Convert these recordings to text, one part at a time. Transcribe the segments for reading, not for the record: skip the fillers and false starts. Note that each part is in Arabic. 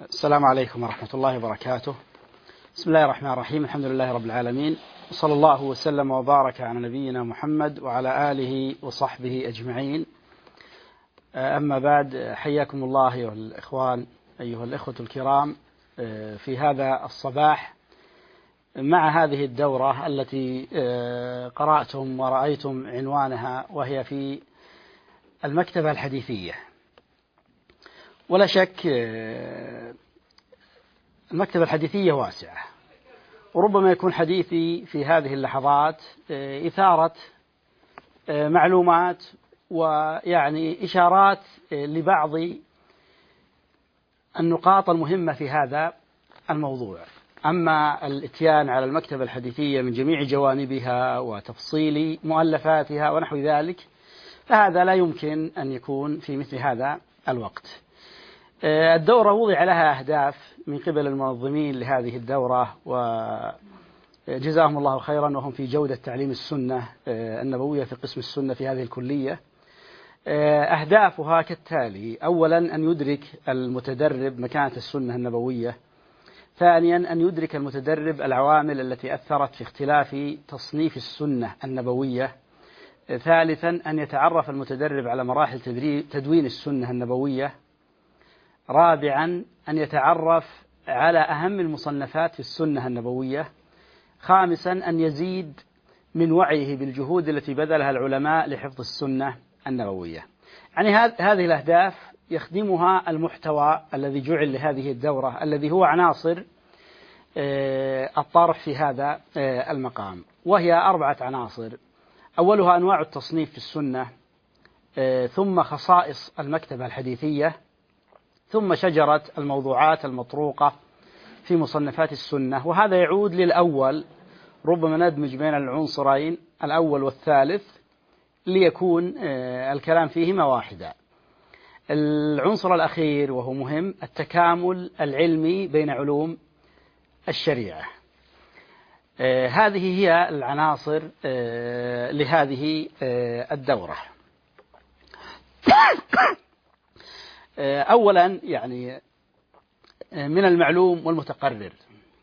السلام عليكم ورحمة الله وبركاته. بسم الله الرحمن الرحيم. الحمد لله رب العالمين، وصلى الله وسلم وبارك على نبينا محمد وعلى آله وصحبه أجمعين. أما بعد، حياكم الله أيها الإخوان، أيها الإخوة الكرام، في هذا الصباح مع هذه الدورة التي قرأتم ورأيتم عنوانها، وهي في المكتبة الحديثية. ولا شك المكتبة الحديثية واسعة، وربما يكون حديثي في هذه اللحظات إثارة معلومات ويعني إشارات لبعض النقاط المهمة في هذا الموضوع. أما الإتيان على المكتبة الحديثية من جميع جوانبها وتفصيل مؤلفاتها ونحو ذلك، فهذا لا يمكن أن يكون في مثل هذا الوقت. الدورة وضع لها أهداف من قبل المنظمين لهذه الدورة، وجزاهم الله خيرا، وهم في جودة تعليم السنة النبوية في قسم السنة في هذه الكلية. أهدافها كالتالي: أولا أن يدرك المتدرب مكانة السنة النبوية. ثانيا أن يدرك المتدرب العوامل التي أثرت في اختلاف تصنيف السنة النبوية. ثالثا أن يتعرف المتدرب على مراحل تدوين السنة النبوية. رابعا أن يتعرف على أهم المصنفات في السنة النبوية. خامسا أن يزيد من وعيه بالجهود التي بذلها العلماء لحفظ السنة النبوية. يعني هذه الأهداف يخدمها المحتوى الذي جعل لهذه الدورة، الذي هو عناصر الطرح في هذا المقام، وهي 4 عناصر. أولها أنواع التصنيف في السنة، ثم خصائص المكتبة الحديثية، ثم شجرة الموضوعات المطروقة في مصنفات السنة. وهذا يعود للأول، ربما ندمج بين العنصرين الأول والثالث ليكون الكلام فيهما واحدا. العنصر الأخير وهو مهم: التكامل العلمي بين علوم الشريعة. هذه هي العناصر لهذه الدورة. أولا، يعني من المعلوم والمتقرر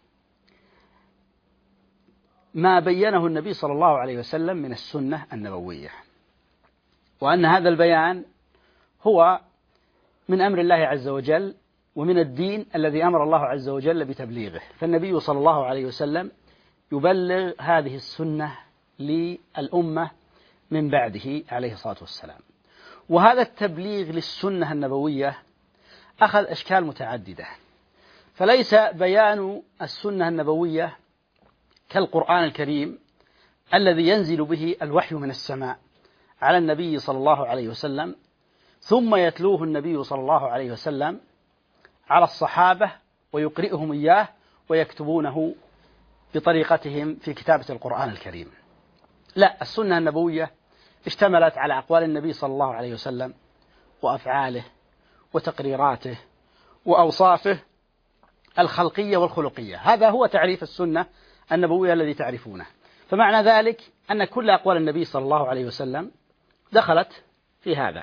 ما بينه النبي صلى الله عليه وسلم من السنة النبوية، وأن هذا البيان هو من أمر الله عز وجل ومن الدين الذي أمر الله عز وجل بتبليغه. فالنبي صلى الله عليه وسلم يبلغ هذه السنة للأمة من بعده عليه الصلاة والسلام. وهذا التبليغ للسنة النبوية أخذ أشكال متعددة، فليس بيان السنة النبوية كالقرآن الكريم الذي ينزل به الوحي من السماء على النبي صلى الله عليه وسلم، ثم يتلوه النبي صلى الله عليه وسلم على الصحابة ويقرئهم إياه ويكتبونه بطريقتهم في كتابة القرآن الكريم. لا، السنة النبوية اشتملت على أقوال النبي صلى الله عليه وسلم وأفعاله وتقريراته وأوصافه الخلقية والخلقية. هذا هو تعريف السنة النبوية الذي تعرفونه. فمعنى ذلك أن كل أقوال النبي صلى الله عليه وسلم دخلت في هذا،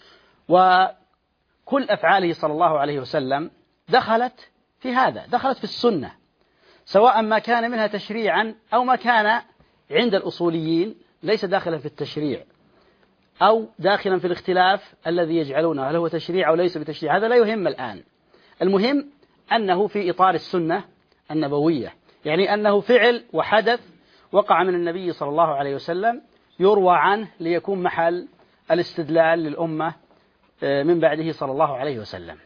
وكل أفعاله صلى الله عليه وسلم دخلت في هذا، دخلت في السنة، سواء ما كان منها تشريعا أو ما كان عند الأصوليين ليس داخلا في التشريع أو داخلا في الاختلاف الذي يجعلونه هل هو تشريع أو ليس بتشريع. هذا لا يهم الآن. المهم أنه في إطار السنة النبوية، يعني أنه فعل وحدث وقع من النبي صلى الله عليه وسلم يروى عنه ليكون محل الاستدلال للأمة من بعده صلى الله عليه وسلم.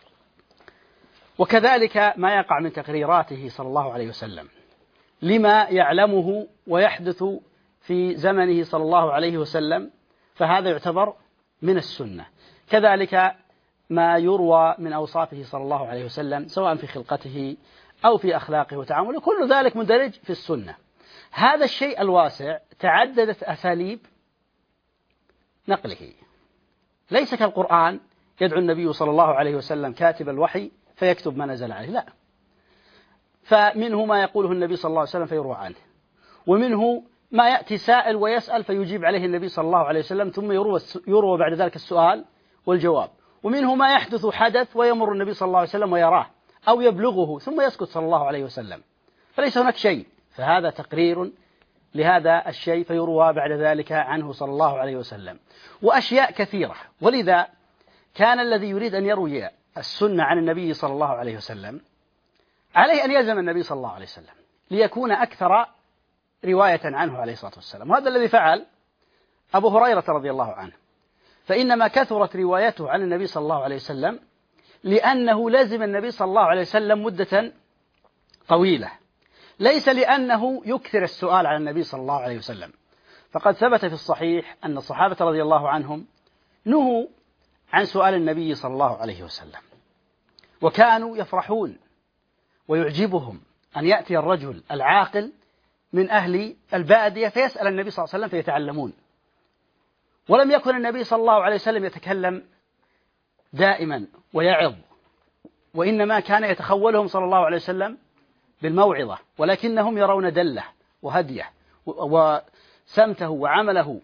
وكذلك ما يقع من تقريراته صلى الله عليه وسلم لما يعلمه ويحدث في زمنه صلى الله عليه وسلم، فهذا يعتبر من السنة. كذلك ما يروى من أوصافه صلى الله عليه وسلم سواء في خلقته أو في أخلاقه وتعامله، كل ذلك مندرج في السنة. هذا الشيء الواسع تعددت أساليب نقله، ليس كالقرآن يدعو النبي صلى الله عليه وسلم كاتب الوحي فيكتب ما نزل عليه، لا. فمنه ما يقوله النبي صلى الله عليه وسلم فيروى عنه، ومنه ما يأتي سائل ويسأل فيجيب عليه النبي صلى الله عليه وسلم، ثم يروى بعد ذلك السؤال والجواب. ومنه ما يحدث حدث ويمر النبي صلى الله عليه وسلم ويراه، أو يبلغه ثم يسكت صلى الله عليه وسلم، فليس هناك شيء، فهذا تقرير لهذا الشيء فيروى بعد ذلك عنه صلى الله عليه وسلم. وأشياء كثيرة. ولذا كان الذي يريد أن يروي السنة عن النبي صلى الله عليه وسلم عليه أن يلزم النبي صلى الله عليه وسلم ليكون أكثر رواية عنه عليه الصلاة والسلام. وهذا الذي فعل أبو هريرة رضي الله عنه، فإنما كثرت روايته عن النبي صلى الله عليه وسلم لأنه لزم النبي صلى الله عليه وسلم مدة طويلة، ليس لأنه يكثر السؤال عن النبي صلى الله عليه وسلم. فقد ثبت في الصحيح أن الصحابة رضي الله عنهم نهوا عن سؤال النبي صلى الله عليه وسلم، وكانوا يفرحون ويعجبهم أن يأتي الرجل العاقل من أهل البادية فيسأل النبي صلى الله عليه وسلم فيتعلمون. ولم يكن النبي صلى الله عليه وسلم يتكلم دائما ويعظ، وإنما كان يتخولهم صلى الله عليه وسلم بالموعظة، ولكنهم يرون دله وهديه وسمته وعمله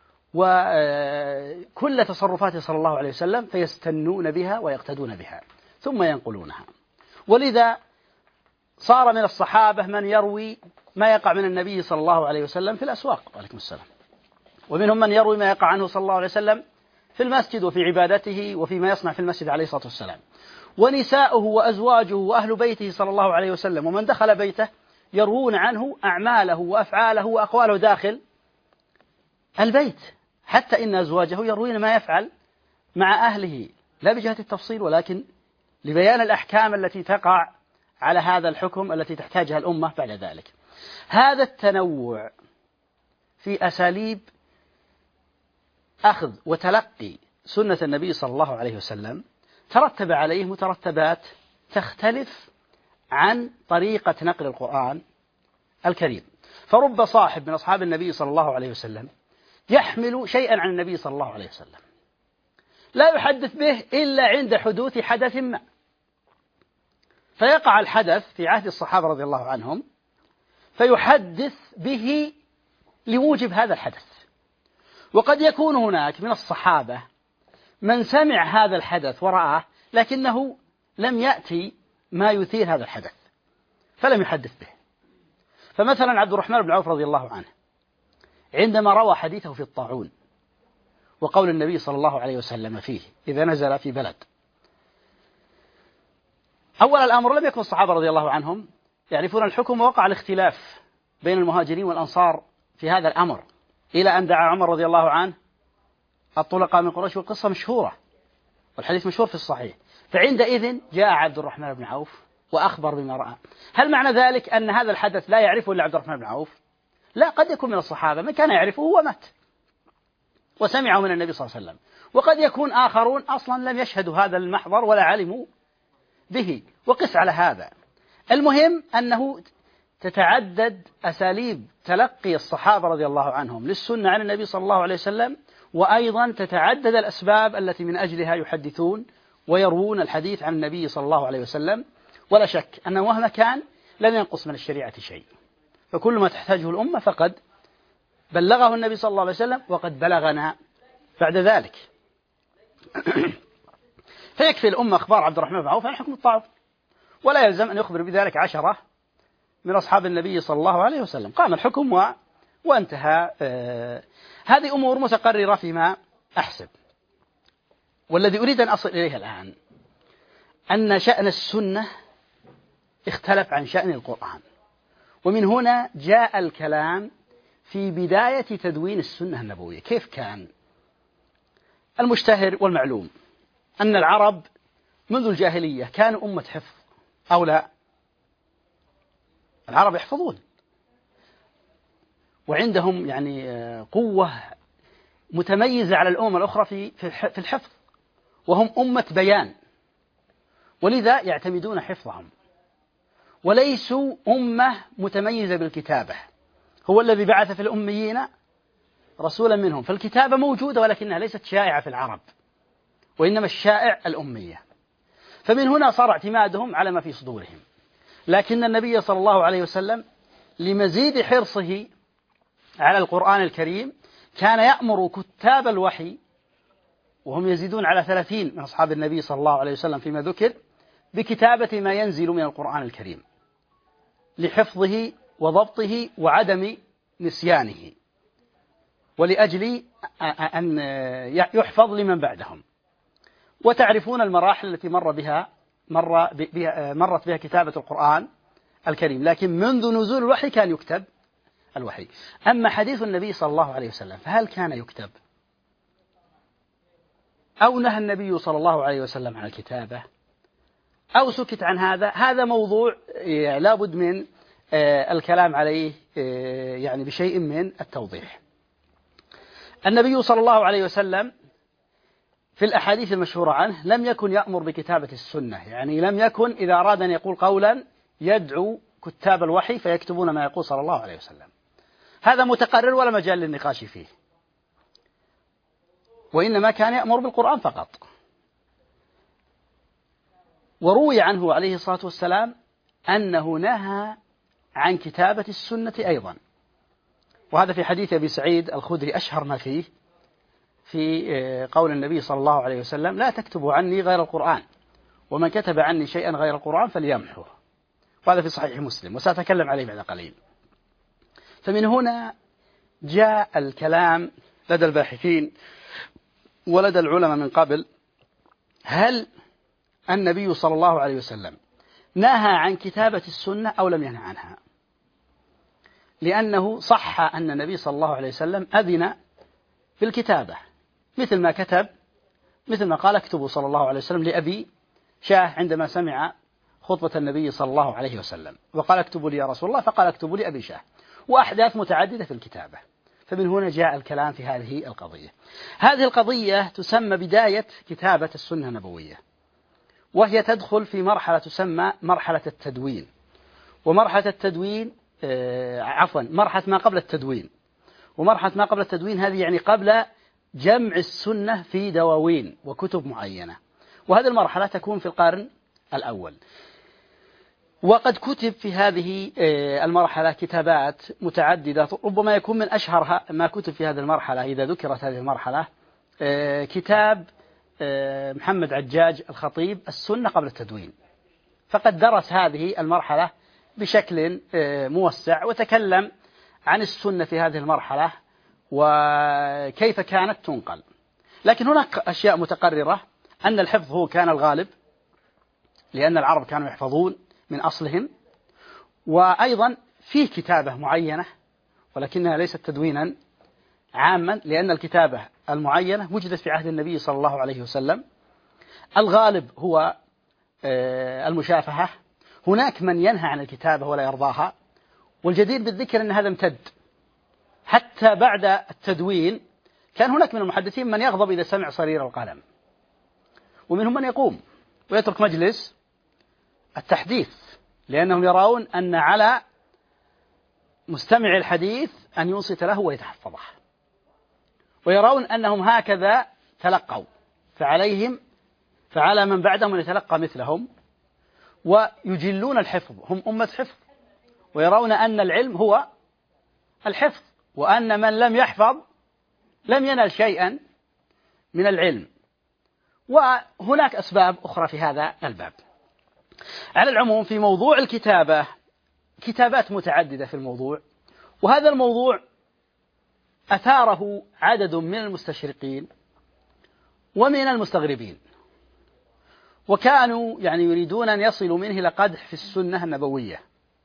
وكل تصرفاته صلى الله عليه وسلم فيستنون بها ويقتدون بها ثم ينقلونها. ولذا صار من الصحابة من يروي ما يقع من النبي صلى الله عليه وسلم في الأسواق، وعليكم السلام، ومنهم من يروي ما يقع عنه صلى الله عليه وسلم في المسجد وفي عبادته وفيما يصنع في المسجد عليه الصلاة والسلام. ونساؤه وأزواجه وأهل بيته صلى الله عليه وسلم ومن دخل بيته يروون عنه أعماله وأفعاله وأقواله داخل البيت، حتى إن أزواجه يروين ما يفعل مع أهله، لا بجهة التفصيل ولكن لبيان الأحكام التي تقع على هذا الحكم التي تحتاجها الأمة بعد ذلك. هذا التنوع في أساليب أخذ وتلقي سنة النبي صلى الله عليه وسلم ترتب عليه مترتبات تختلف عن طريقة نقل القرآن الكريم. فرب صاحب من أصحاب النبي صلى الله عليه وسلم يحمل شيئا عن النبي صلى الله عليه وسلم لا يحدث به إلا عند حدوث حدث ما، فيقع الحدث في عهد الصحابة رضي الله عنهم فيحدث به لموجب هذا الحدث. وقد يكون هناك من الصحابة من سمع هذا الحدث ورآه لكنه لم يأتي ما يثير هذا الحدث فلم يحدث به. فمثلا عبد الرحمن بن عوف رضي الله عنه عندما روى حديثه في الطاعون وقول النبي صلى الله عليه وسلم فيه إذا نزل في بلد، أول الأمر لم يكن الصحابة رضي الله عنهم يعرفون الحكم، ووقع الاختلاف بين المهاجرين والأنصار في هذا الأمر إلى أن دعا عمر رضي الله عنه الطلقاء من قريش، والقصة مشهورة والحديث مشهور في الصحيح. فعندئذ جاء عبد الرحمن بن عوف وأخبر بما رأى. هل معنى ذلك أن هذا الحدث لا يعرفه إلا عبد الرحمن بن عوف؟ لا، قد يكون من الصحابة من كان يعرفه ومات وسمعه من النبي صلى الله عليه وسلم، وقد يكون آخرون أصلا لم يشهدوا هذا المحضر ولا علموا به، وقس على هذا. المهم أنه تتعدد أساليب تلقي الصحابة رضي الله عنهم للسنة عن النبي صلى الله عليه وسلم، وأيضا تتعدد الأسباب التي من أجلها يحدثون ويروون الحديث عن النبي صلى الله عليه وسلم. ولا شك أنه مهما كان لن ينقص من الشريعة شيء، فكل ما تحتاجه الأمة فقد بلغه النبي صلى الله عليه وسلم وقد بلغنا بعد ذلك. فيكفي الأمة أخبار عبد الرحمن بن عوف عن حكم الطاعون، ولا يلزم أن يخبر بذلك 10 من أصحاب النبي صلى الله عليه وسلم. قام الحكم وانتهى. هذه أمور متقررة فيما أحسب. والذي أريد أن أصل إليه الآن أن شأن السنة اختلف عن شأن القرآن، ومن هنا جاء الكلام في بداية تدوين السنة النبوية. كيف كان؟ المشتهر والمعلوم أن العرب منذ الجاهلية كانوا أمة حفظ، أو لا؟ العرب يحفظون وعندهم يعني قوة متميزة على الأمم الأخرى في الحفظ، وهم أمة بيان، ولذا يعتمدون حفظهم، وليسوا أمة متميزة بالكتابة. هو الذي بعث في الأميين رسولا منهم، فالكتابة موجودة ولكنها ليست شائعة في العرب، وإنما الشائع الأمية. فمن هنا صار اعتمادهم على ما في صدورهم. لكن النبي صلى الله عليه وسلم لمزيد حرصه على القرآن الكريم كان يأمر كتاب الوحي، وهم يزيدون على 30 من أصحاب النبي صلى الله عليه وسلم فيما ذكر، بكتابة ما ينزل من القرآن الكريم لحفظه وضبطه وعدم نسيانه، ولأجل أن يحفظ لمن بعدهم. وتعرفون المراحل التي مرت بها كتابة القرآن الكريم، لكن منذ نزول الوحي كان يكتب الوحي. أما حديث النبي صلى الله عليه وسلم فهل كان يكتب أو نهى النبي صلى الله عليه وسلم عن الكتابة أو سكت عن هذا موضوع لابد من الكلام عليه يعني بشيء من التوضيح. النبي صلى الله عليه وسلم في الأحاديث المشهورة عنه لم يكن يأمر بكتابة السنة، يعني لم يكن إذا أراد أن يقول قولا يدعو كتاب الوحي فيكتبون ما يقول صلى الله عليه وسلم. هذا متقرر ولا مجال للنقاش فيه، وإنما كان يأمر بالقرآن فقط. وروي عنه عليه الصلاة والسلام أنه نهى عن كتابة السنة أيضا، وهذا في حديث أبي سعيد الخدري أشهر ما فيه في قول النبي صلى الله عليه وسلم: لا تكتبوا عني غير القرآن، ومن كتب عني شيئا غير القرآن فليمحوه. وهذا في صحيح مسلم، وسأتكلم عليه بعد قليل. فمن هنا جاء الكلام لدى الباحثين ولدى العلماء من قبل: هل النبي صلى الله عليه وسلم نهى عن كتابة السنة أو لم ينهى عنها؟ لأنه صح أن النبي صلى الله عليه وسلم أذن بالكتابة، مثل ما قال: اكتبوا صلى الله عليه وسلم لأبي شاه عندما سمع خطبة النبي صلى الله عليه وسلم وقال: اكتبوا لي يا رسول الله، فقال: اكتبوا لي أبي شاه. وأحداث متعددة في الكتابة. فمن هنا جاء الكلام في هذه القضية. هذه القضية تسمى بداية كتابة السنة النبوية، وهي تدخل في مرحلة تسمى مرحلة التدوين. ومرحلة التدوين مرحلة ما قبل التدوين. ومرحلة ما قبل التدوين هذه يعني قبل جمع السنة في دواوين وكتب معينة، وهذه المرحلة تكون في القرن الأول. وقد كتب في هذه المرحلة كتابات متعددة، ربما يكون من أشهرها ما كتب في هذه المرحلة إذا ذكرت هذه المرحلة كتاب محمد عجاج الخطيب السنة قبل التدوين، فقد درس هذه المرحلة بشكل موسع وتكلم عن السنة في هذه المرحلة وكيف كانت تنقل. لكن هناك أشياء متقررة: أن الحفظ هو كان الغالب، لأن العرب كانوا يحفظون من أصلهم، وأيضا فيه كتابة معينة ولكنها ليست تدوينا عاما، لأن الكتابة المعينة وجدت في عهد النبي صلى الله عليه وسلم. الغالب هو المشافهة. هناك من ينهى عن الكتابة ولا يرضاها، والجدير بالذكر أن هذا امتد حتى بعد التدوين. كان هناك من المحدثين من يغضب إذا سمع صرير القلم، ومنهم من يقوم ويترك مجلس التحديث، لأنهم يرون أن على مستمع الحديث أن ينصت له ويتحفظه، ويرون أنهم هكذا تلقوا، فعلى من بعدهم أن يتلقى مثلهم، ويجلون الحفظ، هم أمة حفظ، ويرون أن العلم هو الحفظ، وأن من لم يحفظ لم ينل شيئا من العلم. وهناك أسباب أخرى في هذا الباب. على العموم في موضوع الكتابة كتابات متعددة في الموضوع، وهذا الموضوع أثاره عدد من المستشرقين ومن المستغربين، وكانوا يعني يريدون أن يصلوا منه إلى قدح في السنة النبوية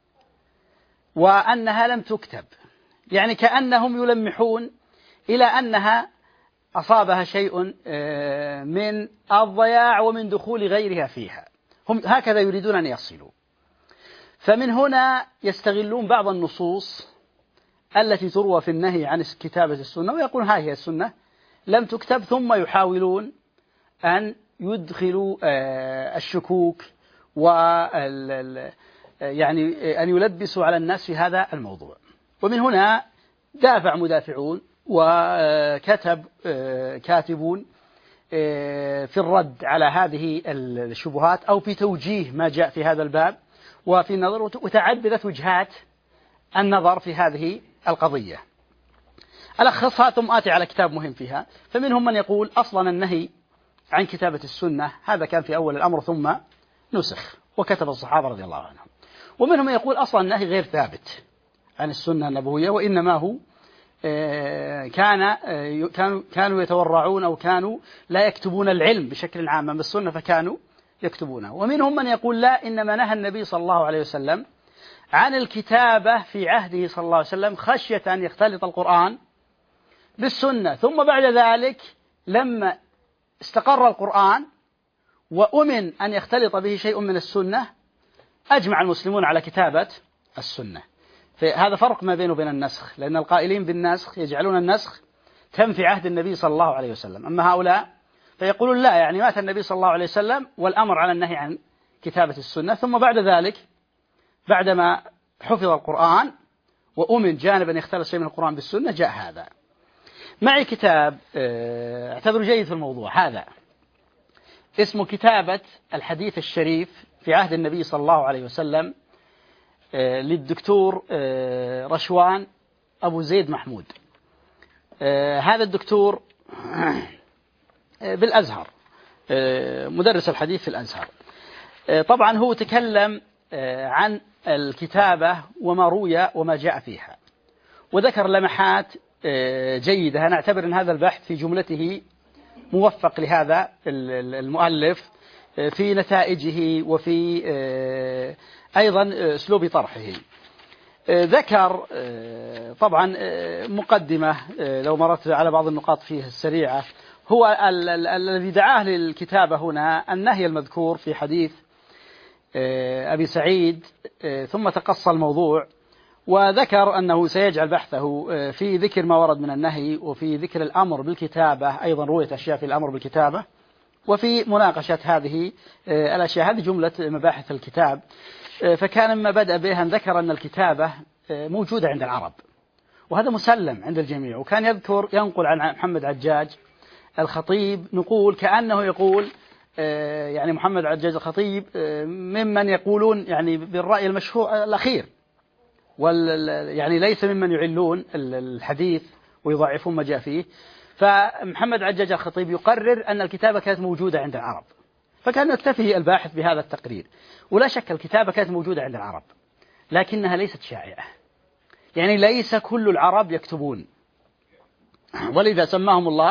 وأنها لم تكتب، يعني كأنهم يلمحون إلى أنها أصابها شيء من الضياع ومن دخول غيرها فيها. هم هكذا يريدون أن يصلوا. فمن هنا يستغلون بعض النصوص التي تروى في النهي عن كتابة السنة ويقول ها هي السنة لم تكتب، ثم يحاولون أن يدخلوا الشكوك يعني أن يلبسوا على الناس في هذا الموضوع. ومن هنا دافع مدافعون وكتب كاتبون في الرد على هذه الشبهات أو في توجيه ما جاء في هذا الباب وفي النظر، وتعددت وجهات النظر في هذه القضية. ألخصها ثم آتي على كتاب مهم فيها. فمنهم من يقول أصلا النهي عن كتابة السنة هذا كان في أول الأمر ثم نسخ وكتب الصحابة رضي الله عنهم. ومنهم من يقول أصلا النهي غير ثابت عن السنة النبوية، وإنما هو كانوا يتورعون أو كانوا لا يكتبون العلم بشكل عام بالسنة فكانوا يكتبونه. ومنهم من يقول لا، إنما نهى النبي صلى الله عليه وسلم عن الكتابة في عهده صلى الله عليه وسلم خشية أن يختلط القرآن بالسنة، ثم بعد ذلك لما استقر القرآن وأمن أن يختلط به شيء من السنة أجمع المسلمون على كتابة السنة. فهذا فرق ما بينه وبين النسخ، لأن القائلين بالنسخ يجعلون النسخ كان في عهد النبي صلى الله عليه وسلم، أما هؤلاء فيقولون لا، يعني مات النبي صلى الله عليه وسلم والأمر على النهي عن كتابة السنة، ثم بعد ذلك بعدما حفظ القرآن وأمن جانبا يختلط شيء من القرآن بالسنة جاء هذا. معي كتاب اعتبره جيد في الموضوع هذا، اسمه كتابة الحديث الشريف في عهد النبي صلى الله عليه وسلم للدكتور رشوان أبو زيد محمود. هذا الدكتور بالأزهر، مدرس الحديث في الأزهر. طبعا هو تكلم عن الكتابة وما روي وما جاء فيها، وذكر لمحات جيدة. أنا أعتبر أن هذا البحث في جملته موفق لهذا المؤلف في نتائجه وفي أيضا أسلوب طرحه. ذكر طبعا مقدمة لو مرت على بعض النقاط فيها السريعة. هو الذي دعاه للكتابة هنا النهي المذكور في حديث أبي سعيد، ثم تقصى الموضوع وذكر أنه سيجعل بحثه في ذكر ما ورد من النهي وفي ذكر الأمر بالكتابة، أيضا رويت أشياء في الأمر بالكتابة، وفي مناقشة هذه الأشياء. هذه جملة مباحث الكتاب. فكان مما بدأ به أن ذكر أن الكتابة موجودة عند العرب، وهذا مسلم عند الجميع. وكان ينقل عن محمد عجاج الخطيب نقول كأنه يقول يعني محمد عجاج الخطيب ممن يقولون يعني بالرأي المشهور الأخير، يعني ليس ممن يعلون الحديث ويضعفون ما جاء فيه. فمحمد عجاج الخطيب يقرر أن الكتابة كانت موجودة عند العرب، فكان يكتفي الباحث بهذا التقرير. ولا شك الكتابة كانت موجودة عند العرب، لكنها ليست شائعة، يعني ليس كل العرب يكتبون، ولذا سماهم الله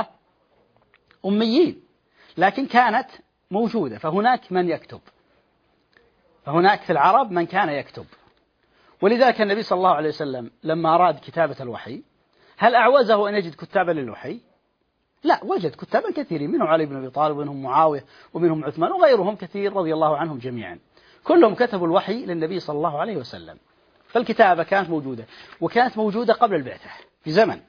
أميين، لكن كانت موجودة. فهناك من يكتب، فهناك في العرب من كان يكتب. ولذلك النبي صلى الله عليه وسلم لما أراد كتابة الوحي هل أعوزه أن يجد كتابا للوحي؟ لا، وجد كتابا كثيرين، منهم علي بن أبي طالب ومنهم معاوية ومنهم عثمان وغيرهم كثير رضي الله عنهم جميعا، كلهم كتبوا الوحي للنبي صلى الله عليه وسلم. فالكتابة كانت موجودة، وكانت موجودة قبل البعثة في زمن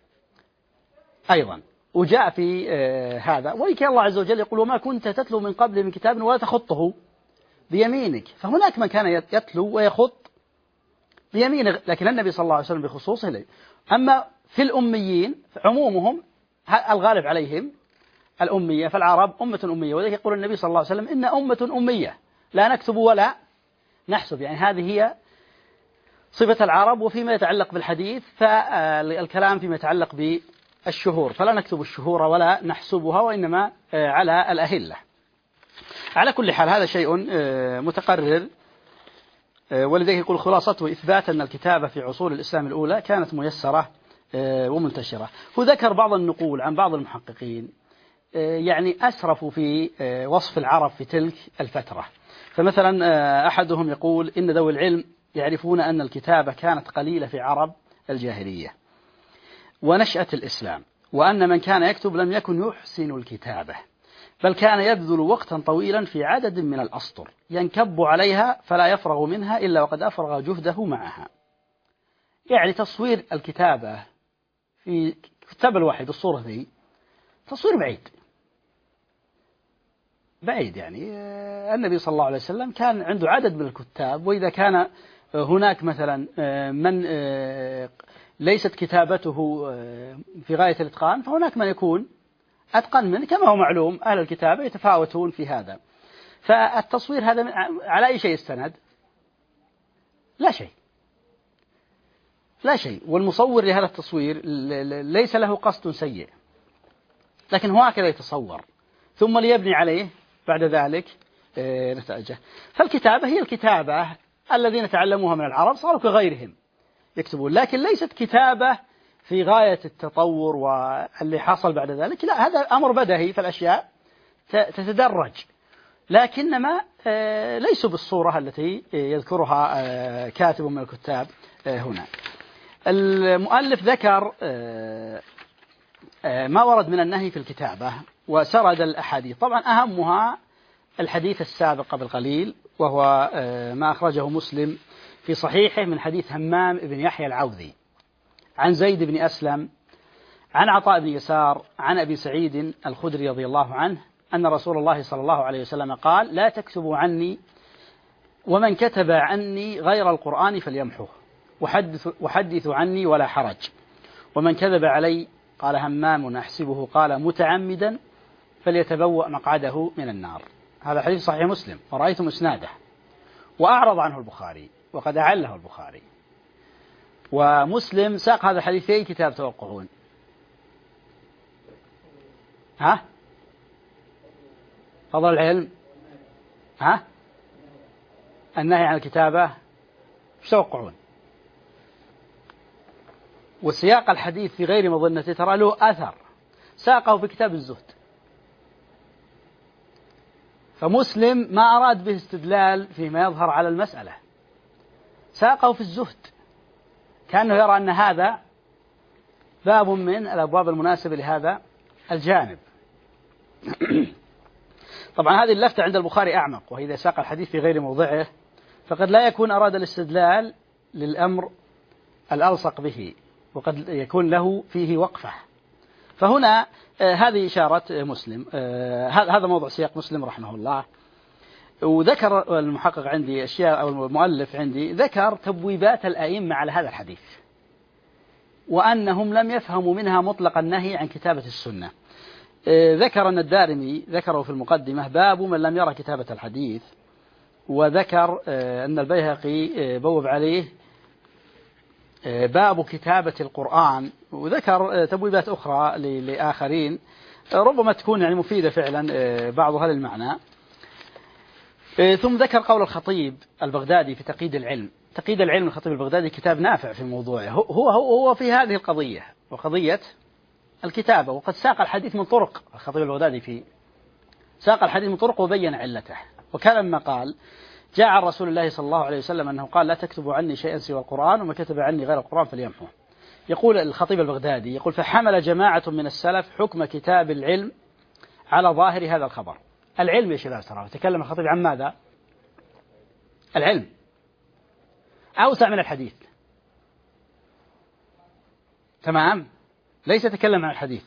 أيضا. وجاء في هذا ولكن الله عز وجل يقول وما كنت تتلو من قبل من كتاب ولا تخطه بيمينك. فهناك من كان يتلو ويخط بيمينه، لكن النبي صلى الله عليه وسلم بخصوصه ليه. أما في الأميين عمومهم الغالب عليهم الأمية، فالعرب أمة أمية، وذلك يقول النبي صلى الله عليه وسلم إن أمة أمية لا نكتب ولا نحسب. يعني هذه هي صفة العرب. وفيما يتعلق بالحديث فالكلام فيما يتعلق بالشهور فلا نكتب الشهور ولا نحسبها، وإنما على الأهلة. على كل حال هذا شيء متقرر، ولذلك يقول خلاصته إثبات أن الكتابة في عصور الإسلام الأولى كانت ميسرة ومنتشرة. وذكر بعض النقول عن بعض المحققين يعني أسرفوا في وصف العرب في تلك الفترة. فمثلا أحدهم يقول إن ذوي العلم يعرفون أن الكتابة كانت قليلة في عرب الجاهلية ونشأة الإسلام، وأن من كان يكتب لم يكن يحسن الكتابة، بل كان يبذل وقتا طويلا في عدد من الأسطر ينكب عليها فلا يفرغ منها إلا وقد أفرغ جهده معها. يعني تصوير الكتابة في كتاب الوحي بالصورة ذي تصوير بعيد. يعني النبي صلى الله عليه وسلم كان عنده عدد من الكتاب، وإذا كان هناك مثلا من ليست كتابته في غاية الإتقان فهناك من يكون أتقن منه، كما هو معلوم أهل الكتابة يتفاوتون في هذا. فالتصوير هذا على أي شيء استند؟ لا شيء. والمصور لهذا التصوير ليس له قصد سيء، لكن هو هكذا يتصور ثم ليبني عليه بعد ذلك نتائجه. فالكتابة هي الكتابة الذين تعلموها من العرب صاروا كغيرهم يكتبون، لكن ليست كتابة في غاية التطور واللي حصل بعد ذلك، لا، هذا أمر بديهي، فالأشياء تتدرج، لكنما ليسوا بالصورة التي يذكرها كاتب من الكتاب هنا. المؤلف ذكر ما ورد من النهي في الكتابة وسرد الأحاديث. طبعا أهمها الحديث السابق قبل قليل، وهو ما أخرجه مسلم في صحيحه من حديث همام بن يحيى العوذي عن زيد بن أسلم عن عطاء بن يسار عن أبي سعيد الخدري رضي الله عنه أن رسول الله صلى الله عليه وسلم قال: لا تكتبوا عني، ومن كتب عني غير القرآن فليمحوه، وحدثوا عني ولا حرج، ومن كذب علي، قال همام أحسبه قال متعمدا، فليتبوأ مقعده من النار. هذا حديث صحيح مسلم، ورأيتم إسناده، وأعرض عنه البخاري وقد أعله البخاري. ومسلم ساق هذا الحديث في كتاب توقعون؟ فضل العلم، النهي عن الكتابة، ايش توقعون؟ وسياق الحديث في غير مظنة ترى له أثر، ساقه في كتاب الزهد. فمسلم ما أراد به استدلال فيما يظهر على المسألة، ساقه في الزهد، كأنه يرى أن هذا باب من الأبواب المناسبة لهذا الجانب. طبعا هذه اللفتة عند البخاري أعمق، وهي إذا ساق الحديث في غير موضعه فقد لا يكون أراد الاستدلال للأمر الألصق به، وقد يكون له فيه وقفة. فهنا هذه إشارة مسلم، هذا موضوع سياق مسلم رحمه الله. وذكر المحقق عندي أشياء، أو المؤلف عندي ذكر تبويبات الأئمة على هذا الحديث، وأنهم لم يفهموا منها مطلق النهي عن كتابة السنة. ذكر أن الدارمي ذكره في المقدمة باب من لم يرى كتابة الحديث، وذكر أن البيهقي بوب عليه باب كتابة القرآن، وذكر تبويبات أخرى لآخرين ربما تكون يعني مفيدة فعلا بعضها للمعنى. ثم ذكر قول الخطيب البغدادي في تقييد العلم. تقييد العلم الخطيب البغدادي كتاب نافع في موضوعه، هو في هذه القضية وقضية الكتابة، وقد ساق الحديث من طرق. الخطيب البغدادي في ساق الحديث من طرق وبين علته، وكان لما قال: جاء عن رسول الله صلى الله عليه وسلم أنه قال: لا تكتبوا عني شيئا سوى القرآن، وما كتب عني غير القرآن فليمحوه. يقول الخطيب البغدادي، يقول: فحمل جماعة من السلف حكم كتاب العلم على ظاهر هذا الخبر. العلم يا شباب ترى تكلم الخطيب عن ماذا؟ العلم أوسع من الحديث، تمام؟ ليس يتكلم عن الحديث.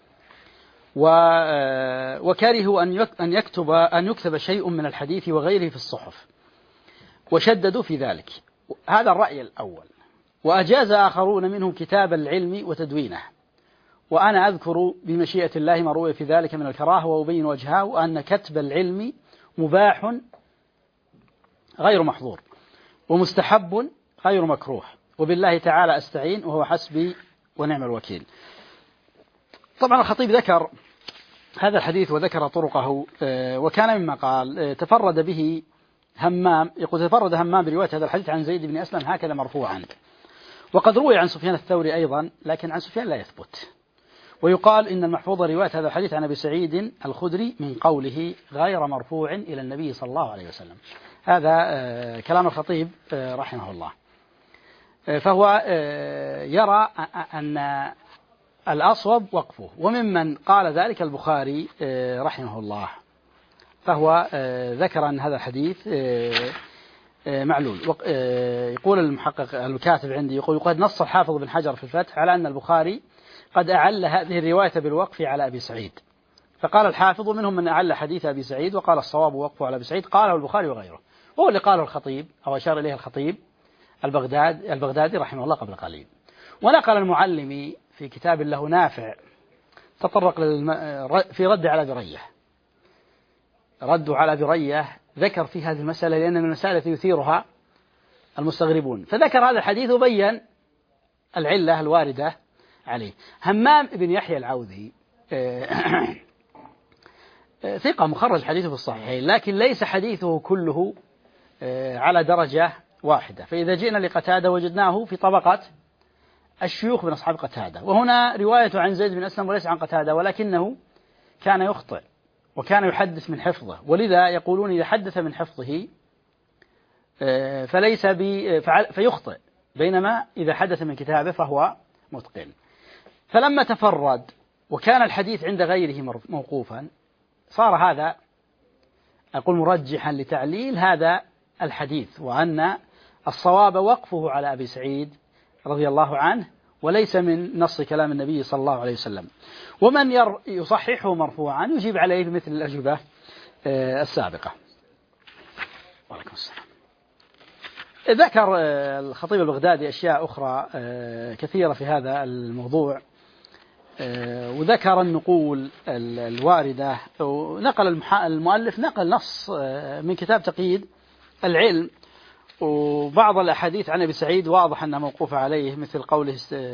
وكرهوا أن يكتب شيء من الحديث وغيره في الصحف، وشددوا في ذلك. هذا الرأي الأول. وأجاز آخرون منهم كتاب العلم وتدوينه، وأنا أذكر بمشيئة الله ما روي في ذلك من الكراهة، وأبين وجهه، وأن كتب العلم مباح غير محظور، ومستحب غير مكروه، وبالله تعالى أستعين وهو حسبي ونعم الوكيل. طبعا الخطيب ذكر هذا الحديث وذكر طرقه، وكان مما قال تفرد به همام. يقول: تفرد همام برواية هذا الحديث عن زيد بن أسلم هكذا مرفوعا، وقد روي عن سفيان الثوري أيضا، لكن عن سفيان لا يثبت. ويقال إن المحفوظ رواية هذا الحديث عن أبي سعيد الخدري من قوله غير مرفوع إلى النبي صلى الله عليه وسلم. هذا كلام الخطيب رحمه الله. فهو يرى أن الأصوب وقفه، وممن قال ذلك البخاري رحمه الله، فهو ذكر أن هذا الحديث معلول. يقول المحقق الكاتب عندي، يقول: قد نص الحافظ بن حجر في الفتح على أن البخاري قد أعل هذه الرواية بالوقف على أبي سعيد، فقال الحافظ: منهم من أعل حديث أبي سعيد، وقال الصواب وقفه على أبي سعيد، قاله البخاري وغيره. وهو اللي قاله الخطيب، أو أشار إليه الخطيب البغدادي رحمه الله قبل قليل. ونقل المعلمي في كتاب له نافع تطرق في رد على برية، رد على برية، ذكر في هذه المسألة لأن من المسائل يثيرها المستغربون، فذكر هذا الحديث وبين العلة الواردة عليه. همام بن يحيى العوذي ثقة مخرج حديثه في الصحيحين، لكن ليس حديثه كله على درجة واحدة. فإذا جئنا لقتادة وجدناه في طبقة الشيوخ من أصحاب قتادة، وهنا رواية عن زيد بن أسلم وليس عن قتادة، ولكنه كان يخطئ وكان يحدث من حفظه، ولذا يقولون إذا حدث من حفظه فليس فيخطئ، بينما إذا حدث من كتابه فهو متقن. فلما تفرد وكان الحديث عند غيره موقوفا صار هذا أقول مرجحا لتعليل هذا الحديث، وأن الصواب وقفه على أبي سعيد رضي الله عنه وليس من نص كلام النبي صلى الله عليه وسلم. ومن يصححه مرفوعا يجيب عليه بمثل الأجوبة السابقة. وعليكم السلام. ذكر الخطيب البغدادي أشياء أخرى كثيرة في هذا الموضوع، وذكر النقول الواردة، ونقل المؤلف نقل نص من كتاب تقييد العلم، وبعض الأحاديث عن أبي سعيد واضح أنها موقوفة عليه مثل قوله،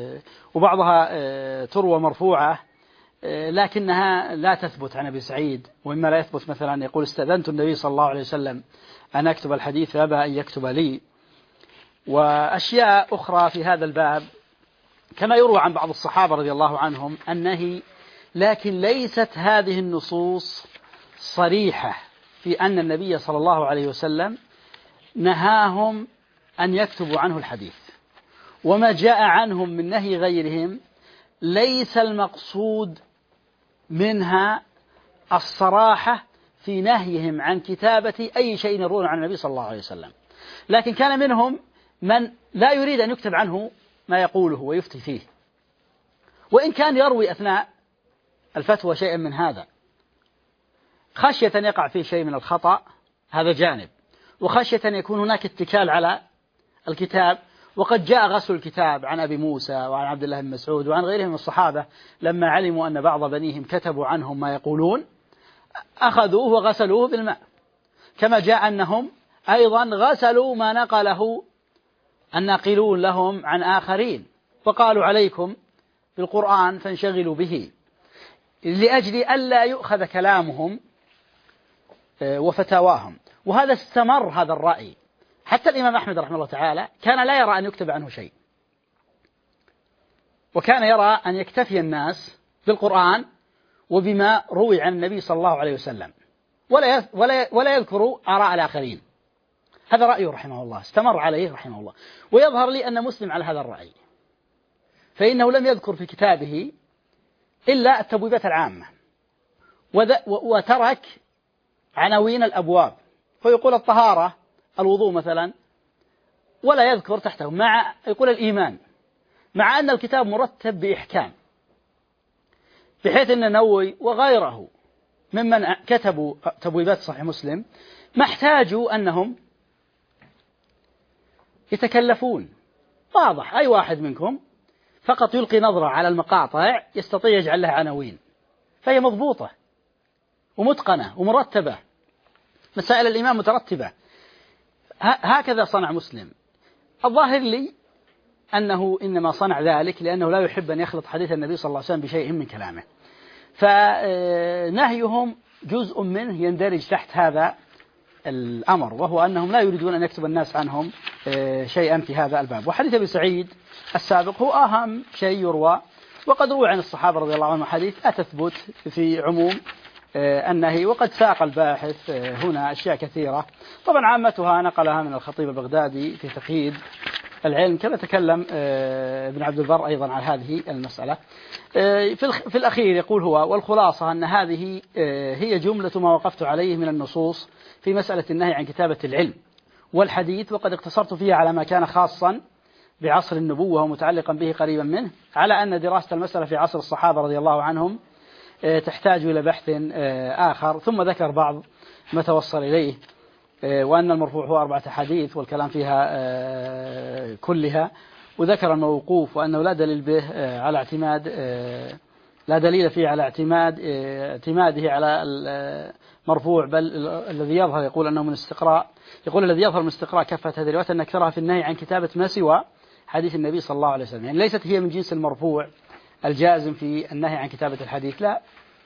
وبعضها تروى مرفوعة لكنها لا تثبت عن أبي سعيد. وإما لا يثبت مثلا يقول استأذنت النبي صلى الله عليه وسلم أن أكتب الحديث فأبى أن يكتب لي، وأشياء أخرى في هذا الباب كما يروى عن بعض الصحابة رضي الله عنهم النهي، لكن ليست هذه النصوص صريحة في أن النبي صلى الله عليه وسلم نهاهم أن يكتبوا عنه الحديث. وما جاء عنهم من نهي غيرهم ليس المقصود منها الصراحة في نهيهم عن كتابة أي شيء يروون عن النبي صلى الله عليه وسلم، لكن كان منهم من لا يريد أن يكتب عنه ما يقوله ويفتي فيه، وإن كان يروي أثناء الفتوى شيئا من هذا خشية أن يقع فيه شيء من الخطأ، هذا جانب، وخشية أن يكون هناك اتكال على الكتاب. وقد جاء غسل الكتاب عن أبي موسى وعن عبد الله بن مسعود وعن غيرهم من الصحابة لما علموا أن بعض بنيهم كتبوا عنهم ما يقولون أخذوه وغسلوه بالماء، كما جاء أنهم أيضا غسلوا ما نقله الناقلون لهم عن آخرين وقالوا عليكم بالقرآن فانشغلوا به، لأجل ألا يؤخذ كلامهم وفتاواهم. وهذا استمر هذا الرأي حتى الإمام أحمد رحمه الله تعالى كان لا يرى أن يكتب عنه شيء، وكان يرى أن يكتفي الناس بالقرآن وبما روي عن النبي صلى الله عليه وسلم ولا يذكروا آراء الآخرين. هذا رأيه رحمه الله، استمر عليه رحمه الله. ويظهر لي أن مسلم على هذا الرأي، فإنه لم يذكر في كتابه إلا التبويبات العامة، وترك عناوين الأبواب، فيقول الطهارة الوضوء مثلا ولا يذكر تحته، يقول الإيمان، مع أن الكتاب مرتب بإحكام، بحيث أن النووي وغيره ممن كتبوا تبويبات صحيح مسلم ما احتاجوا أنهم يتكلفون. واضح أي واحد منكم فقط يلقي نظرة على المقاطع يستطيع يجعل لها عناوين، فهي مضبوطة ومتقنة ومرتبة، مسائل الإيمان مترتبة. هكذا صنع مسلم. الظاهر لي أنه إنما صنع ذلك لأنه لا يحب أن يخلط حديث النبي صلى الله عليه وسلم بشيء من كلامه، فنهيهم جزء منه يندرج تحت هذا الأمر، وهو أنهم لا يريدون أن يكتب الناس عنهم شيئا في هذا الباب. وحديث أبي سعيد السابق هو أهم شيء يروى، وقد روى عن الصحابة رضي الله عنهم حديث أتثبت في عموم النهي، وقد ساق الباحث هنا أشياء كثيرة، طبعا عامتها نقلها من الخطيب البغدادي في تقييد العلم، كما تكلم ابن عبد البر أيضا عن هذه المسألة. في الأخير يقول هو: والخلاصة أن هذه هي جملة ما وقفت عليه من النصوص في مسألة النهي عن كتابة العلم والحديث، وقد اقتصرت فيها على ما كان خاصا بعصر النبوة ومتعلقا به قريبا منه، على أن دراسة المسألة في عصر الصحابة رضي الله عنهم تحتاج إلى بحث آخر. ثم ذكر بعض ما توصل إليه، وأن المرفوع هو 4 أحاديث والكلام فيها كلها، وذكر الموقوف وأنه لا دليل به على اعتماد، لا دليل فيه على اعتماده على المرفوع، بل الذي يظهر يقول أنه من استقراء، يقول الذي يظهر من استقراء كافة هذه الروايات أن أكثرها في النهي عن كتابة ما سوى حديث النبي صلى الله عليه وسلم، يعني ليست هي من جنس المرفوع الجازم في النهي عن كتابة الحديث، لا،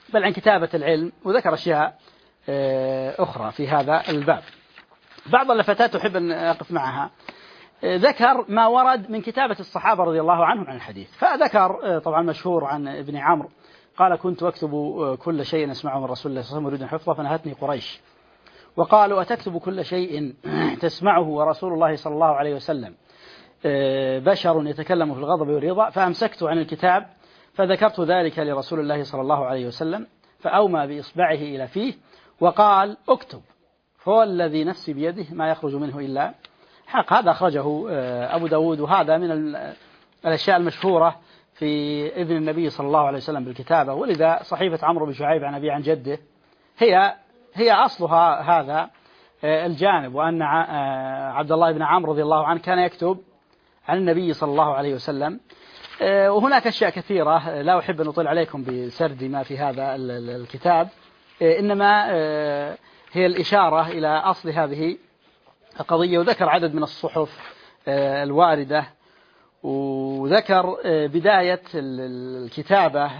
بل عن كتابة العلم، وذكر أشياء أخرى في هذا الباب. بعض اللفتات أحب أن أقف معها. ذكر ما ورد من كتابة الصحابة رضي الله عنهم عن الحديث، فذكر طبعا مشهور عن ابن عمرو قال: كنت أكتب كل شيء أسمعه من رسول الله صلى الله عليه وسلم أريد حفظه فنهتني قريش، وقالوا: أتكتب كل شيء تسمعه ورسول الله صلى الله عليه وسلم بشر يتكلم في الغضب والرضا، فأمسكت عن الكتاب فذكرت ذلك لرسول الله صلى الله عليه وسلم فأومى بإصبعه إلى فيه وقال: اكتب، فهو الذي نفسي بيده ما يخرج منه إلا حق. هذا أخرجه أبو داود، وهذا من الأشياء المشهورة في إذن النبي صلى الله عليه وسلم بالكتابة. ولذا صحيفة عمرو بن شعيب عن أبي عن جده هي أصلها هذا الجانب، وأن عبد الله بن عمرو رضي الله عنه كان يكتب عن النبي صلى الله عليه وسلم. وهناك أشياء كثيرة لا أحب أن أطيل عليكم بسرد ما في هذا الكتاب، إنما هي الإشارة إلى أصل هذه القضية. وذكر عدد من الصحف الواردة، وذكر بداية الكتابة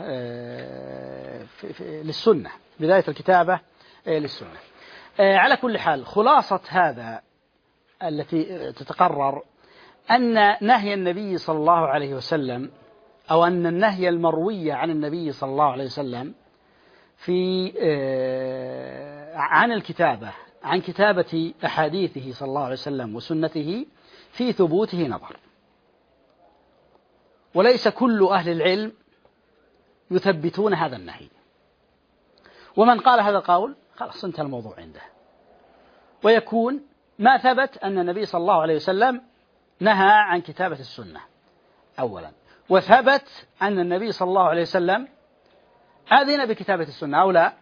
للسنة، بداية الكتابة للسنة. على كل حال، خلاصة هذا التي تتقرر أن نهي النبي صلى الله عليه وسلم، أو أن النهي المروي عن النبي صلى الله عليه وسلم عن الكتابة، عن كتابة أحاديثه صلى الله عليه وسلم وسنته، في ثبوته نظر، وليس كل أهل العلم يثبتون هذا النهي. ومن قال هذا القول خلاص انتهى الموضوع عنده، ويكون ما ثبت أن النبي صلى الله عليه وسلم نهى عن كتابة السنة أولا، وثبت أن النبي صلى الله عليه وسلم أذن بكتابة السنة أو لا.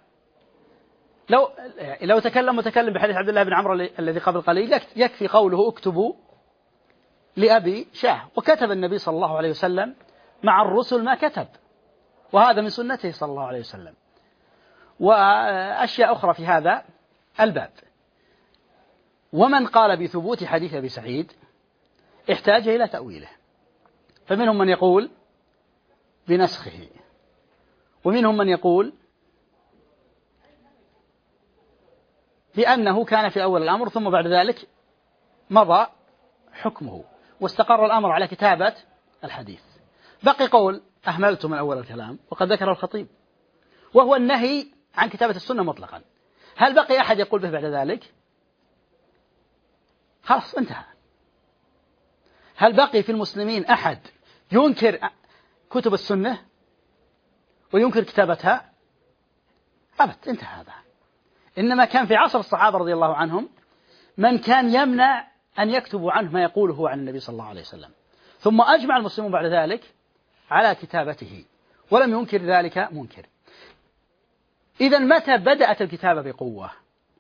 لو تكلم متكلم بحديث عبد الله بن عمرو الذي قبل قليل يكفي قوله: اكتبوا لأبي شاه، وكتب النبي صلى الله عليه وسلم مع الرسل ما كتب، وهذا من سنته صلى الله عليه وسلم. وأشياء أخرى في هذا الباب. ومن قال بثبوت حديث أبي سعيد احتاج إلى تأويله، فمنهم من يقول بنسخه، ومنهم من يقول بأنه كان في أول الأمر ثم بعد ذلك مضى حكمه واستقر الأمر على كتابة الحديث. بقي قول أهملت من أول الكلام وقد ذكر الخطيب، وهو النهي عن كتابة السنة مطلقا. هل بقي أحد يقول به بعد ذلك؟ خلاص انتهى. هل بقي في المسلمين أحد ينكر كتب السنة وينكر كتابتها؟ أبد، انتهى هذا. إنما كان في عصر الصحابة رضي الله عنهم من كان يمنع أن يكتبوا عنه ما يقوله عن النبي صلى الله عليه وسلم، ثم أجمع المسلمون بعد ذلك على كتابته ولم ينكر ذلك منكر. إذن متى بدأت الكتابة بقوة؟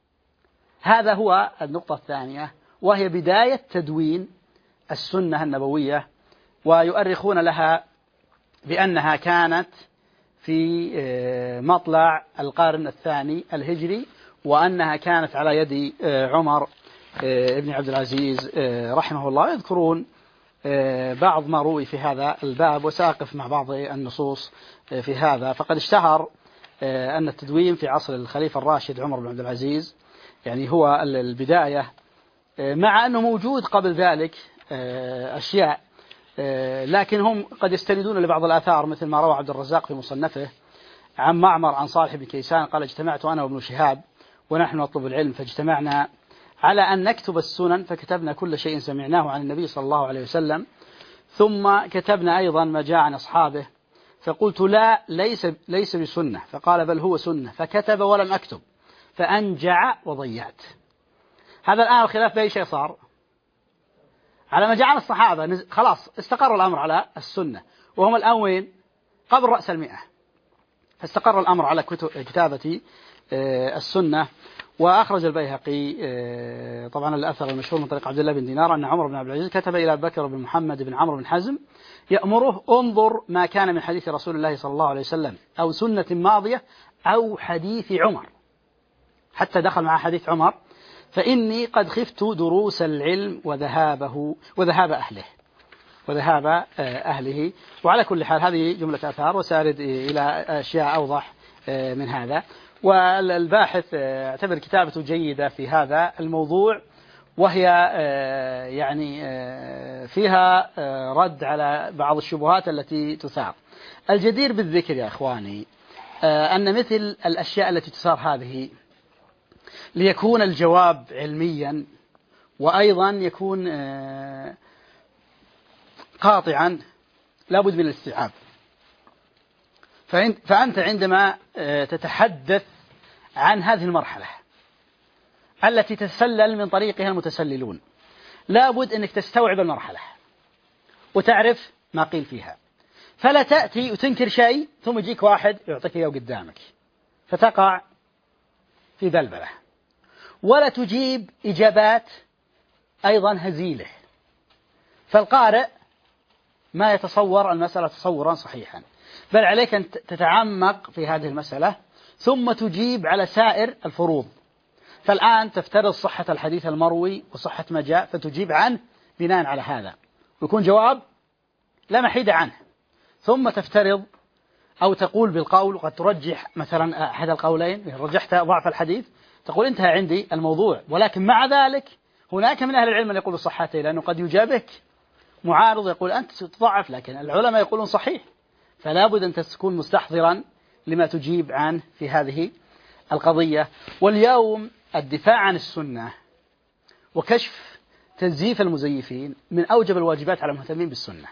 هذا هو النقطة الثانية، وهي بداية تدوين السنة النبوية، ويؤرخون لها بأنها كانت في مطلع القرن الثاني الهجري، وأنها كانت على يد عمر ابن عبد العزيز رحمه الله. يذكرون بعض ما روي في هذا الباب، وسأقف مع بعض النصوص في هذا. فقد اشتهر أن التدوين في عصر الخليفة الراشد عمر بن عبد العزيز يعني هو البداية، مع أنه موجود قبل ذلك أشياء، لكن هم قد يستندون لبعض الآثار مثل ما روى عبد الرزاق في مصنفه عن معمر عن صالح بن كيسان قال: اجتمعت أنا وابن شهاب ونحن نطلب العلم، فاجتمعنا على أن نكتب السنن، فكتبنا كل شيء سمعناه عن النبي صلى الله عليه وسلم، ثم كتبنا أيضا ما جاء عن أصحابه، فقلت: لا، ليس بسنة، فقال: بل هو سنة، فكتب ولم أكتب، فأنجع وضيعت. هذا الآن الخلاف بأي شيء صار؟ على ما جاء عن الصحابة، خلاص استقر الأمر على السنة، وهم الآن وين؟ قبل رأس المئة، فاستقر الأمر على كتابة السنة. وأخرج البيهقي طبعا الأثر المشهور من طريق عبد الله بن دينار أن عمر بن عبد العزيز كتب إلى أبي بكر بن محمد بن عمرو بن حزم يأمره: انظر ما كان من حديث رسول الله صلى الله عليه وسلم أو سنة ماضية أو حديث عمر، حتى دخل مع حديث عمر: فإني قد خفت دروس العلم وذهاب أهله. وعلى كل حال هذه جملة آثار، وسأرد إلى أشياء أوضح من هذا. والباحث اعتبر كتابته جيدة في هذا الموضوع، وهي يعني فيها رد على بعض الشبهات التي تثار. الجدير بالذكر يا إخواني أن مثل الأشياء التي تثار هذه ليكون الجواب علميا وأيضا يكون قاطعا لابد من الاستيعاب. فأنت عندما تتحدث عن هذه المرحلة التي تتسلل من طريقها المتسللون لابد أنك تستوعب المرحلة وتعرف ما قيل فيها، فلا تأتي وتنكر شيء ثم يجيك واحد يعطيك إياه قدامك فتقع في بلبلة، ولا تجيب إجابات أيضا هزيلة، فالقارئ ما يتصور المسألة تصورا صحيحا، بل عليك أن تتعمق في هذه المسألة ثم تجيب على سائر الفروض. فالآن تفترض صحة الحديث المروي وصحة ما جاء فتجيب عنه بناء على هذا ويكون جواب لا محيد عنه، ثم تفترض أو تقول بالقول، وقد ترجح مثلا أحد القولين، رجحت ضعف الحديث تقول انتهى عندي الموضوع. ولكن مع ذلك هناك من أهل العلم يقول صحته، لأنه قد يجابك معارض يقول أنت تضعف، لكن العلماء يقولون صحيح، فلا بد أن تكون مستحضرا لما تجيب عنه في هذه القضية. واليوم الدفاع عن السنة وكشف تزييف المزيفين من أوجب الواجبات على المهتمين بالسنة،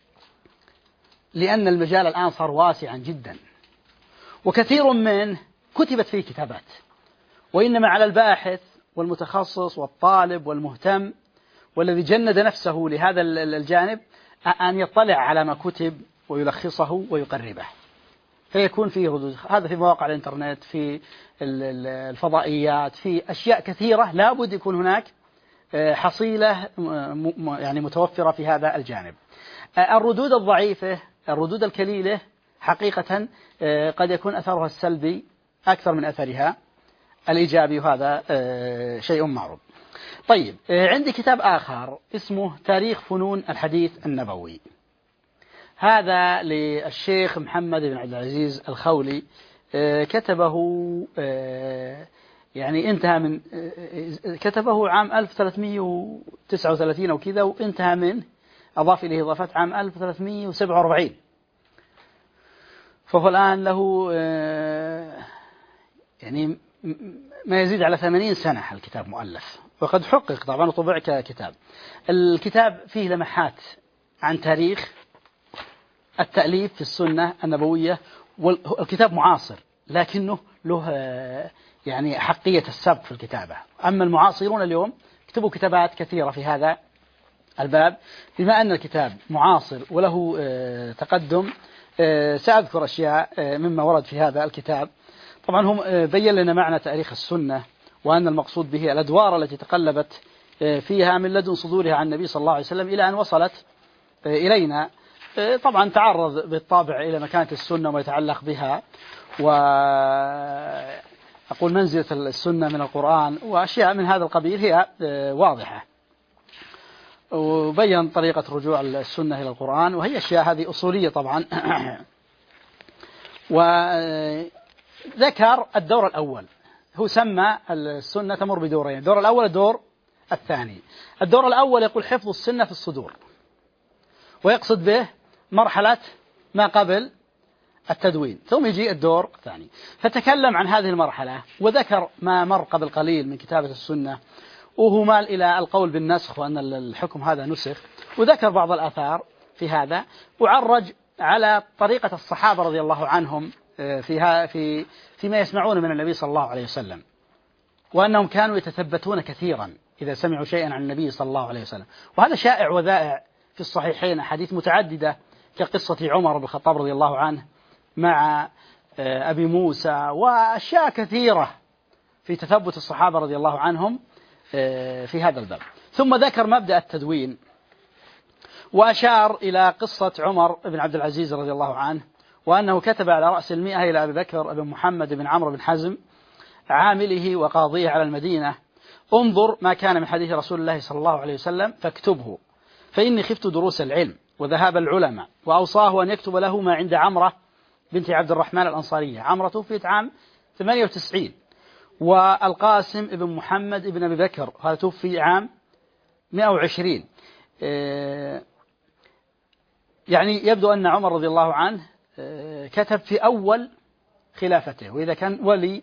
لأن المجال الآن صار واسعا جدا وكثير منه كتبت فيه كتابات، وإنما على الباحث والمتخصص والطالب والمهتم والذي جند نفسه لهذا الجانب أن يطلع على ما كتب ويلخصه ويقربه، فيكون فيه ردود. هذا في مواقع الإنترنت، في الفضائيات، في أشياء كثيرة لا بد يكون هناك حصيلة يعني متوفرة في هذا الجانب. الردود الضعيفة، الردود الكليلة حقيقة قد يكون أثرها السلبي أكثر من أثرها الإيجابي، وهذا شيء معروف. طيب، عندي كتاب آخر اسمه تاريخ فنون الحديث النبوي، هذا للشيخ محمد بن عبد العزيز الخولي، كتبه يعني انتهى من كتبه عام 1339 أو كذا، وانتهى من أضاف إليه إضافات عام 1347، فهو الآن له يعني ما يزيد على 80 سنة الكتاب مؤلف، وقد حقق طبعا وطبع ككتاب. الكتاب فيه لمحات عن تاريخ التأليف في السنة النبوية، والكتاب معاصر لكنه له يعني حقية السبق في الكتابة. أما المعاصرون اليوم كتبوا كتابات كثيرة في هذا الباب، بما أن الكتاب معاصر وله تقدم سأذكر أشياء مما ورد في هذا الكتاب. طبعا هم بين لنا معنى تاريخ السنة، وأن المقصود به الأدوار التي تقلبت فيها من لدن صدورها عن النبي صلى الله عليه وسلم إلى أن وصلت إلينا. طبعا تعرض بالطبع إلى مكانة السنة وما يتعلق بها، وأقول منزلة السنة من القرآن وأشياء من هذا القبيل هي واضحة، وبين طريقة رجوع السنة إلى القرآن، وهي أشياء هذه أصولية طبعا. وذكر الدور الأول، هو سمى السنة تمر بدورين، الدور الأول الدور الثاني. الدور الأول يقول حفظ السنة في الصدور، ويقصد به مرحلة ما قبل التدوين، ثم يجي الدور الثاني. فتكلم عن هذه المرحلة وذكر ما مر قبل قليل من كتابة السنة، وهو مال إلى القول بالنسخ وأن الحكم هذا نسخ، وذكر بعض الآثار في هذا، وعرج على طريقة الصحابة رضي الله عنهم فيما يسمعون من النبي صلى الله عليه وسلم، وأنهم كانوا يتثبتون كثيرا إذا سمعوا شيئا عن النبي صلى الله عليه وسلم. وهذا شائع وذائع في الصحيحين، أحاديث متعددة كقصة عمر بن الخطاب رضي الله عنه مع أبي موسى، وأشياء كثيرة في تثبت الصحابة رضي الله عنهم في هذا الباب. ثم ذكر مبدأ التدوين، وأشار إلى قصة عمر بن عبد العزيز رضي الله عنه، وأنه كتب على رأس 100 إلى أبي بكر بن محمد بن عمرو بن حزم عامله وقاضيه على المدينة: انظر ما كان من حديث رسول الله صلى الله عليه وسلم فاكتبه، فإني خفت دروس العلم وذهاب العلماء. وأوصاه أن يكتب له ما عند عمرة بنت عبد الرحمن الأنصارية. عمرة توفيت عام 98. والقاسم ابن محمد ابن أبي بكر هذا توفي عام 120. يعني يبدو أن عمر رضي الله عنه كتب في أول خلافته، وإذا كان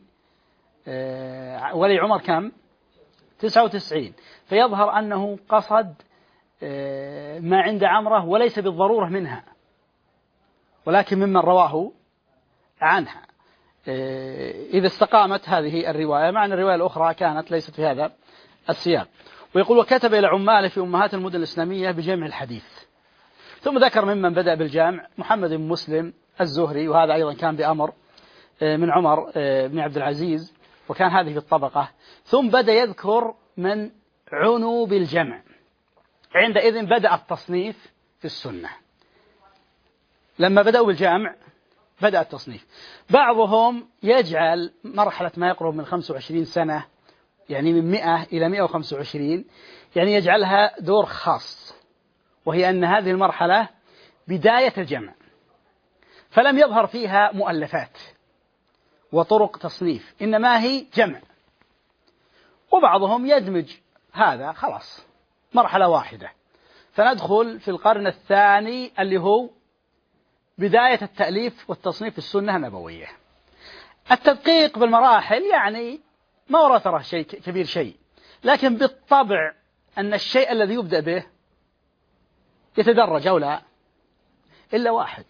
ولي عمر كم 99، فيظهر أنه قصد ما عند عمرة وليس بالضرورة منها، ولكن ممن رواه عنها إذا استقامت هذه الرواية، مع أن الرواية الأخرى كانت ليست في هذا السياق. ويقول وكتب إلى عماله في أمهات المدن الإسلامية بجمع الحديث. ثم ذكر ممن بدأ بالجامع محمد بن مسلم الزهري، وهذا أيضا كان بأمر من عمر بن عبد العزيز، وكان هذه في الطبقة. ثم بدأ يذكر من عنوا بالجمع، عندئذ بدأ التصنيف في السنة. لما بدأوا بالجامع بدأ التصنيف. بعضهم يجعل مرحلة ما يقرب من 25 سنة، يعني من 100 إلى 125، يعني يجعلها دور خاص، وهي أن هذه المرحلة بداية الجمع، فلم يظهر فيها مؤلفات وطرق تصنيف، إنما هي جمع. وبعضهم يدمج هذا خلاص مرحلة واحدة، فندخل في القرن الثاني اللي هو بداية التأليف والتصنيف في السنة النبوية. التدقيق بالمراحل يعني ما وراء ترى شيء كبير شيء، لكن بالطبع أن الشيء الذي يبدأ به يتدرج أو لا، إلا واحد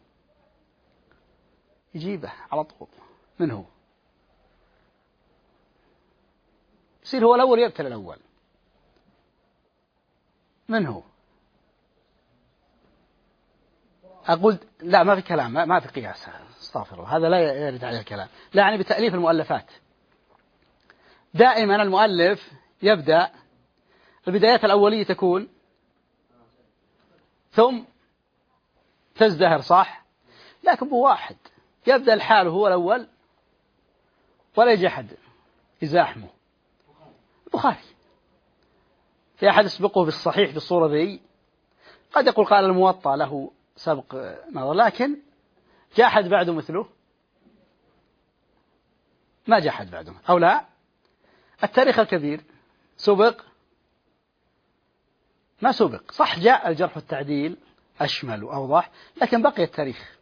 يجيبه على طول. من هو؟ يصير هو الأول يبتلى الأول. من هو؟ أقول لا، ما في كلام، ما في قياس، استغفر الله، هذا لا يرد عليه الكلام. لا، يعني بتأليف المؤلفات. دائما المؤلف يبدأ، البدايات الأولية تكون ثم تزدهر، صح؟ لكن بواحد يبدأ الحال هو الأول ولا يجي أحد يزاحمه. البخاري في أحد يسبقه بالصحيح بالصورة ذي، قد يقول قال الموطأ له سبق نظر، لكن جاء أحد بعده مثله؟ ما جاء أحد بعده، أو لا؟ التاريخ الكبير سبق؟ ما سبق، صح، جاء الجرح والتعديل أشمل وأوضح، لكن بقي التاريخ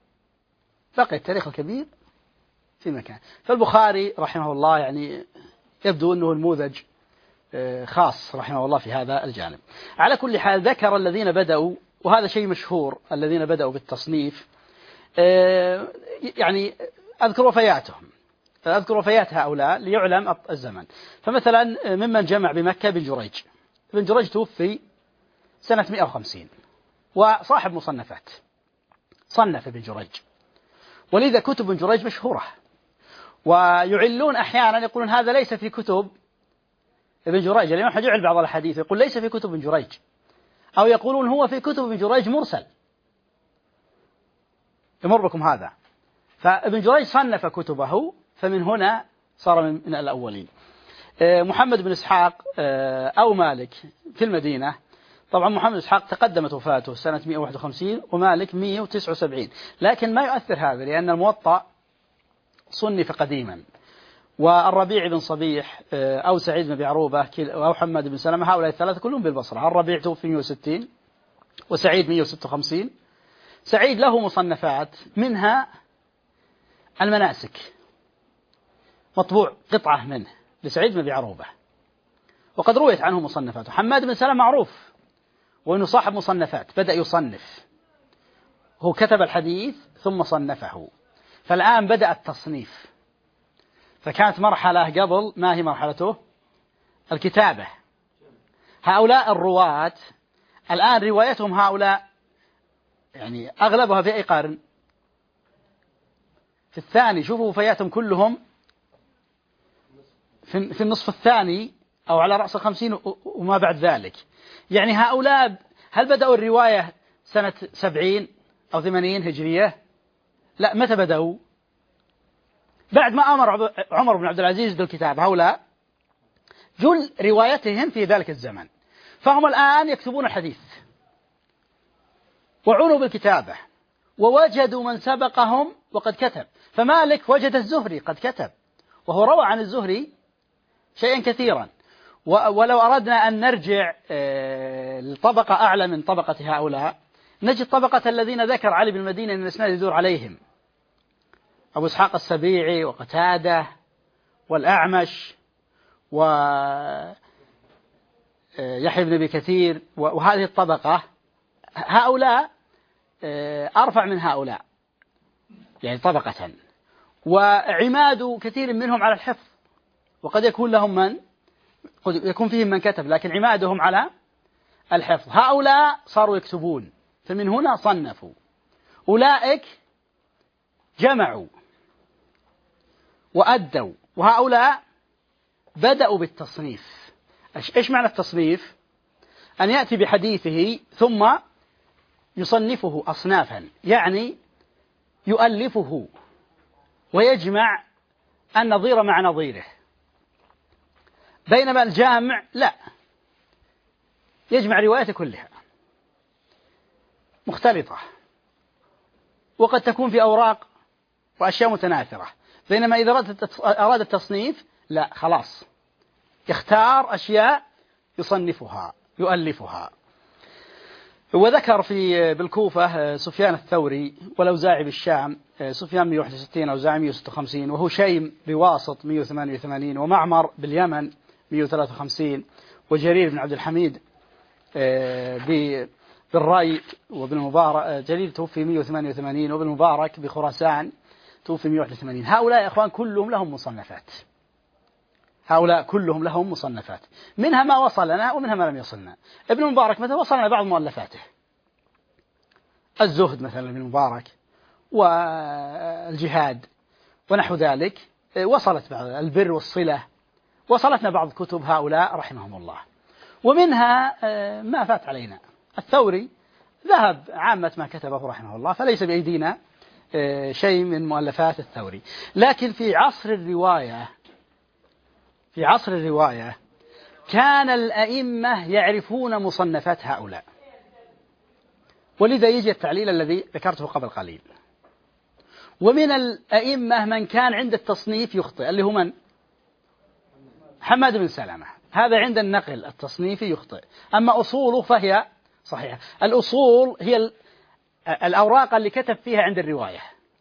الكبير في مكان. فالبخاري رحمه الله يعني يبدو أنه نموذج خاص رحمه الله في هذا الجانب. على كل حال ذكر الذين بدأوا، وهذا شيء مشهور، الذين بدأوا بالتصنيف، يعني أذكر وفيات هؤلاء ليعلم الزمن. فمثلا ممن جمع بمكة بن جريج توفي سنة 150، وصاحب مصنفات، صنف ابن جريج، ولذا كتب ابن جريج مشهورة. ويعلون أحيانا يقولون هذا ليس في كتب ابن جريج، اليوم أحد يعل بعض الحديث يقول ليس في كتب ابن جريج، أو يقولون هو في كتب ابن جريج مرسل. يمر بكم هذا. فابن جريج صنف كتبه، فمن هنا صار من الأولين. محمد بن إسحاق أو مالك في المدينة، طبعا محمد بن إسحاق تقدمت وفاته سنة 151 ومالك 179، لكن ما يؤثر هذا لأن الموطأ صنف قديما. والربيع بن صبيح أو سعيد بن عروبة أو حماد بن سلمة، هؤلاء الثلاثة كلهم بالبصرة. الربيع توفي 160 وسعيد 156. سعيد له مصنفات، منها المناسك، مطبوع قطعة منه لسعيد بن عروبة، وقد رويت عنه مصنفاته. حماد بن سلمة معروف وأنه صاحب مصنفات، بدأ يصنف، هو كتب الحديث ثم صنفه، فالآن بدأ التصنيف. فكانت مرحلة قبل، ما هي مرحلته؟ الكتابة. هؤلاء الرواة الآن روايتهم هؤلاء يعني أغلبها في أي قرن؟ في الثاني. شوفوا وفياتهم كلهم في النصف الثاني أو على رأس 50 وما بعد ذلك. يعني هؤلاء هل بدأوا الرواية سنة 70 أو 80 هجرية؟ لا، متى بدأوا؟ بعد ما أمر عمر بن عبد العزيز بالكتاب. هؤلاء جل روايتهم في ذلك الزمن، فهم الآن يكتبون الحديث وعنوا بالكتابة ووجدوا من سبقهم وقد كتب. فمالك وجد الزهري قد كتب، وهو روى عن الزهري شيئا كثيرا. ولو أردنا أن نرجع لطبقة أعلى من طبقة هؤلاء، نجد طبقة الذين ذكر علي بن المديني أن الإسناد يدور عليهم: أبو إسحاق السبيعي وقتادة والأعمش ويحيى بن أبي كثير، وهذه الطبقة. هؤلاء أرفع من هؤلاء يعني طبقة، وعماد كثير منهم على الحفظ، وقد يكون لهم قد يكون فيهم من كتب، لكن عمادهم على الحفظ. هؤلاء صاروا يكتبون، فمن هنا صنفوا. أولئك جمعوا وأدوا، وهؤلاء بدأوا بالتصنيف. إيش معنى التصنيف؟ أن يأتي بحديثه ثم يصنفه أصنافا، يعني يؤلفه ويجمع النظير مع نظيره. بينما الجامع لا، يجمع روايته كلها مختلطة، وقد تكون في أوراق وأشياء متناثرة. بينما إذا أراد التصنيف لا، خلاص يختار أشياء يصنفها يؤلفها. وذكر بالكوفة سفيان الثوري والأوزاعي بالشام، سفيان 161 أوزاعي 156، وهشيم بواسط 188، ومعمر باليمن 153، وجرير بن عبد الحميد بالري، وابن المبارك جرير توفي 188، وابن المبارك بخراسان توفي 181. هؤلاء يا إخوان كلهم لهم مصنفات، هؤلاء كلهم لهم مصنفات، منها ما وصلنا ومنها ما لم يصلنا. ابن المبارك مثلا وصلنا بعض مؤلفاته، الزهد مثلا ابن المبارك، والجهاد ونحو ذلك، وصلت بعض البر والصلة، وصلتنا بعض كتب هؤلاء رحمهم الله. ومنها ما فات علينا. الثوري ذهب عامة ما كتبه رحمه الله، فليس بأيدينا شيء من مؤلفات الثوري. لكن في عصر الرواية كان الأئمة يعرفون مصنفات هؤلاء، ولذا يجي التعليل الذي ذكرته قبل قليل. ومن الأئمة من كان عند التصنيف يخطئ، اللي هو من؟ حماد بن سلمة، هذا عند النقل التصنيفي يخطئ، أما أصوله فهي صحيحة. الأصول هي الأوراق اللي كتب فيها عند الرواية،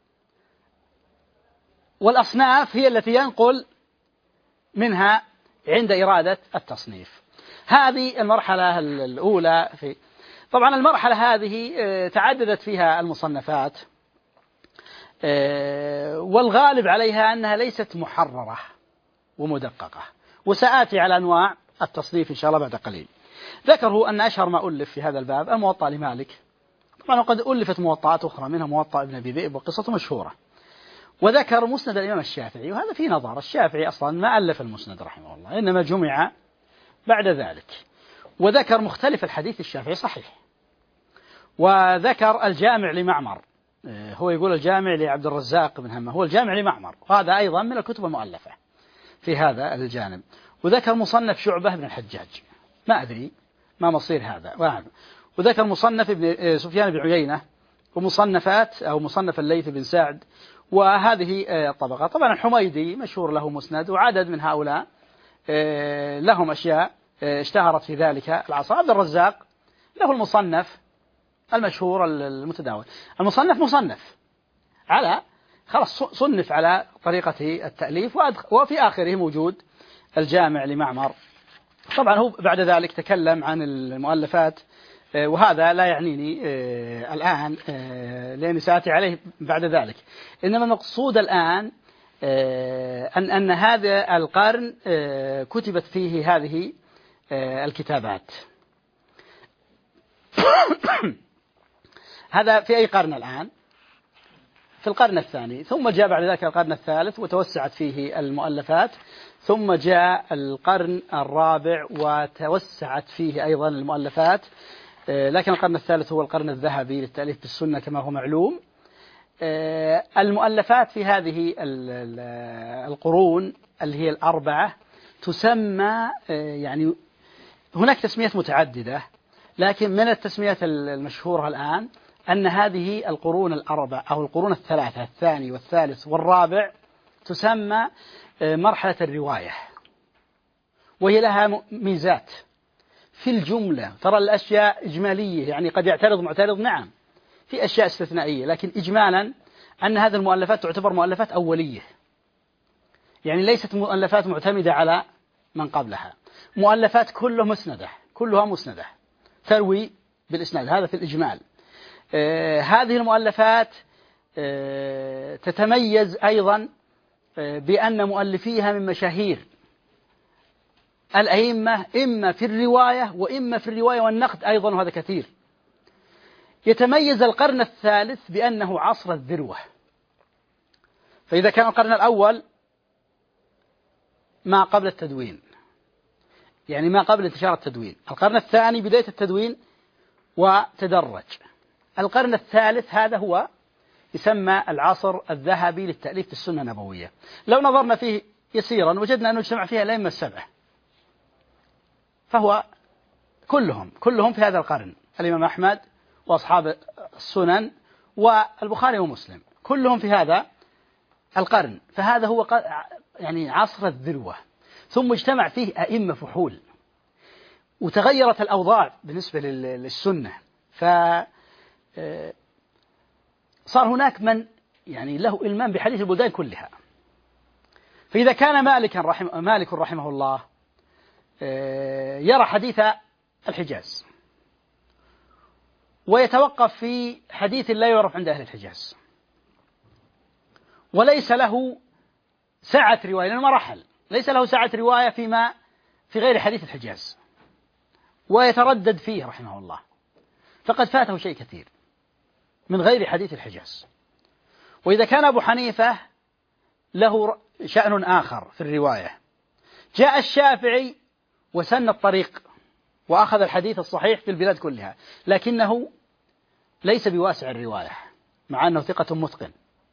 والأصناف هي التي ينقل منها عند إرادة التصنيف. هذه المرحلة الأولى. طبعا المرحلة هذه تعددت فيها المصنفات، والغالب عليها أنها ليست محررة ومدققة، وسآتي على أنواع التصنيف إن شاء الله بعد قليل. ذكروا أن أشهر ما ألف في هذا الباب الموطأ لمالك، طبعا وقد ألفت موطئات أخرى منها موطأ ابن أبي ذئب وقصته مشهورة. وذكر مسند الإمام الشافعي، وهذا فيه نظر، الشافعي أصلا ما ألف المسند رحمه الله، إنما جمع بعد ذلك. وذكر مختلف الحديث الشافعي صحيح. وذكر الجامع لمعمر، هو يقول الجامع لعبد الرزاق بن همام، هو الجامع لمعمر، وهذا أيضا من الكتب المؤلفة في هذا الجانب. وذكر مصنف شعبة بن الحجاج، ما أدري ما مصير هذا. وذكر مصنف ابن سفيان بن عيينة، ومصنفات أو مصنف الليث بن سعد، وهذه الطبقة. طبعا الحميدي مشهور له مسند، وعدد من هؤلاء لهم أشياء اشتهرت في ذلك العصر. عبد الرزاق له المصنف المشهور المتداول، المصنف مصنف على خلاص صنف على طريقة التأليف، وفي آخره موجود الجامع لمعمر. طبعا هو بعد ذلك تكلم عن المؤلفات، وهذا لا يعنيني الآن لأني سآتي عليه بعد ذلك. إنما المقصود الآن أن هذا القرن كتبت فيه هذه الكتابات. هذا في أي قرن الآن؟ في القرن الثاني، ثم جاء بعد ذلك القرن الثالث وتوسعت فيه المؤلفات، ثم جاء القرن الرابع وتوسعت فيه أيضا المؤلفات. لكن القرن الثالث هو القرن الذهبي للتأليف بالسنة كما هو معلوم. المؤلفات في هذه القرون اللي هي الأربعة تسمى، يعني هناك تسميات متعددة، لكن من التسميات المشهورة الآن أن هذه القرون الأربع أو القرون الثلاثة، الثاني والثالث والرابع، تسمى مرحلة الرواية، وهي لها ميزات في الجملة. ترى الأشياء إجمالية، يعني قد يعترض معترض، نعم في أشياء استثنائية، لكن إجمالا أن هذه المؤلفات تعتبر مؤلفات أولية، يعني ليست مؤلفات معتمدة على من قبلها، مؤلفات كلها مسندة تروي بالإسناد، هذا في الإجمال. هذه المؤلفات تتميز أيضا بأن مؤلفيها من مشاهير الأئمة، إما في الرواية وإما في الرواية والنقد أيضا، وهذا كثير. يتميز القرن الثالث بأنه عصر الذروة، فإذا كان القرن الأول ما قبل التدوين، يعني ما قبل انتشار التدوين، القرن الثاني بداية التدوين وتدرج، القرن الثالث هذا هو يسمى العصر الذهبي للتأليف في السنة النبوية. لو نظرنا فيه يسيرا وجدنا أنه اجتمع فيها الأئمة السبعة، فهو كلهم في هذا القرن، الإمام أحمد وأصحاب السنن والبخاري ومسلم، كلهم في هذا القرن، فهذا هو يعني عصر الذروة. ثم اجتمع فيه أئمة فحول، وتغيرت الأوضاع بالنسبة للسنة، فصار هناك من يعني له إلمام بحديث البلدان كلها. فإذا كان مالك رحمه الله يرى حديث الحجاز ويتوقف في حديث لا يعرف عند أهل الحجاز، وليس له سعة رواية، لأنه مراحل، ليس له سعة رواية في غير حديث الحجاز، ويتردد فيه رحمه الله، فقد فاته شيء كثير من غير حديث الحجاز. وإذا كان أبو حنيفة له شأن آخر في الرواية، جاء الشافعي وسن الطريق وأخذ الحديث الصحيح في البلاد كلها، لكنه ليس بواسع الرواية مع أنه ثقة متقن،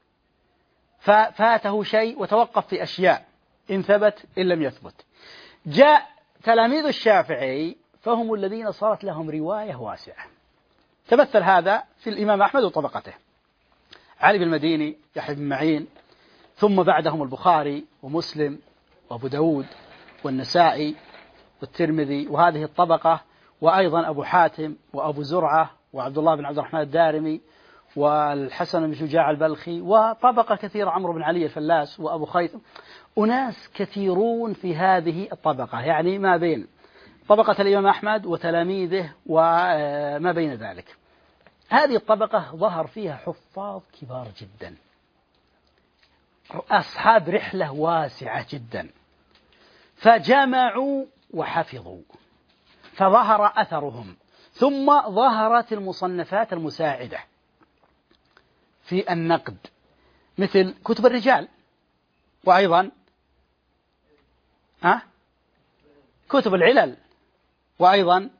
ففاته شيء وتوقف في أشياء، إن ثبت إن لم يثبت. جاء تلاميذ الشافعي فهم الذين صارت لهم رواية واسعة، تمثل هذا في الإمام أحمد وطبقته، علي بن المديني، يحيى بن معين، ثم بعدهم البخاري ومسلم وأبو داود والنسائي والترمذي، وهذه الطبقة، وأيضا أبو حاتم وأبو زرعة وعبد الله بن عبد الرحمن الدارمي والحسن بن شجاع البلخي، وطبقة كثيرة، عمرو بن علي الفلاس وأبو خيثم، أناس كثيرون في هذه الطبقة، يعني ما بين طبقة الإمام أحمد وتلاميذه وما بين ذلك. هذه الطبقة ظهر فيها حفاظ كبار جدا، أصحاب رحلة واسعة جدا، فجمعوا وحفظوا، فظهر أثرهم. ثم ظهرت المصنفات المساعدة في النقد مثل كتب الرجال، وأيضا كتب العلل، وأيضا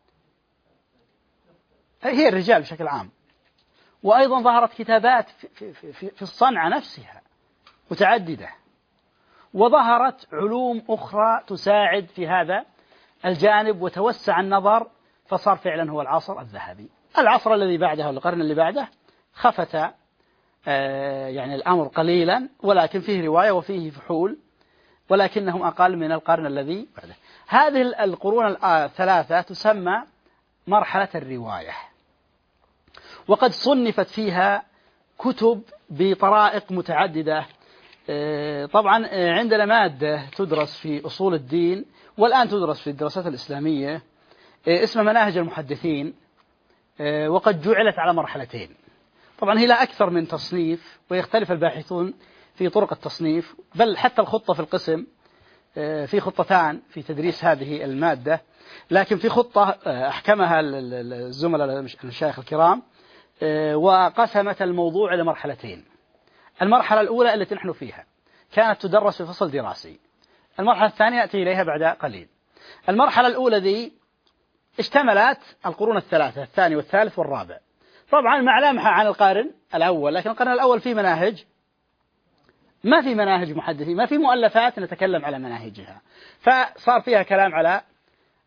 هي الرجال بشكل عام، وأيضا ظهرت كتابات في الصنعة نفسها متعددة، وظهرت علوم أخرى تساعد في هذا الجانب، وتوسع النظر، فصار فعلا هو العصر الذهبي. العصر الذي بعده والقرن اللي بعده خفت يعني الأمر قليلا، ولكن فيه رواية وفيه فحول، ولكنهم أقل من القرن الذي بعده. هذه القرون الثلاثة تسمى مرحلة الرواية، وقد صنفت فيها كتب بطرائق متعددة. طبعا عندنا مادة تدرس في أصول الدين، والآن تدرس في الدراسات الإسلامية، اسمها مناهج المحدثين، وقد جعلت على مرحلتين. طبعا هي لا أكثر من تصنيف، ويختلف الباحثون في طرق التصنيف، بل حتى الخطة في القسم في خطتان في تدريس هذه المادة، لكن في خطة أحكمها الزملاء المشايخ الكرام، وقسمت الموضوع إلى مرحلتين. المرحلة الأولى التي نحن فيها كانت تدرس في فصل دراسي، المرحلة الثانية يأتي إليها بعد قليل. المرحلة الأولى ذي اشتملت القرون الثلاثة، الثاني والثالث والرابع، طبعا مع لمحة عن القرن الأول، لكن القرن الأول فيه مناهج، ما في مناهج محدثين، ما في مؤلفات نتكلم على مناهجها، فصار فيها كلام على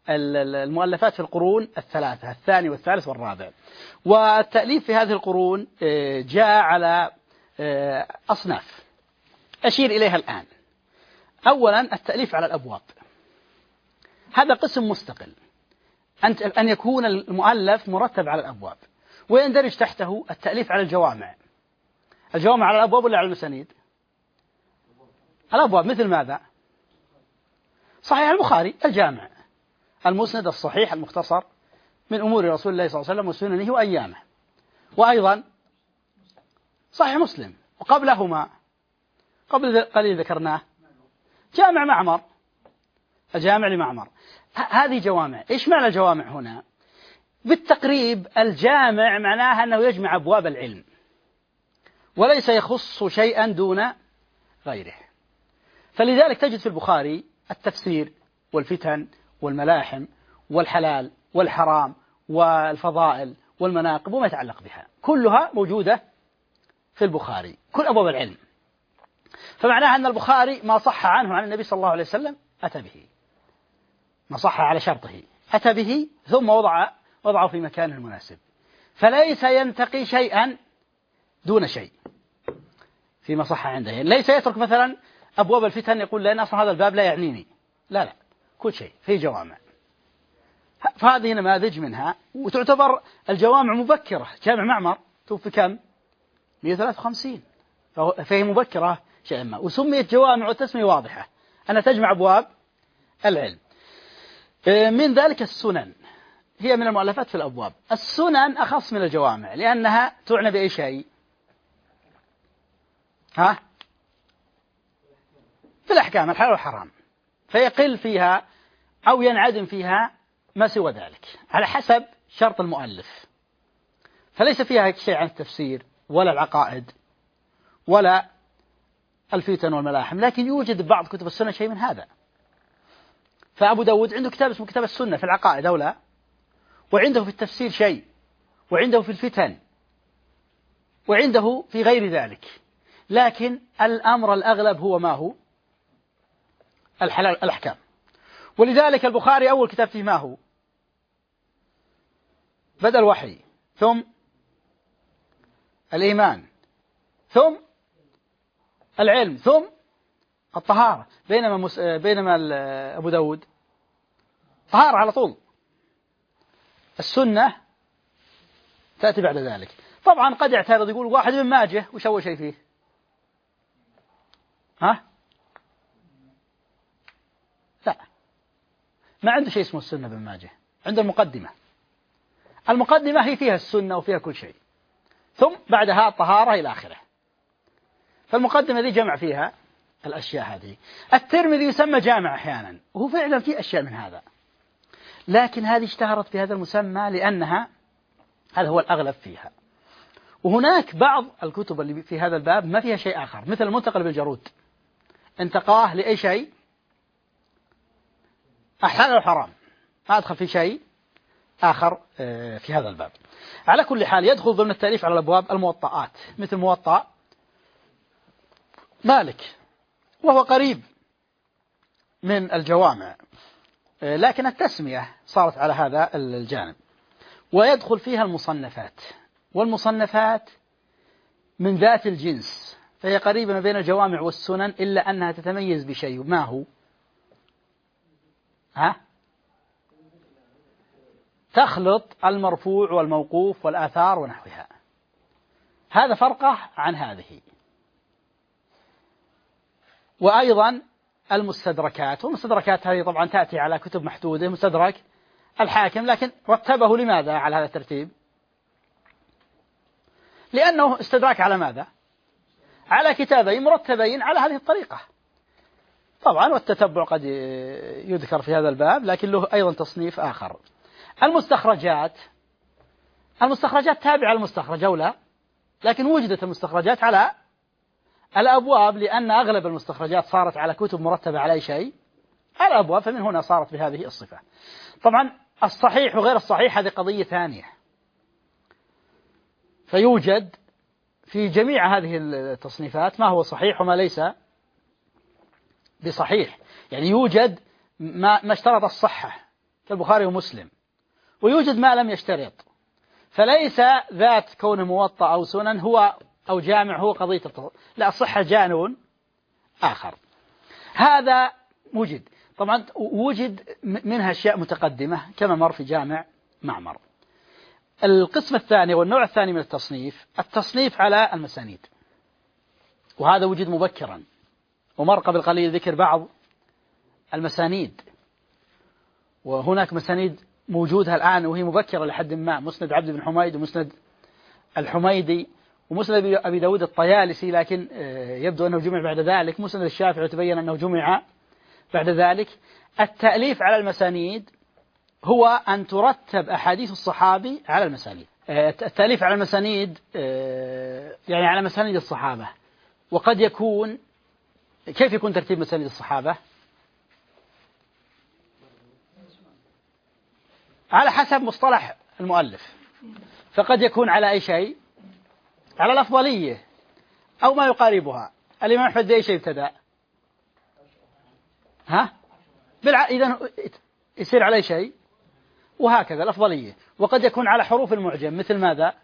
المؤلفات في القرون الثلاثة، الثاني والثالث والرابع. والتأليف في هذه القرون جاء على أصناف أشير إليها الآن. أولا التأليف على الأبواب، هذا قسم مستقل، أن يكون المؤلف مرتب على الأبواب، ويندرج تحته التأليف على الجوامع. الجوامع على الأبواب ولا على المسانيد؟ الأبواب مثل ماذا؟ صحيح البخاري الجامع، المسند الصحيح المختصر من أمور رسول الله صلى الله عليه وسلم وسننه وأيامه. وأيضا صحيح مسلم، وقبلهما قبل قليل ذكرناه جامع معمر، الجامع لمعمر. هذه جوامع. إيش معنى الجوامع هنا؟ بالتقريب الجامع معناها أنه يجمع أبواب العلم وليس يخص شيئا دون غيره. فلذلك تجد في البخاري التفسير والفتن والملاحم والحلال والحرام والفضائل والمناقب وما يتعلق بها، كلها موجودة في البخاري، كل أبواب العلم. فمعناها أن البخاري ما صح عنه عن النبي صلى الله عليه وسلم أتى به، ما صح على شرطه أتى به، ثم وضعه في مكانه المناسب، فليس ينتقي شيئا دون شيء فيما صح عنده. ليس يترك مثلا أبواب الفتن يقول لأن أصلا هذا الباب لا يعنيني، لا لا، كل شيء في جوامع. فهذه نماذج منها، وتعتبر الجوامع مبكرة. جامع معمر توفي كم؟ 153، فهي مبكرة شيئا ما، وسميت جوامع والتسمية واضحة أنها تجمع أبواب العلم. من ذلك السنن، هي من المؤلفات في الأبواب. السنن أخص من الجوامع لأنها تعنى بأي شيء؟ في الأحكام الحلال والحرام، فيقل فيها أو ينعدم فيها ما سوى ذلك على حسب شرط المؤلف، فليس فيها شيء عن التفسير ولا العقائد ولا الفتن والملاحم، لكن يوجد بعض كتب السنة شيء من هذا. فأبو داود عنده كتاب اسمه كتاب السنة في العقائد أو لا، وعنده في التفسير شيء، وعنده في الفتن، وعنده في غير ذلك، لكن الأمر الأغلب هو ما هو؟ الحلال الأحكام. ولذلك البخاري أول كتاب فيه ما هو؟ بدء الوحي، ثم الإيمان، ثم العلم، ثم الطهارة. بينما أبو داود طهارة على طول، السنة تأتي بعد ذلك. طبعا قد يعترض يقول واحد من ماجه وش أول شيء فيه؟ لا، ما عنده شيء اسمه السنة بن ماجه، عنده المقدمة. المقدمة هي فيها السنة وفيها كل شيء، ثم بعدها الطهارة إلى آخره. فالمقدمة ذي جمع فيها الأشياء هذه. الترمذي يسمى جامع أحيانا، وهو فعلا في أشياء من هذا، لكن هذه اشتهرت بهذا المسمى لأنها هذا هو الأغلب فيها. وهناك بعض الكتب اللي في هذا الباب ما فيها شيء آخر، مثل المنتقى بالجرود، انتقاه لأي شيء؟ الحلال والحرام، ما أدخل في شيء آخر في هذا الباب. على كل حال يدخل ضمن التأليف على الأبواب الموطئات، مثل موطأ مالك، وهو قريب من الجوامع، لكن التسمية صارت على هذا الجانب. ويدخل فيها المصنفات، والمصنفات من ذات الجنس، فهي قريبة ما بين الجوامع والسنن، إلا أنها تتميز بشيء. ما هو؟ تخلط المرفوع والموقوف والآثار ونحوها، هذا فرقه عن هذه. وأيضا المستدركات، والمستدركات هذه طبعا تأتي على كتب محدودة، مستدرك الحاكم، لكن رتبه لماذا على هذا الترتيب؟ لأنه استدرك على ماذا؟ على كتابين مرتبين على هذه الطريقة. طبعا والتتبع قد يذكر في هذا الباب، لكن له أيضا تصنيف آخر. المستخرجات تابعة للمستخرج أو لا، لكن وجدت المستخرجات على الأبواب، لأن أغلب المستخرجات صارت على كتب مرتبة على أي شيء؟ على الأبواب، فمن هنا صارت بهذه الصفة. طبعا الصحيح وغير الصحيح هذه قضية ثانية، فيوجد في جميع هذه التصنيفات ما هو صحيح وما ليس بصحيح، يعني يوجد ما اشترط الصحة كالبخاري ومسلم، ويوجد ما لم يشترط، فليس ذات كون موطأ أو سنن هو أو جامع هو قضية لا، الصحة جانب آخر. هذا وجد طبعا، وجد منها أشياء متقدمة كما مر في جامع معمر. القسم الثاني والنوع الثاني من التصنيف على المسانيد، وهذا وجد مبكرا، ومر قبل قليل ذكر بعض المسانيد، وهناك مسانيد موجودة الآن وهي مبكرة لحد ما، مسند عبد بن حميد ومسند الحميدي ومسند أبي داود الطيالسي، لكن يبدو أنه جمع بعد ذلك، مسند الشافعي وتبين أنه جمع بعد ذلك. التأليف على المسانيد هو أن ترتب أحاديث الصحابي على المسانيد. التأليف على المسانيد يعني على مسانيد الصحابة، وقد يكون كيف يكون ترتيب مسانيد الصحابة؟ على حسب مصطلح المؤلف، فقد يكون على أي شيء، على الأفضلية أو ما يقاربها. الإمام أحمد بأي شيء ابتدأ؟ إذن يصير على شيء، وهكذا الأفضلية. وقد يكون على حروف المعجم، مثل ماذا؟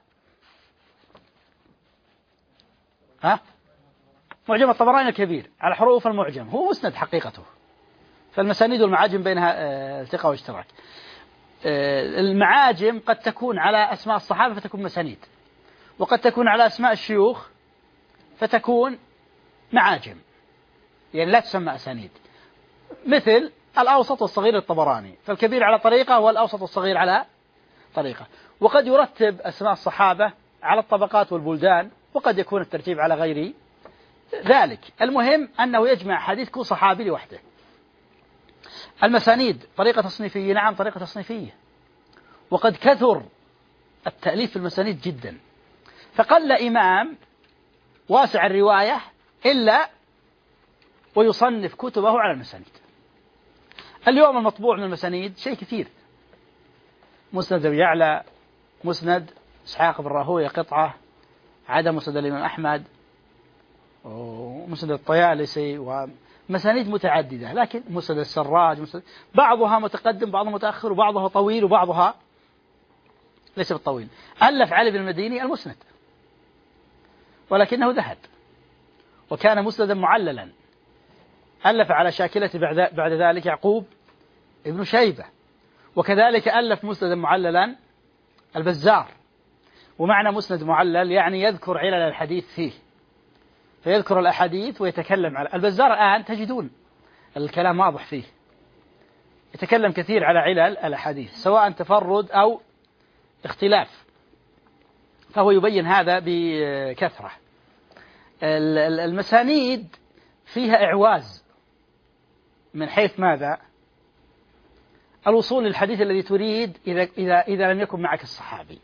معجم الطبراني الكبير على حروف المعجم، هو مسند حقيقته، فالمسانيد والمعاجم بينها التقاء واشتراك. المعاجم قد تكون على أسماء الصحابة فتكون مسانيد، وقد تكون على أسماء الشيوخ فتكون معاجم، يعني لا تسمى أسانيد، مثل الأوسط والصغير للطبراني، فالكبير على طريقة والأوسط والصغير على طريقة. وقد يرتب أسماء الصحابة على الطبقات والبلدان، وقد يكون الترتيب على غير ذلك. المهم أنه يجمع حديث كل صحابي لوحده. المسانيد طريقة تصنيفية، نعم طريقة تصنيفية، وقد كثر التأليف في المسانيد جدا، فقل إمام واسع الرواية إلا ويصنف كتبه على المسانيد. اليوم المطبوع من المسانيد شيء كثير، مسند أبي يعلى، مسند إسحاق بن راهويه قطعة، عدا مسند الإمام أحمد، ومسند الطيالسي، ومسانيد متعددة، لكن مسند السراج، بعضها متقدم بعضها متأخر، وبعضها طويل وبعضها ليس بالطويل. ألف علي بن المديني المسند، ولكنه ذهب، وكان مسندا معللا. ألف على شاكلة بعد ذلك يعقوب ابن شيبة، وكذلك ألف مسندا معللا البزار. ومعنى مسند معلل يعني يذكر علل الحديث فيه، فيذكر الأحاديث ويتكلم على البزار. الآن تجدون الكلام واضح فيه، يتكلم كثير على علل الأحاديث سواء تفرد أو اختلاف، فهو يبين هذا بكثرة. المسانيد فيها إعواز من حيث ماذا؟ الوصول للحديث الذي تريد إذا لم يكن معك الصحابي،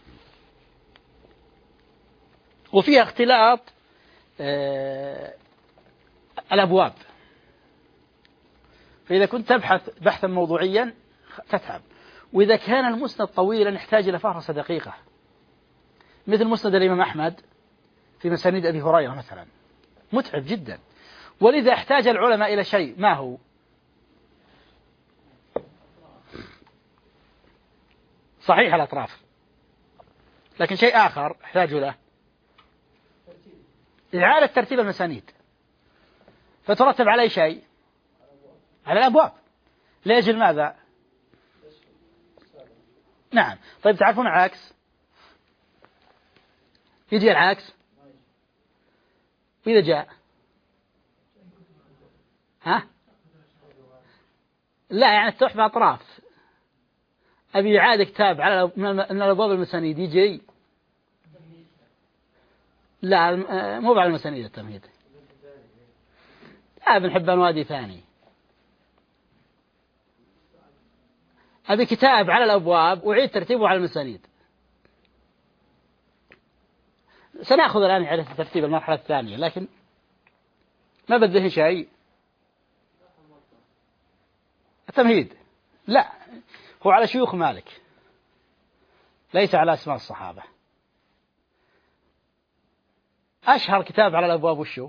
وفيها اختلاط الأبواب، فإذا كنت تبحث بحثا موضوعيا تتعب، وإذا كان المسند طويلا يحتاج إلى فهرسة دقيقة، مثل مسند الإمام أحمد في مسانيد أبي هريرة مثلا، متعب جدا. ولذا احتاج العلماء إلى شيء، ما هو؟ صحيح الأطراف، لكن شيء آخر احتاجوا له، إعادة ترتيب المسانيد، فترتب على شيء، على الأبواب، لأجل ماذا؟ نعم. طيب تعرفون العكس، يجي العكس، وإذا جاء لا، يعني تروح بأطراف. أبي إعادة كتاب على من الأبواب المسانيد يجي، لا مو على المسانيد التمهيد، ابن حبان وادي ثاني. أبي كتاب على الأبواب أعيد ترتيبه على المسانيد. سنأخذ الآن إعادة ترتيب المرحلة الثانية، لكن ما بده شيء. التمهيد لا، هو على شيوخ مالك، ليس على أسماء الصحابة. أشهر كتاب على الأبواب وشو؟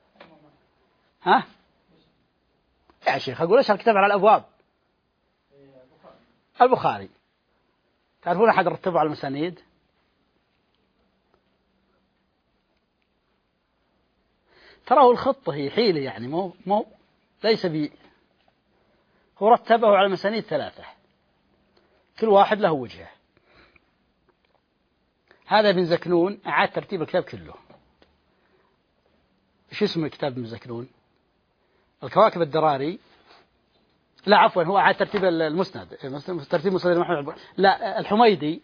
يا شيخ أقول أشهر كتاب على الأبواب البخاري تعرفون أحد رتبه على المسانيد؟ تراه الخطة هي حيلة يعني مو ليس هو رتبه على مسانيد 3 كل واحد له وجهه. هذا ابن زكنون أعاد ترتيب الكتاب كله. إيش اسم الكتاب ابن زكنون؟ الكواكب الدراري. لا عفوا، هو أعاد ترتيب المسند، ترتيب مسند محمد. لا، الحميدي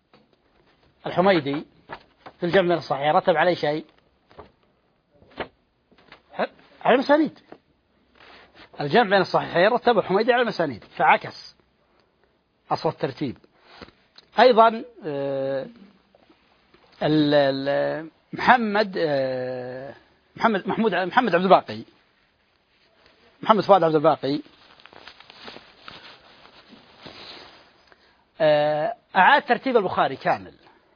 في الجمع من الصحيح رتب عليه شيء على المسانيد. الجمع بين الصحيحين رتب الحميدي على المسانيد، فعكس أصل الترتيب. أيضا محمد عبد الباقي، محمد فؤاد عبد الباقي أعاد ترتيب البخاري كامل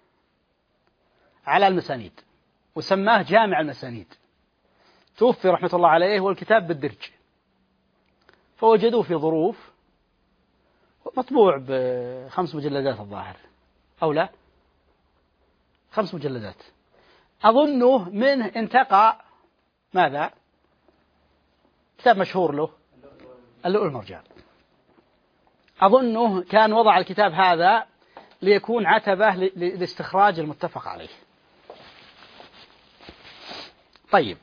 على المسانيد وسماه جامع المسانيد. توفي رحمة الله عليه والكتاب بالدرج، فوجدوه في ظروف مطبوع ب5 مجلدات الظاهر، أو لا 5 مجلدات أظنه. منه انتقى ماذا؟ كتاب مشهور له اللؤلؤ والمرجان. أظنه كان وضع الكتاب هذا ليكون عتبة لاستخراج المتفق عليه. طيب،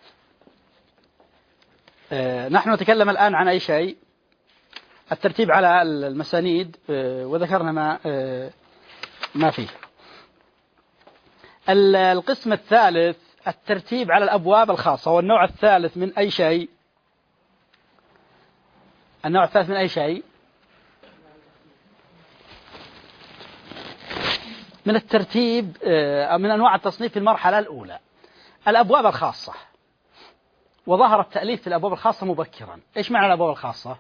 نحن نتكلم الآن عن أي شيء؟ الترتيب على المسانيد، وذكرنا ما فيه. القسم الثالث الترتيب على الأبواب الخاصة. والنوع الثالث من أي شيء؟ النوع الثالث من أي شيء؟ من الترتيب من أنواع التصنيف في المرحلة الأولى الأبواب الخاصة. وظهر التأليف في الأبواب الخاصة مبكرا. إيش معنى الأبواب الخاصة؟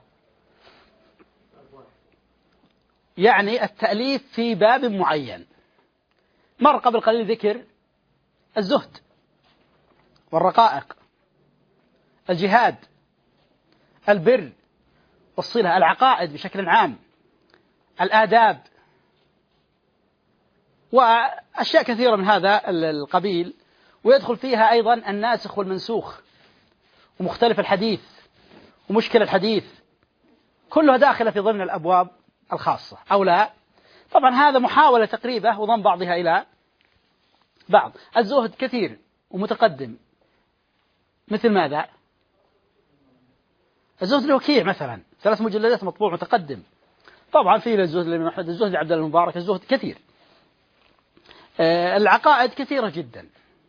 يعني التأليف في باب معين. مر قبل قليل ذكر الزهد والرقائق، الجهاد، البر والصلة، العقائد بشكل عام، الآداب، وأشياء كثيرة من هذا القبيل. ويدخل فيها أيضا الناسخ والمنسوخ، ومختلف الحديث، ومشكل الحديث، كلها داخلة في ضمن الأبواب الخاصة أو لا. طبعا هذا محاولة تقريبه وضم بعضها إلى بعض. الزهد كثير ومتقدم، مثل ماذا؟ الزهد الوكيع مثلا 3 مجلدات مطبوع متقدم. طبعا في الزهد لابن أحمد، الزهد لعبد الله المبارك، الزهد كثير. العقائد كثيرة جدا،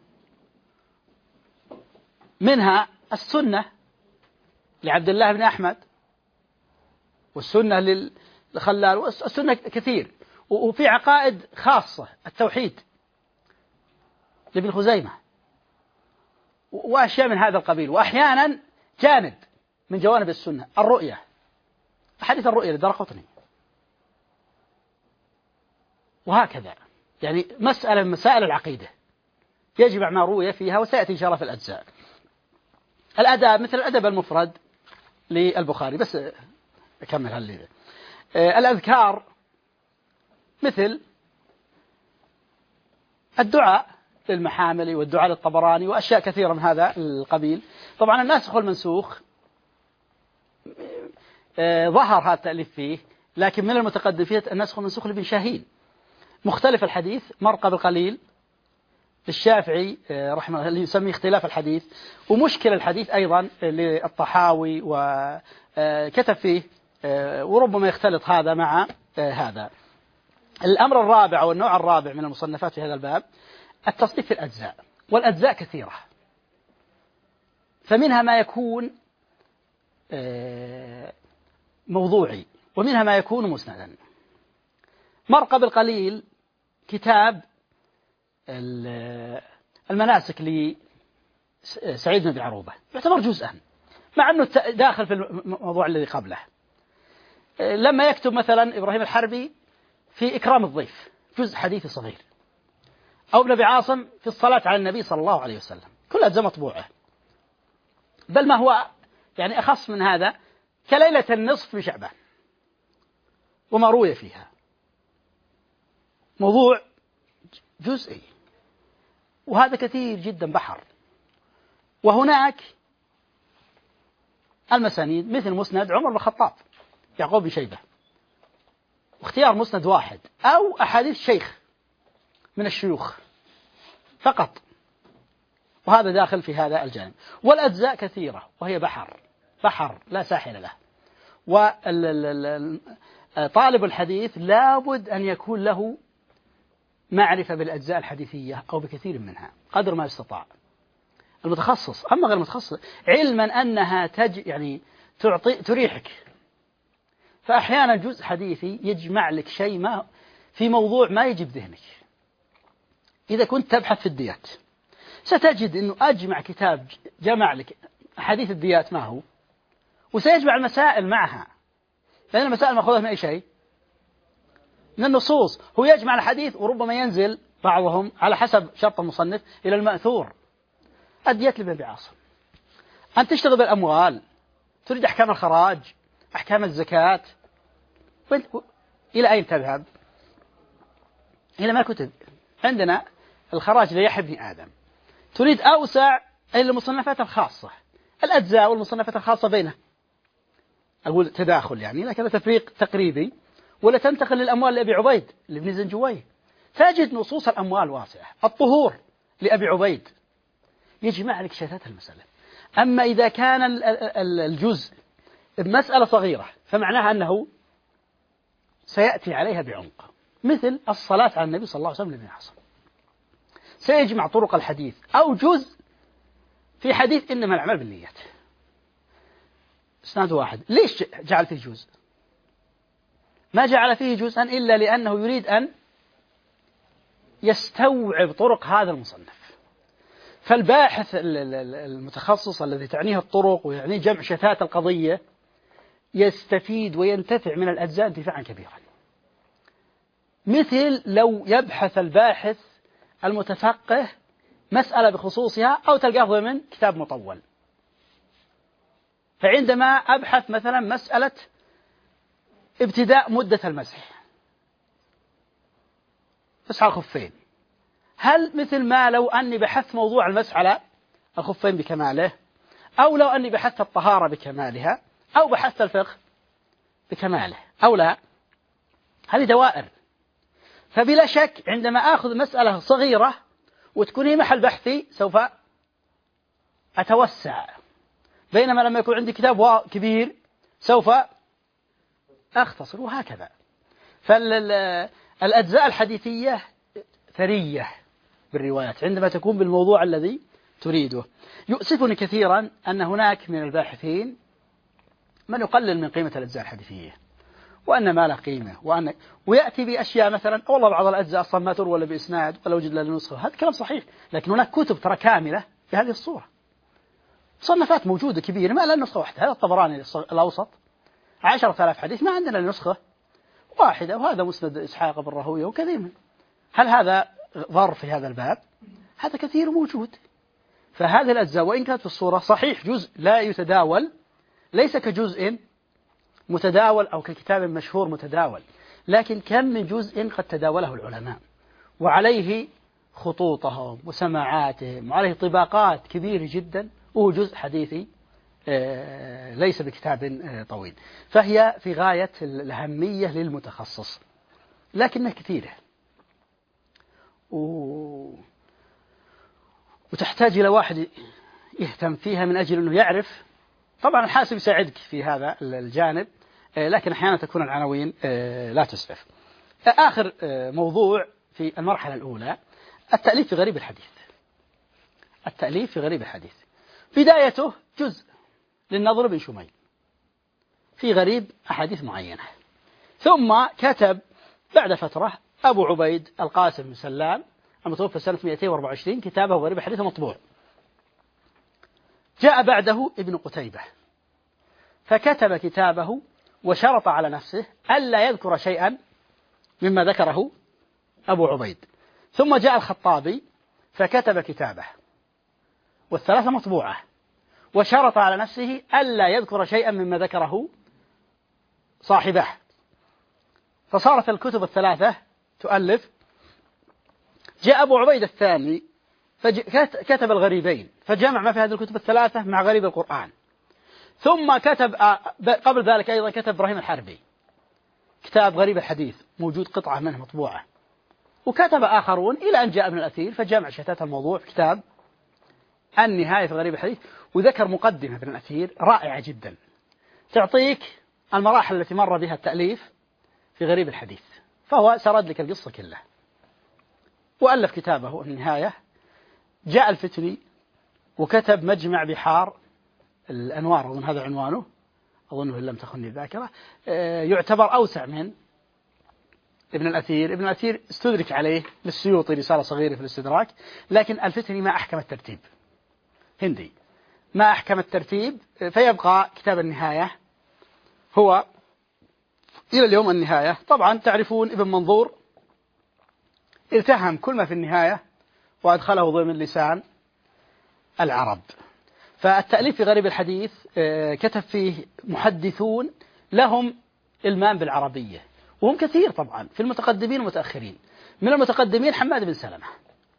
منها السنة لعبد الله بن أحمد، والسنة للخلال، والسنة كثير. وفي عقائد خاصة، التوحيد لابن خزيمة، وأشياء من هذا القبيل. وأحيانا جانب من جوانب السنة الرؤية، حديث الرؤية للدارقطني، وهكذا. يعني مسألة من مسائل العقيدة يجمع ما روي فيها، وسيأتي إن شاء الله في الأجزاء. الأداب مثل الأدب المفرد للبخاري، بس أكمل هالليلة. الأذكار مثل الدعاء للمحامل والدعاء للطبراني، وأشياء كثيرة من هذا القبيل. طبعا الناسخ والمنسوخ ظهر هذا التأليف فيه، لكن من المتقدم فيه الناسخ والمنسوخ لابن شاهين. مختلف الحديث مر قبل قليل للشافعي رحمه الله، اللي يسميه اختلاف الحديث. ومشكل الحديث أيضا للطحاوي، وكتب فيه، وربما يختلط هذا مع هذا. الأمر الرابع أو النوع الرابع من المصنفات في هذا الباب التصنيف في الأجزاء. والأجزاء كثيرة، فمنها ما يكون موضوعي، ومنها ما يكون مسندا. مر قبل قليل كتاب المناسك لسعيد بن أبي عروبة، يعتبر جزءا مع أنه داخل في الموضوع الذي قبله. لما يكتب مثلا إبراهيم الحربي في إكرام الضيف، جزء حديثي صغير، أو ابن أبي عاصم في الصلاة على النبي صلى الله عليه وسلم، كل أجزاء مطبوعة. بل ما هو يعني أخص من هذا كليلة النصف بشعبان، وما روي فيها، موضوع جزئي، وهذا كثير جدا بحر. وهناك المسانيد مثل مسند عمر بن الخطاب، يعقوب بن شيبة، واختيار مسند واحد أو أحاديث شيخ من الشيوخ فقط، وهذا داخل في هذا الجانب. والأجزاء كثيرة وهي بحر لا ساحل له. وطالب الحديث لابد أن يكون له معرفة بالأجزاء الحديثية أو بكثير منها قدر ما يستطاع. المتخصص أما غير المتخصص، علما أنها يعني تريحك، فأحيانا جزء حديثي يجمع لك شيء ما في موضوع ما يجي بذهنك. إذا كنت تبحث في الديات ستجد أنه أجمع كتاب جمع لك حديث الديات ما هو، وسيجمع المسائل معها، لأن المسائل مأخوذة من أي شيء؟ من النصوص. هو يجمع الحديث وربما ينزل بعضهم على حسب شرط المصنف إلى المأثور. الديات لابن أبي عاصم. أن تشتغل بالأموال، تريد أحكام الخراج، أحكام الزكاة، إلى أين تذهب؟ إلى ما كتب عندنا الخراج ليحيى بن آدم. تريد أوسع إلى المصنفات الخاصة، الأجزاء والمصنفات الخاصة بينها، أقول تداخل يعني، لكن تفريق تقريبي. ولا تنتقل للأموال لأبي عبيد لابن زنجويه، تجد نصوص الأموال واسعة. الطهور لأبي عبيد، يجمع لك شتات المسألة. أما إذا كان الجزء مسألة صغيرة فمعناها أنه سيأتي عليها بعمق، مثل الصلاة على النبي صلى الله عليه وسلم لابن عاصم، سيجمع طرق الحديث أو جزء في حديث إنما الأعمال بالنيات، إسناد واحد. ليش جعل فيه جزء؟ ما جعل فيه جزءا إلا لأنه يريد أن يستوعب طرق هذا المصنف. فالباحث المتخصص الذي تعنيه الطرق ويعني جمع شتات القضية يستفيد وينتفع من الأجزاء انتفاعا كبيرا، مثل لو يبحث الباحث المتفقه مسألة بخصوصها أو تلقاه ضمن كتاب مطول. فعندما أبحث مثلا مسألة ابتداء مدة المسح على الخفين، هل مثل ما لو أني بحثت موضوع المسح على الخفين بكماله، أو لو أني بحثت الطهارة بكمالها، أو بحثت الفقه بكماله، أو لا؟ هذه دوائر. فبلا شك عندما آخذ مسألة صغيرة وتكون هي محل بحثي سوف أتوسع، بينما لما يكون عندي كتاب كبير سوف أختصر، وهكذا. فالأجزاء الحديثية ثرية بالروايات عندما تكون بالموضوع الذي تريده. يؤسفني كثيرا أن هناك من الباحثين من يقلل من قيمة الأجزاء الحديثية، وأن ما له قيمة، ويأتي بأشياء مثلا والله بعض الأجزاء أصلا ما تروى ولا بإسناد ولا وجد لها نسخة. هذا كلام صحيح، لكن هناك كتب ترى كاملة بهذه الصورة، مصنفات موجودة كبيرة ما لها نسخة واحدة. هذا الطبراني الأوسط 10,000 حديث، ما عندنا نسخة واحدة، وهذا مسند إسحاق بن راهويه وكثير من. هل هذا ظرف في هذا الباب؟ هذا كثير موجود. فهذه الأجزاء وإن كانت في الصورة صحيح جزء لا يتداول، ليس كجزء متداول أو ككتاب مشهور متداول، لكن كم من جزء قد تداوله العلماء وعليه خطوطهم وسماعاتهم وعليه طباقات كبيرة جدا، وهو جزء حديثي ليس بكتاب طويل. فهي في غاية الأهمية للمتخصص، لكنها كثيرة وتحتاج إلى واحد يهتم فيها من أجل أنه يعرف. طبعا الحاسب يساعدك في هذا الجانب، لكن أحيانا تكون العناوين لا تسعف. آخر موضوع في المرحلة الأولى التأليف في غريب الحديث. التأليف في غريب الحديث بدايته جزء للنضر بن شميل في غريب أحاديث معينة، ثم كتب بعد فترة أبو عبيد القاسم بن سلام المتوفى سنة 224 كتابه غريب الحديث مطبوع. جاء بعده ابن قتيبة فكتب كتابه وشرط على نفسه ألا يذكر شيئا مما ذكره أبو عبيد. ثم جاء الخطابي فكتب كتابه والثلاثة مطبوعة، وشرط على نفسه ألا يذكر شيئا مما ذكره صاحبه. فصارت الكتب الثلاثة تؤلف. جاء أبو عبيد الثاني فكتب الغريبين، فجمع ما في هذه الكتب الثلاثة مع غريب القرآن. ثم كتب قبل ذلك أيضا كتب إبراهيم الحربي كتاب غريب الحديث، موجود قطعة منه مطبوعة. وكتب آخرون إلى أن جاء ابن الأثير فجمع شتات الموضوع في كتاب النهاية في غريب الحديث. وذكر مقدمة ابن الأثير رائعة جدا تعطيك المراحل التي مر بها التأليف في غريب الحديث، فهو سرد لك القصة كلها وألف كتابه النهاية. جاء الفتني وكتب مجمع بحار الأنوار، أظن هذا عنوانه، أظنه إن لم تخني الذاكرة، يعتبر أوسع من ابن الأثير. ابن الأثير استدرك عليه للسيوطي رسالة صغيرة في الاستدراك، لكن الفتني ما أحكم الترتيب، هندي ما أحكم الترتيب، فيبقى كتاب النهاية هو إلى اليوم النهاية. طبعا تعرفون ابن منظور التهم كل ما في النهاية وأدخله ضمن لسان العرب. فالتأليف في غريب الحديث كتب فيه محدثون لهم إلمام بالعربية، وهم كثير طبعا في المتقدمين والمتأخرين. من المتقدمين حماد بن سلمة،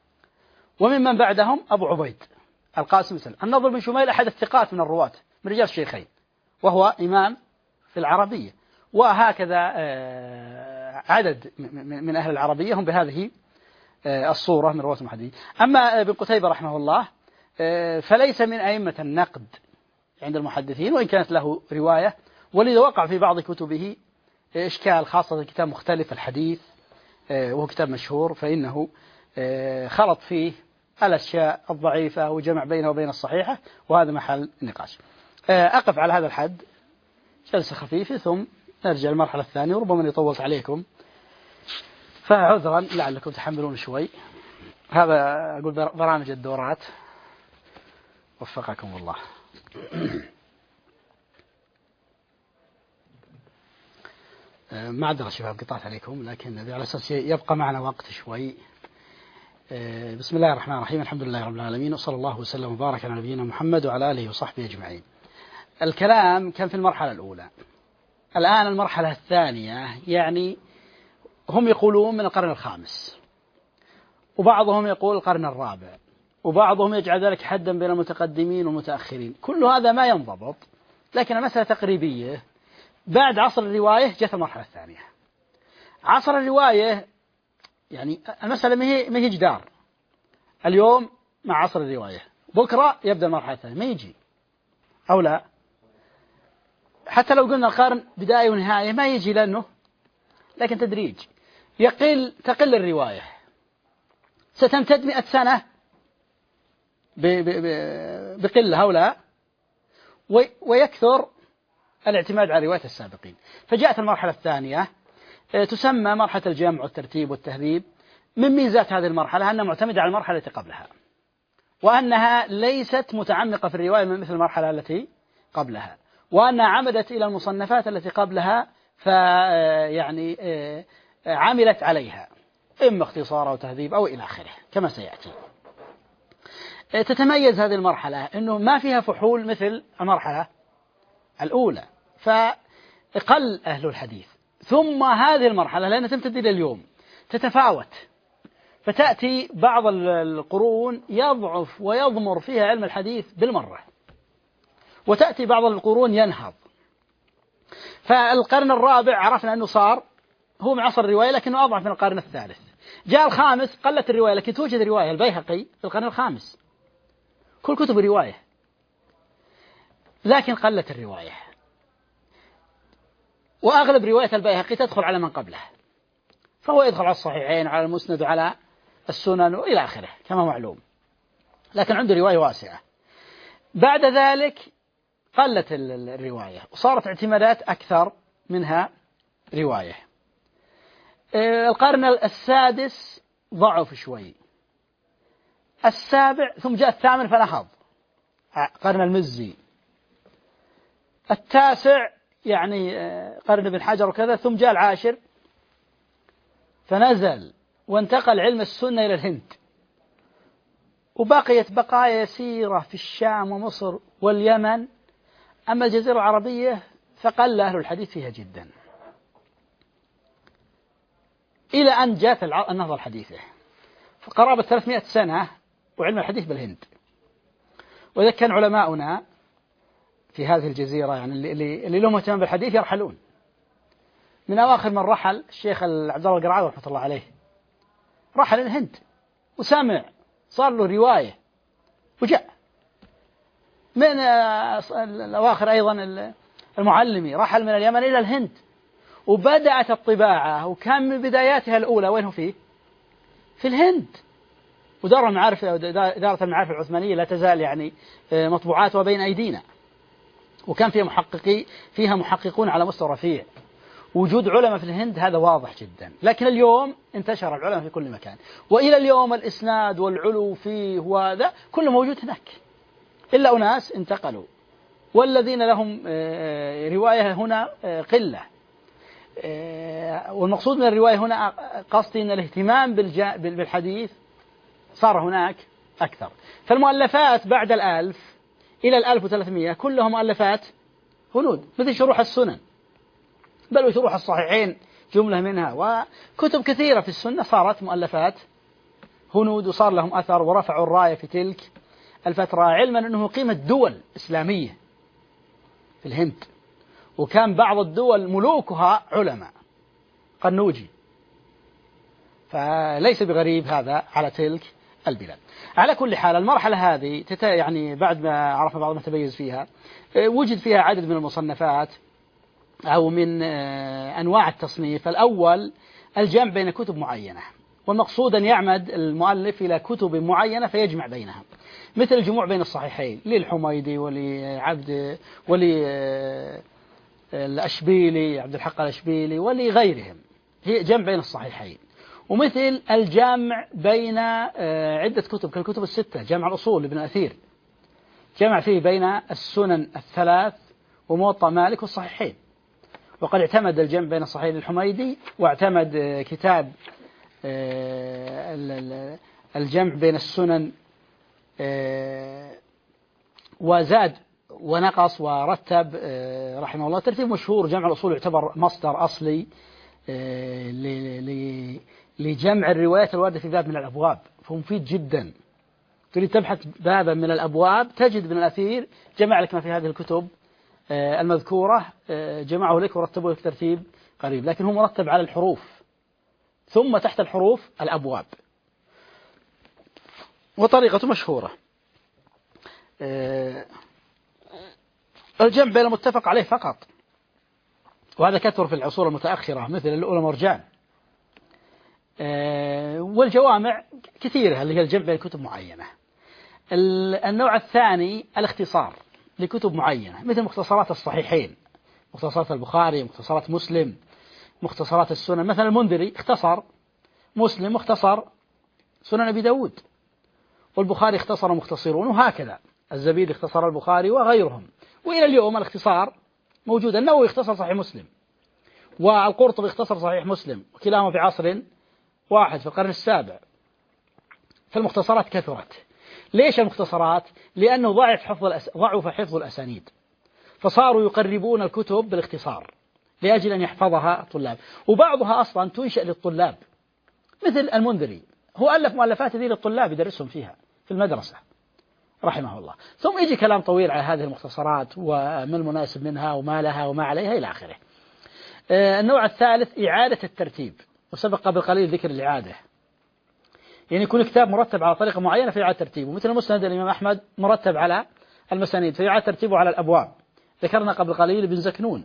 وممن بعدهم أبو عبيد القاسم بن سلمة. النضر بن شميل أحد الثقات من الرواة من رجال الشيخين، وهو إمام في العربية. وهكذا عدد من أهل العربية هم بهذه الصورة من رواة المحدثين. أما ابن قتيبة رحمه الله فليس من أئمة النقد عند المحدثين، وإن كانت له رواية، ولذا وقع في بعض كتبه إشكال، خاصة كتاب مختلف الحديث وهو كتاب مشهور، فإنه خلط فيه الأشياء الضعيفة وجمع بينه وبين الصحيحة، وهذا محل نقاش. أقف على هذا الحد جلسة خفيفة ثم نرجع المرحلة الثانية، وربما أني طولت عليكم فعذرا لعلكم تحملون شوي. هذا أقول برامج الدورات، وفقكم الله. معذرة شباب قطعت عليكم، لكن على أساس يبقى معنا وقت شوي. بسم الله الرحمن الرحيم، الحمد لله رب العالمين، وصلى الله وسلم وبارك على نبينا محمد وعلى آله وصحبه أجمعين. الكلام كان في المرحلة الأولى، الآن المرحلة الثانية، يعني هم يقولون من القرن الخامس، وبعضهم يقول القرن الرابع، وبعضهم يجعل ذلك حدا بين المتقدمين والمتأخرين. كل هذا ما ينضبط، لكن المسألة تقريبية. بعد عصر الرواية جاءت المرحلة الثانية. عصر الرواية يعني المسألة ما هي جدار، اليوم مع عصر الرواية، بكرة يبدأ المرحلة الثانية، ما يجي أو لا. حتى لو قلنا القرن بداية ونهاية ما يجي، لأنه لكن تدريج تقل الرواية، ستمتد 100 سنة بقلة أو لا، ويكثر الاعتماد على رواية السابقين. فجاءت المرحلة الثانية تسمى مرحلة الجمع والترتيب والتهذيب. من ميزات هذه المرحلة أنها معتمدة على المرحلة التي قبلها، وأنها ليست متعمقة في الرواية مثل المرحلة التي قبلها، وأنها عمدت إلى المصنفات التي قبلها فيعني عملت عليها إما اختصار أو تهذيب أو إلى آخره كما سيأتي. تتميز هذه المرحلة أنه ما فيها فحول مثل المرحلة الأولى، فقل أهل الحديث. ثم هذه المرحلة لأنها تمتد إلى اليوم تتفاوت، فتأتي بعض القرون يضعف ويضمر فيها علم الحديث بالمرة، وتأتي بعض القرون ينهض. فالقرن الرابع عرفنا أنه صار هو من عصر الرواية لكنه أضعف من القرن الثالث. جاء الخامس قلت الرواية، لكن توجد رواية البيهقي في القرن الخامس، كل كتب رواية لكن قلت الرواية، وأغلب رواية البيهقي تدخل على من قبله، فهو يدخل على الصحيحين وعلى المسند وعلى السنن وإلى آخره كما معلوم، لكن عنده رواية واسعة. بعد ذلك قلت الرواية وصارت اعتمادات أكثر منها رواية. القرن السادس ضعف شوي، السابع ثم جاء الثامن فنهض قرن المزي، التاسع يعني قرن ابن حجر وكذا، ثم جاء العاشر فنزل وانتقل علم السنة إلى الهند، وبقيت بقايا يسيرة في الشام ومصر واليمن. أما الجزيرة العربية فقل أهل الحديث فيها جدا. إلى أن جاءت النهضة الحديثة قرابة 300 سنة وعلم الحديث بالهند. وإذا كان علماؤنا في هذه الجزيرة يعني اللي لهم اهتمام بالحديث يرحلون. من أواخر من رحل الشيخ عبد الله القرعاوي رحمة الله عليه، رحل الهند وسمع، صار له رواية وجاء. من الأواخر أيضا المعلمي رحل من اليمن إلى الهند وبدأت الطباعة، وكان من بداياتها الأولى وين هو فيه؟ في الهند. ودار المعارف إدارة المعارف العثمانية لا تزال يعني مطبوعاتها بين أيدينا، وكان فيها محققون على مستوى رفيع. وجود علماء في الهند هذا واضح جدا. لكن اليوم انتشر العلماء في كل مكان، وإلى اليوم الإسناد والعلو فيه وهذا كله موجود هناك، إلا أناس انتقلوا، والذين لهم رواية هنا قلة. والمقصود من الرواية هنا قصدي أن الاهتمام بالحديث صار هناك أكثر. فالمؤلفات بعد 1000 إلى 1300 كلها مؤلفات هنود، مثل شروح السنن، بل وشروح الصحيحين جملة منها، وكتب كثيرة في السنة صارت مؤلفات هنود، وصار لهم أثر ورفعوا الراية في تلك الفترة، علما أنه قيمة دول إسلامية في الهند، وكان بعض الدول ملوكها علماء قنوجي، فليس بغريب هذا على تلك البلاد. على كل حال المرحلة هذه يعني بعد ما عرفنا بعض ما تميز فيها، وجد فيها عدد من المصنفات أو من أنواع التصنيف. الأول الجمع بين كتب معينة، والمقصود أن يعمد المؤلف إلى كتب معينة فيجمع بينها، مثل الجموع بين الصحيحين للحميدي ولعبد الأشبيلي عبد الحق الأشبيلي ولغيرهم، هي جمع بين الصحيحين. ومثل الجمع بين عدة كتب كالكتب الستة، جمع الأصول لابن أثير جمع فيه بين السنن الثلاث وموطأ مالك والصحيحين. وقد اعتمد الجمع بين الصحيحين الحميدي، واعتمد كتاب الجمع بين السنن، وزاد ونقص ورتب رحمه الله ترتيب مشهور. جمع الأصول يعتبر مصدر أصلي لجمع الروايات الواردة في باب من الأبواب، فهو مفيد جدا. تريد تبحث بابا من الأبواب تجد ابن الأثير جمع لك ما في هذه الكتب المذكورة، جمعه لك ورتبه لك ترتيب قريب، لكن هو مرتب على الحروف، ثم تحت الحروف الأبواب، وطريقته مشهورة. الجمع بين المتفق عليه فقط، وهذا كثر في العصور المتأخرة مثل اللؤلؤ مرجان. والجوامع كثيرة اللي هي الجمع بين كتب معينة. النوع الثاني الاختصار لكتب معينة، مثل مختصرات الصحيحين، مختصرات البخاري، مختصرات مسلم، مختصرات السنن. مثلا المنذري اختصر مسلم، مختصر سنن أبي داود، والبخاري اختصر مختصرون، وهكذا الزبيدي اختصر البخاري وغيرهم. وإلى اليوم الاختصار موجود. النووي اختصر صحيح مسلم، والقرطبي اختصر صحيح مسلم، وكلاهما في عصر واحد في القرن السابع. فالمختصرات كثرت. ليش المختصرات؟ لأنه ضعف حفظ الأسانيد، فصاروا يقربون الكتب بالاختصار لأجل أن يحفظها الطلاب، وبعضها أصلا تنشأ للطلاب، مثل المنذري هو ألف مؤلفات ذي للطلاب يدرسهم فيها في المدرسة رحمه الله. ثم يجي كلام طويل على هذه المختصرات وما المناسب منها وما لها وما عليها إلى آخره. النوع الثالث إعادة الترتيب، وسبق قبل قليل ذكر الإعادة، يعني يكون كتاب مرتب على طريقة معينة فيعاد ترتيبه، مثل مسند الإمام أحمد مرتب على المسانيد فيعاد ترتيبه على الأبواب. ذكرنا قبل قليل ابن زكنون.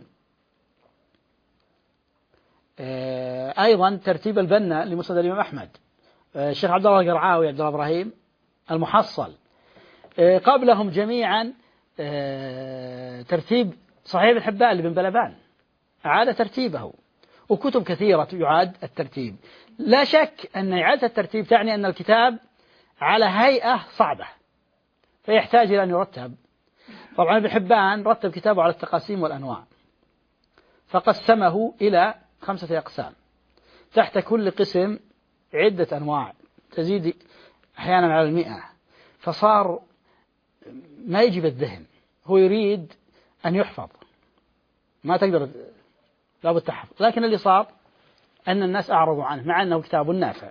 أيضا ترتيب البنا لمسند الإمام أحمد، الشيخ عبد الله القرعاوي عبد الله إبراهيم المحصل. قبلهم جميعا ترتيب صحيح ابن حبان لابن بلبان أعاد ترتيبه، وكتب كثيرة يعاد الترتيب. لا شك أن إعادة الترتيب تعني أن الكتاب على هيئة صعبة فيحتاج إلى أن يرتب. طبعا ابن حبان رتب كتابه على التقاسيم والأنواع، فقسمه إلى 5 أقسام، تحت كل قسم عدة أنواع تزيد أحيانا على 100، فصار ما يجب الذهن، هو يريد أن يحفظ، ما تقدر لابد تحفظ. لكن اللي صار أن الناس أعرضوا عنه مع أنه كتاب نافع.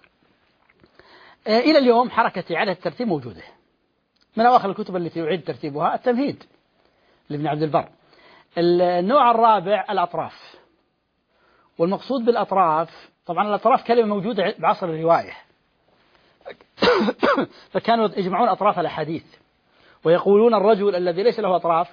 إلى اليوم حركة إعادة الترتيب موجودة. من أواخر الكتب التي يعيد ترتيبها التمهيد لابن عبد البر. النوع الرابع الأطراف. والمقصود بالأطراف طبعا الأطراف كلمة موجودة بعصر الرواية فكانوا يجمعون أطراف الأحاديث ويقولون الرجل الذي ليس له أطراف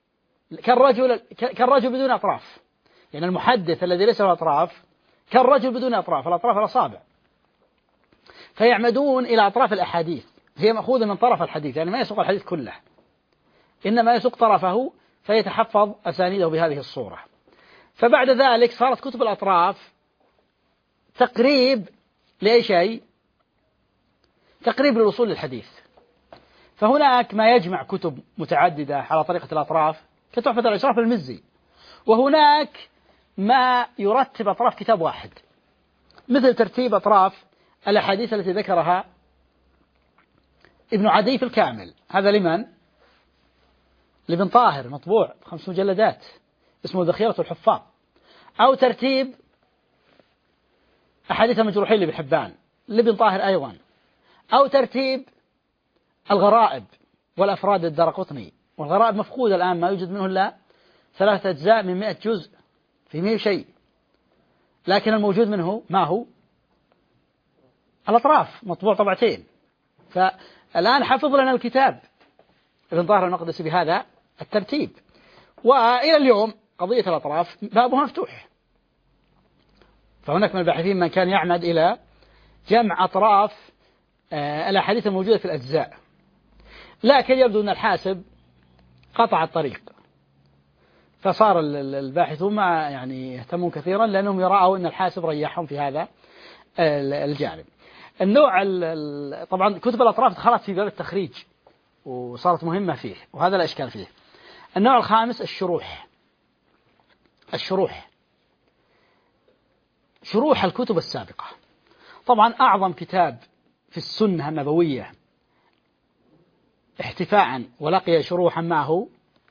كالرجل بدون أطراف، يعني المحدث الذي ليس له أطراف كالرجل بدون أطراف، الأطراف الأصابع. فيعمدون إلى أطراف الأحاديث، هي مأخوذة من طرف الحديث، يعني ما يسوق الحديث كله، إنما يسوق طرفه فيتحفظ أسانيده بهذه الصورة. فبعد ذلك صارت كتب الأطراف تقريب لأي شيء؟ تقريب للوصول للحديث. فهناك ما يجمع كتب متعددة على طريقة الأطراف كتحفة الأشراف المزي، وهناك ما يرتب أطراف كتاب واحد، مثل ترتيب أطراف الأحاديث التي ذكرها ابن عدي في الكامل، هذا لمن؟ لابن طاهر، مطبوع 5 مجلدات، اسمه ذخيرة الحفاظ. أو ترتيب أحاديث المجروحين لابن حبان لابن طاهر أيضا. أو ترتيب الغرائب والأفراد الدارقطني، والغرائب مفقودة الآن، ما يوجد منه إلا 3 أجزاء من 100 جزء في 100 شيء، لكن الموجود منه ما هو؟ الأطراف، مطبوع طبعتين. فالآن حفظ لنا الكتاب ابن طاهر المقدسي بهذا الترتيب. وإلى اليوم قضية الأطراف بابها مفتوح، فهناك من الباحثين من كان يعمد إلى جمع أطراف الأحاديث الموجودة في الأجزاء، لكن يبدو أن الحاسب قطع الطريق، فصار الباحثون ما يعني يهتمون كثيرا لأنهم يرأوا أن الحاسب ريحهم في هذا الجانب. النوع طبعا كتب الأطراف دخلت في باب التخريج وصارت مهمة فيه، وهذا لا إشكال فيه. النوع الخامس الشروح. شروح الكتب السابقة. طبعا أعظم كتاب في السنة النبوية احتفاء ولقي شروحا معه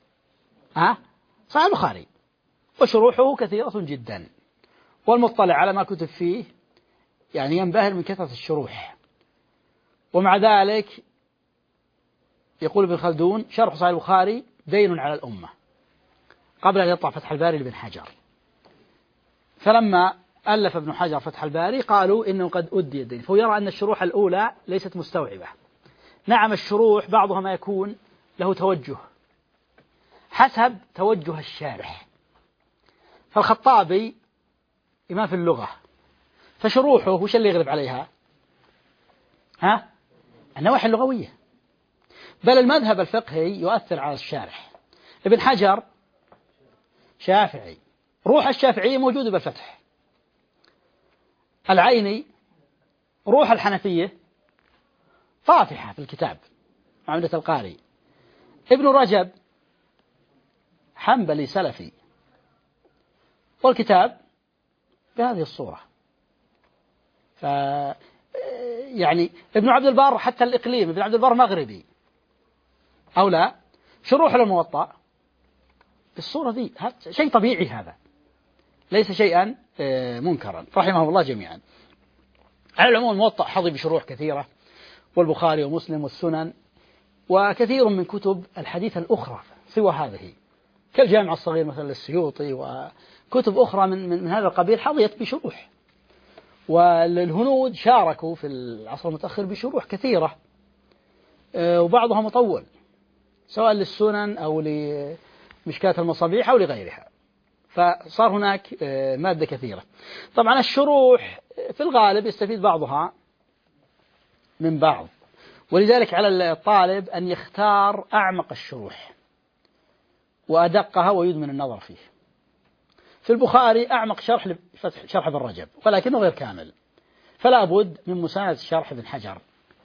صحيح البخاري، وشروحه كثيرة جدا، والمطلع على ما كتب فيه يعني ينبهر من كثرة الشروح. ومع ذلك يقول ابن خلدون شرح صحيح البخاري دين على الأمة، قبل أن يطلع فتح الباري لابن حجر. فلما ألف ابن حجر فتح الباري قالوا إنه قد أدي الدين، فهو يرى أن الشروح الأولى ليست مستوعبة. نعم الشروح بعضها ما يكون له توجه حسب توجه الشارح، فالخطابي إمام في اللغة، فشروحه وش اللي يغلب عليها؟ النواحي اللغوية، بل المذهب الفقهي يؤثر على الشارح. ابن حجر شافعي، روح الشافعية موجودة بالفتح. العيني روح الحنفية طافحة في الكتاب عمدة القاري. ابن رجب حنبلي سلفي، والكتاب بهذه الصورة. يعني ابن عبد البر حتى الإقليم، ابن عبد البر مغربي أو لا، شروح للموطأ بالصورة دي، شيء طبيعي، هذا ليس شيئا منكرا رحمه الله جميعا. على العموم الموطأ حظي بشروح كثيرة، والبخاري ومسلم والسنن، وكثير من كتب الحديث الأخرى سوى هذه، كالجامع الصغير مثلا للسيوطي، وكتب أخرى من هذا القبيل حظيت بشروح. والهنود شاركوا في العصر المتأخر بشروح كثيرة، وبعضها مطول سواء للسنن أو لمشكاة المصابيح أو لغيرها، فصار هناك مادة كثيرة. طبعا الشروح في الغالب يستفيد بعضها من بعض، ولذلك على الطالب أن يختار أعمق الشروح وأدقها ويدمن النظر فيه. في البخاري أعمق شرح ابن رجب، ولكنه غير كامل، فلا بد من مساندة شرح ابن حجر.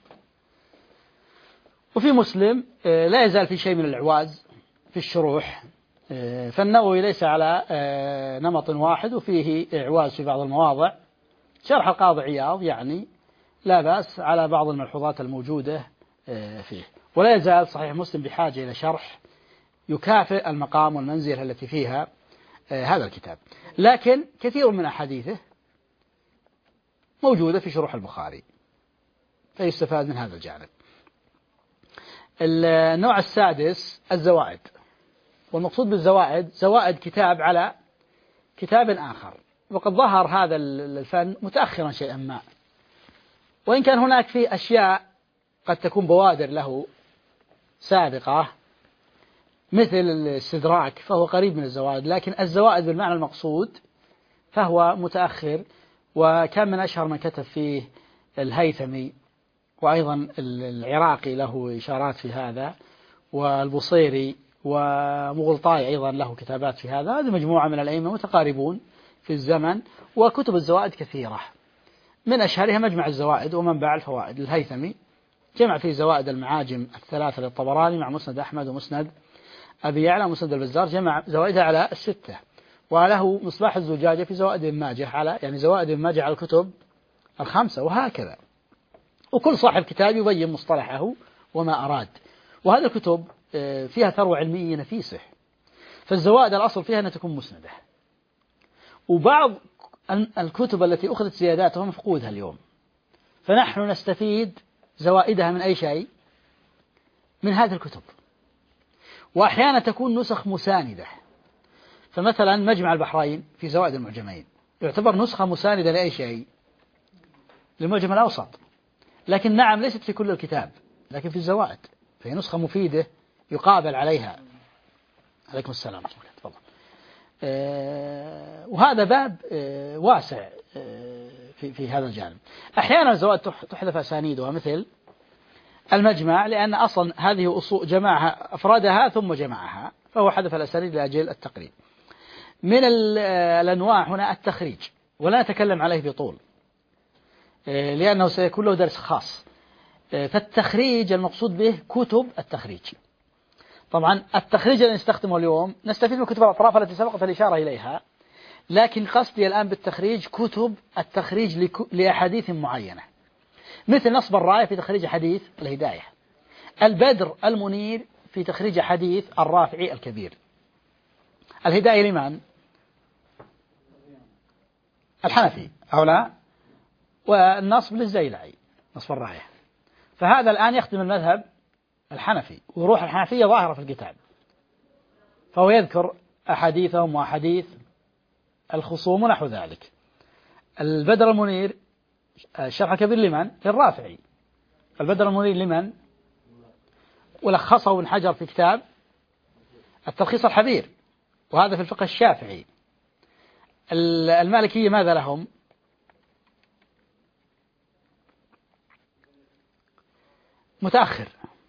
وفي مسلم لا يزال في شيء من الإعواز في الشروح، فالنووي ليس على نمط واحد، وفيه إعواز في بعض المواضع. شرح القاضي عياض يعني لا بأس على بعض الملحوظات الموجودة فيه. ولا يزال صحيح مسلم بحاجة إلى شرح يكافئ المقام والمنزلة التي فيها هذا الكتاب. لكن كثير من أحاديثه موجودة في شروح البخاري، فيستفاد من هذا الجانب. النوع السادس الزوائد، والمقصود بالزوائد زوائد كتاب على كتاب آخر، وقد ظهر هذا الفن متأخرا شيئا ما، وإن كان هناك فيه أشياء قد تكون بوادر له سابقة مثل الاستدراك، فهو قريب من الزوائد، لكن الزوائد بالمعنى المقصود فهو متأخر. وكان من أشهر من كتب فيه الهيثمي، وأيضا العراقي له إشارات في هذا، والبصيري، ومغلطاي أيضا له كتابات في هذا. هذه مجموعة من الأئمة متقاربون في الزمن، وكتب الزوائد كثيرة، من أشهرها مجمع الزوائد ومنبع الفوائد. الهيثمي جمع فيه زوائد المعاجم الثلاثة للطبراني مع مسند أحمد ومسند أبي يعلى ومسند البزار، جمع زوائدها على الستة. وله مصباح الزجاجة في زوائد ابن ماجه على زوائد ابن ماجه على الكتب الخمسة، وهكذا. وكل صاحب كتاب يبين مصطلحه وما أراد، وهذه الكتب فيها ثروة علمية نفيسة. فالزوائد الأصل فيها أن تكون مسندة، وبعض الكتب التي أخذت زياداتها مفقودها اليوم، فنحن نستفيد زوائدها من أي شيء؟ من هذه الكتب. وأحيانا تكون نسخ مساندة، فمثلا مجمع البحرين في زوائد المعجمين يعتبر نسخة مساندة لأي شيء؟ للمعجم الأوسط، لكن نعم ليست في كل الكتاب، لكن في الزوائد فهي نسخة مفيدة يقابل عليها. عليكم السلام ورحمة الله، تفضل. وهذا باب واسع في هذا الجانب. أحيانا الزوائد تحذف أسانيدها مثل المجمع، لأن أصلا هذه أصول جمعها أفرادها ثم جمعها، فهو حذف الأسانيد لأجل التقريب. من الأنواع هنا التخريج، ولا نتكلم عليه بطول لأنه سيكون له درس خاص. فالتخريج المقصود به كتب التخريج. طبعا التخريج الذي نستخدمه اليوم نستفيد من كتب الأطراف التي سبقت الإشارة إليها، لكن قصدي الآن بالتخريج كتب التخريج لأحاديث معينة، مثل نصب الراية في تخريج حديث الهداية، البدر المنير في تخريج حديث الرافعي الكبير. الهداية لمن؟ الحنفي أو لا؟ والنصب للزيلعي، نصب الراية. فهذا الآن يخدم المذهب الحنفي، وروح الحنفية ظاهرة في الكتاب، فهو يذكر أحاديثهم وأحاديث الخصوم ونحو ذلك. البدر المنير الشرح الكبير لمن؟ للرافعي. البدر المنير لمن؟ ولخصه ابن حجر في كتاب التلخيص الحبير، وهذا في الفقه الشافعي. المالكية ماذا لهم؟ متأخر.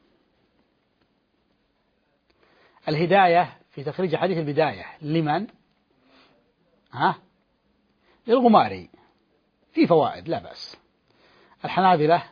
الهداية في تخريج حديث البداية لمن؟ للغماري، في فوائد لا بأس. الحنابلة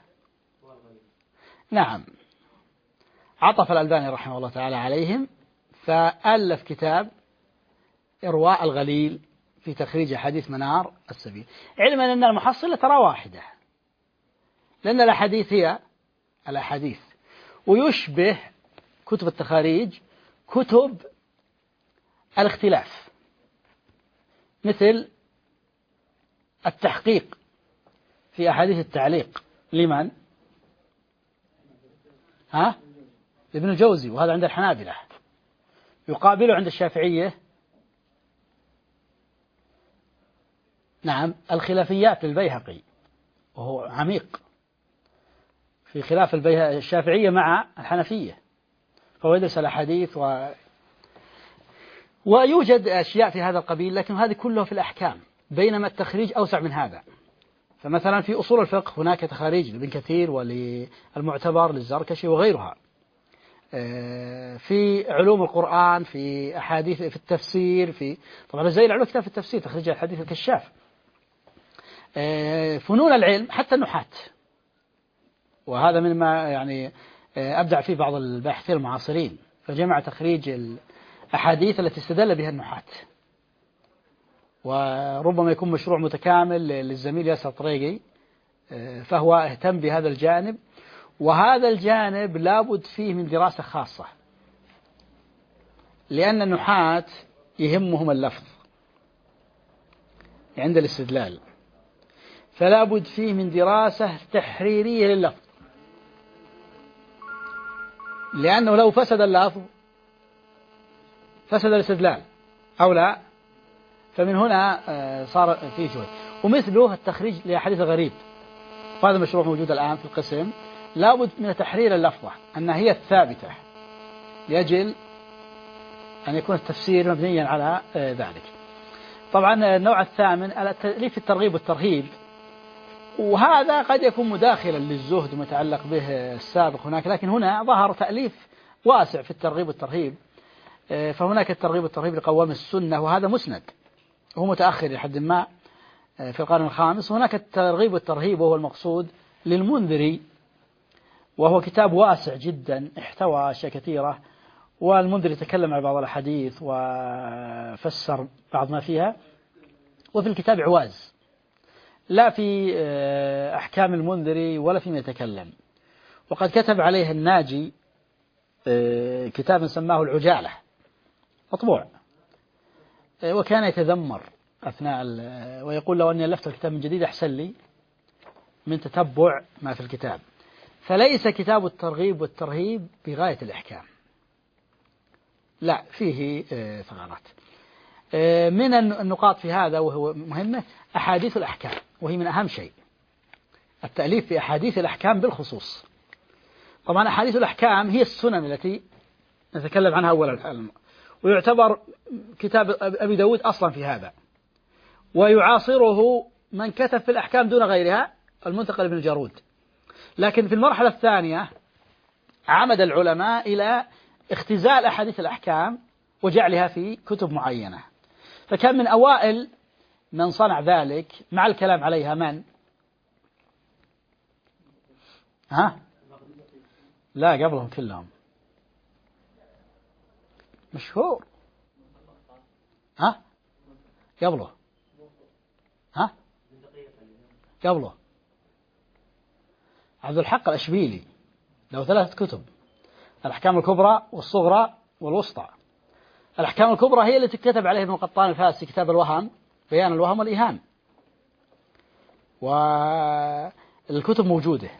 نعم عطف الألباني رحمه الله تعالى عليهم، فألف كتاب إرواء الغليل في تخريج حديث منار السبيل، علما أن المحصلة ترى واحدة، لأن الأحاديث هي الأحاديث، ويشبه كتب التخاريج كتب الاختلاف، مثل التحقيق في أحاديث التعليق لمن؟ لابن الجوزي، وهذا عند الحنابلة. يقابله عند الشافعية نعم الخلافيات للبيهقي، وهو عميق في خلاف الشافعية مع الحنفية، فهو يدرس الأحاديث ويوجد أشياء في هذا القبيل، لكن هذه كلها في الأحكام، بينما التخريج أوسع من هذا. فمثلا في أصول الفقه هناك تخاريج لابن كثير وللمعتبر للزركشي وغيرها. في علوم القرآن، في أحاديث، في التفسير، طبعا الزيلعي له كتاب في التفسير تخريج الحديث الكشاف. فنون العلم حتى النحاة، وهذا مما أبدع فيه بعض الباحثين المعاصرين، فجمع تخريج الأحاديث التي استدل بها النحاة، وربما يكون مشروع متكامل للزميل ياسر طريقي، فهو اهتم بهذا الجانب، وهذا الجانب لابد فيه من دراسة خاصة، لأن النحاة يهمهم اللفظ عند الاستدلال، فلا بد فيه من دراسة تحريرية لللفظ، لأنه لو فسد اللفظ فسد الاستدلال أو لا. فمن هنا صار فيه جهد. ومثله التخريج لأحاديث الغريب، وهذا مشروع موجود الآن في القسم. لا بد من تحرير اللفظة أنها هي الثابتة، لأجل أن يكون التفسير مبنيا على ذلك. طبعا النوع الثامن التأليف في الترغيب والترهيب، وهذا قد يكون مداخلا للزهد ومتعلق به السابق هناك، لكن هنا ظهر تأليف واسع في الترغيب والترهيب. فهناك الترغيب والترهيب لقوام السنة، وهذا مسند، هو متأخر لحد ما في القرن الخامس. هناك الترغيب والترهيب وهو المقصود للمنذري، وهو كتاب واسع جدا احتوى أشياء كثيرة، والمنذري تكلم عن بعض الأحاديث وفسر بعض ما فيها. وفي الكتاب عواز، لا في أحكام المنذري ولا فيما يتكلم. وقد كتب عليه الناجي كتابا سماه العجالة، مطبوع، وكان يتذمر أثناء ويقول لو أني ألفت الكتاب من جديد أحسن لي من تتبع ما في الكتاب. فليس كتاب الترغيب والترهيب بغاية الإحكام، لا، فيه ثغرات. من النقاط في هذا وهو مهمة أحاديث الأحكام، وهي من أهم شيء التأليف في أحاديث الأحكام بالخصوص. طبعا أحاديث الأحكام هي السنن التي نتكلم عنها أولا، ويعتبر كتاب أبي داود أصلا في هذا، ويعاصره من كتب في الأحكام دون غيرها المنتقل ابن الجارود. لكن في المرحلة الثانية عمد العلماء إلى اختزال أحاديث الأحكام وجعلها في كتب معينة. فكان من أوائل من صنع ذلك مع الكلام عليها من؟ لا، قبلهم كلهم مشهور. قبله قبله عبد الحق الأشبيلي له 3 كتب: الأحكام الكبرى والصغرى والوسطى. الأحكام الكبرى هي التي كتب عليها ابن قطان الفاسي كتاب الوهم، بيان الوهم والإيهام، والكتب موجودة.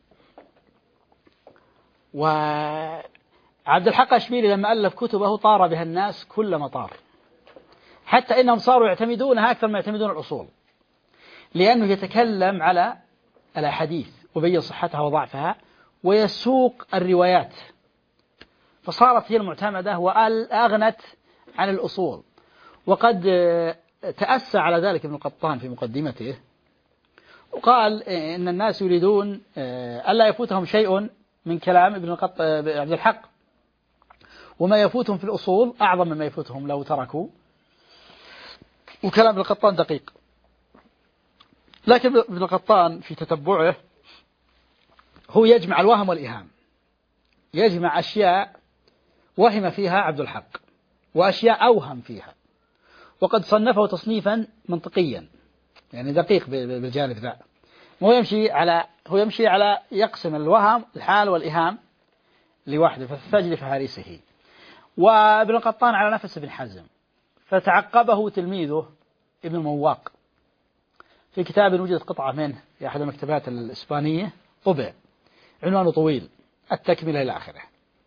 وعبد الحق الأشبيلي لما ألف كتبه طار بها الناس كل مطار، حتى إنهم صاروا يعتمدونها أكثر ما يعتمدون الأصول، لأنه يتكلم على الأحاديث وبين صحتها وضعفها ويسوق الروايات، فصارت هي المعتمدة وأغنت عن الأصول. وقد تأسى على ذلك ابن قطان في مقدمته، وقال إن الناس يريدون ألا يفوتهم شيء من كلام عبد الحق، وما يفوتهم في الأصول أعظم مما يفوتهم لو تركوا. وكلام ابن قطان دقيق، لكن ابن قطان في تتبعه هو يجمع الوهم والإيهام، يجمع أشياء وهم فيها عبد الحق وأشياء أوهم فيها، وقد صنفه تصنيفا منطقيا، يعني دقيق بالجانب ذا. هو يمشي على يقسم الوهم الحال والإيهام لوحده فالثلج لفهارسه. وابن قطان على نفس ابن حزم، فتعقبه تلميذه ابن المواق في كتاب وجدت قطعة منه في أحد المكتبات الإسبانية، طبع، عنوانه طويل، التكملة إلى آخره.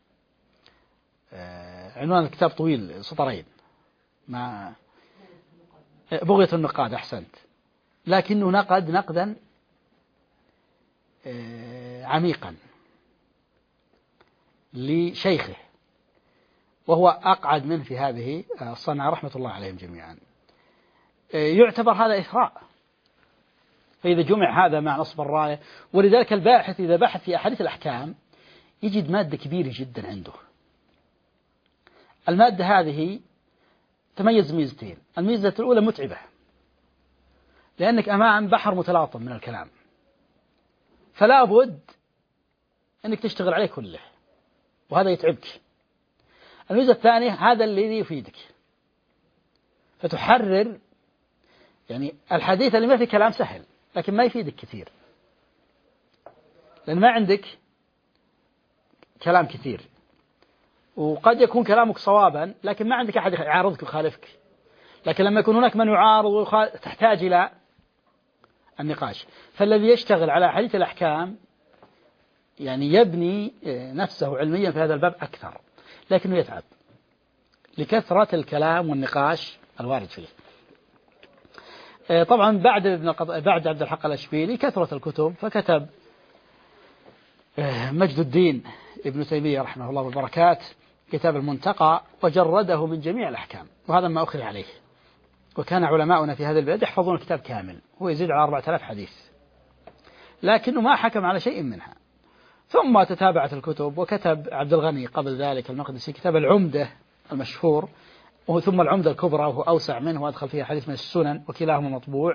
عنوان الكتاب طويل، سطرين، ما بغية النقاد، أحسنت، لكنه نقد نقدا عميقا لشيخه، وهو أقعد منه في هذه الصنعة رحمة الله عليهم جميعا. يعتبر هذا إثراء، فإذا جمع هذا مع نصب الراية. ولذلك الباحث إذا بحث في أحاديث الأحكام يجد مادة كبيرة جدا عنده. المادة هذه تميز ميزتين: الميزة الأولى متعبة، لأنك أمام بحر متلاطم من الكلام، فلا بد أنك تشتغل عليه كله، وهذا يتعبك. الميزة الثانية هذا الذي يفيدك، فتحرر يعني الحديث اللي ما في كلام سهل لكن ما يفيدك كثير، لأن ما عندك كلام كثير، وقد يكون كلامك صوابا لكن ما عندك أحد يعارضك ويخالفك. لكن لما يكون هناك من يعارض تحتاج إلى النقاش. فالذي يشتغل على أحاديث الأحكام يعني يبني نفسه علميا في هذا الباب أكثر، لكنه يتعب لكثرة الكلام والنقاش الوارد فيه. طبعا بعد عبد الحق الأشبيلي كثرة الكتب، فكتب مجد الدين ابن تيمية رحمه الله والبركات كتاب المنتقى، وجرده من جميع الأحكام، وهذا ما أخذ عليه. وكان علماؤنا في هذا البلد يحفظون الكتاب كامل، هو يزيد على 4000 حديث، لكنه ما حكم على شيء منها. ثم تتابعت الكتب، وكتب عبد الغني قبل ذلك المقدسي كتاب العمدة المشهور، ثم العمدة الكبرى وهو أوسع منه وأدخل فيها حديث من السنن، وكلاهما مطبوع.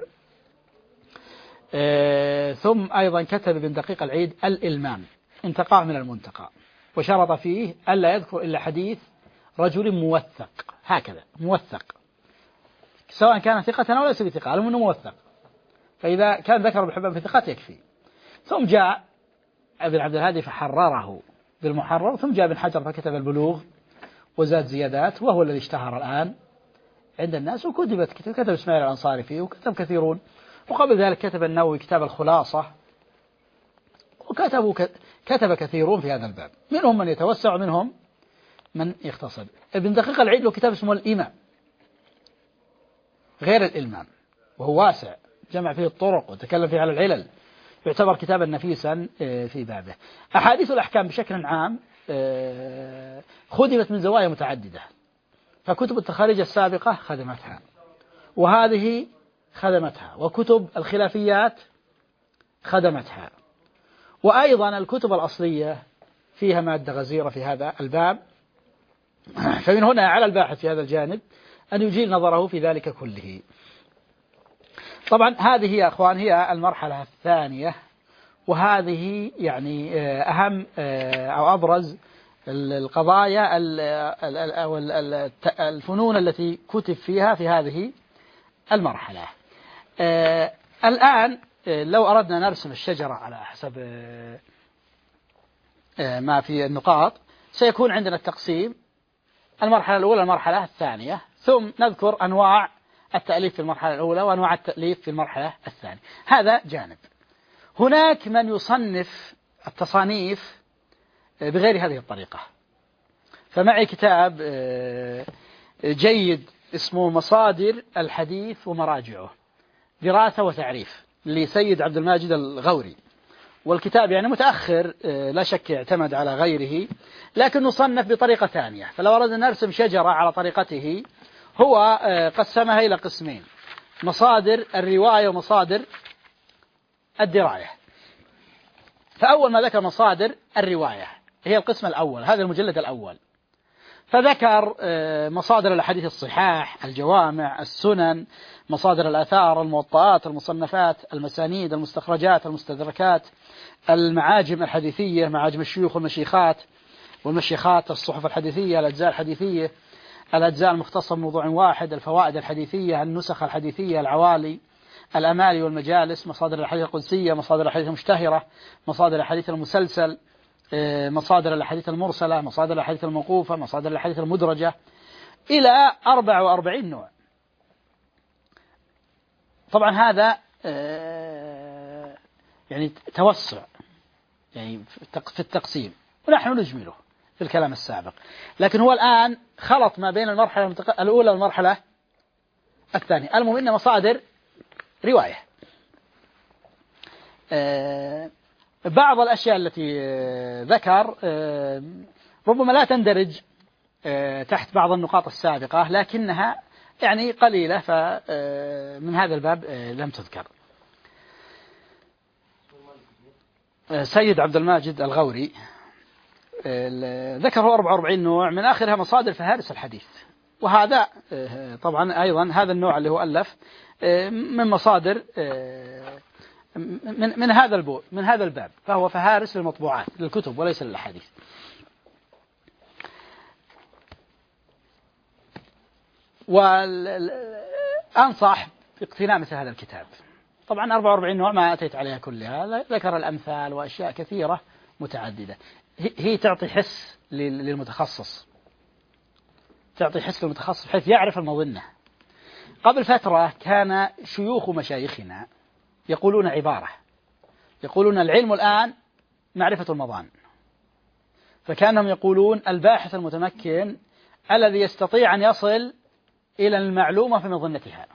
ثم أيضا كتب ابن دقيق العيد الإلمام، انتقاه من المنتقى، وشرط فيه ألا يذكر إلا حديث رجل موثق، هكذا موثق، سواء كان ثقة أو ليس بثقة، المهم أنه موثق، فإذا كان ذكر ابن حبان في ثقات يكفي. ثم جاء ابن عبد الهادي فحرره بالمحرر، ثم جاء ابن حجر فكتب البلوغ وزاد زيادات، وهو الذي اشتهر الآن عند الناس، كتب إسماعيل الأنصاري فيه، وكتب كثيرون، وقبل ذلك كتب النووي كتاب الخلاصة، كتب كثيرون في هذا الباب، منهم من يتوسع ومنهم من يختصر. ابن دقيق العيد له كتاب اسمه الإمام غير الإلمام، وهو واسع، جمع فيه الطرق وتكلم فيه على العلل، يعتبر كتابا نفيسا في بابه. أحاديث الأحكام بشكل عام خدمت من زوايا متعددة، فكتب التخاريج السابقة خدمتها، وهذه خدمتها، وكتب الخلافيات خدمتها، وأيضا الكتب الأصلية فيها مادة غزيرة في هذا الباب. فمن هنا على الباحث في هذا الجانب أن يجيل نظره في ذلك كله. طبعا هذه يا أخوان هي المرحلة الثانية، وهذه يعني أهم أو أبرز القضايا أو الفنون التي كتب فيها في هذه المرحلة. الآن لو أردنا نرسم الشجرة على حسب ما في النقاط، سيكون عندنا التقسيم: المرحلة الأولى، المرحلة الثانية، ثم نذكر أنواع التأليف في المرحلة الأولى وأنواع التأليف في المرحلة الثانية. هذا جانب. هناك من يصنف التصانيف بغير هذه الطريقة، فمعي كتاب جيد اسمه مصادر الحديث ومراجعه، دراسة وتعريف، لسيد عبد الماجد الغوري، والكتاب يعني متأخر لا شك اعتمد على غيره، لكن نصنف بطريقة ثانية. فلو أردنا نرسم شجرة على طريقته، هو قسمها إلى قسمين: مصادر الرواية ومصادر الدراية. فأول ما ذكر مصادر الرواية هي القسم الأول، هذا المجلد الأول، فذكر مصادر الأحاديث الصحاح، الجوامع، السنن، مصادر الآثار، الموطئات، المصنفات، المسانيد، المستخرجات، المستدركات، المعاجم الحديثية، معاجم الشيوخ والمشيخات، الصحف الحديثية، الأجزاء الحديثية، الأجزاء المختصة بموضوع واحد، الفوائد الحديثية، النسخ الحديثية، العوالي، الأمالي والمجالس، مصادر الحديث القدسية، مصادر الحديث المشتهرة، مصادر الحديث المسلسل، مصادر الحديث المرسلة، مصادر الحديث الموقوفة، مصادر الحديث المدرجة، إلى 44 نوع. طبعا هذا يعني توسع يعني في التقسيم، ونحن نجمله في الكلام السابق، لكن هو الآن خلط ما بين المرحلة الأولى والمرحلة الثانية. المهم إن مصادر رواية. بعض الأشياء التي ذكر ربما لا تندرج تحت بعض النقاط السابقة، لكنها يعني قليلة، فمن هذا الباب لم تذكر. سيد عبد الماجد الغوري ذكره 44 نوع، من آخرها مصادر فهارس الحديث، وهذا طبعا أيضا هذا النوع اللي هو ألف من مصادر من هذا الباب، فهو فهارس للمطبوعات للكتب وليس للأحاديث. وأنصح باقتناء مثل هذا الكتاب. طبعا 44 نوع ما أتيت عليها كلها، ذكر الأمثال وأشياء كثيرة متعددة. هي تعطي حس للمتخصص، تعطي حس للمتخصص بحيث يعرف المظنة. قبل فترة كان شيوخ مشايخنا يقولون عبارة، يقولون العلم الآن معرفة المظان، فكانهم يقولون الباحث المتمكن الذي يستطيع أن يصل إلى المعلومة في مظنتها،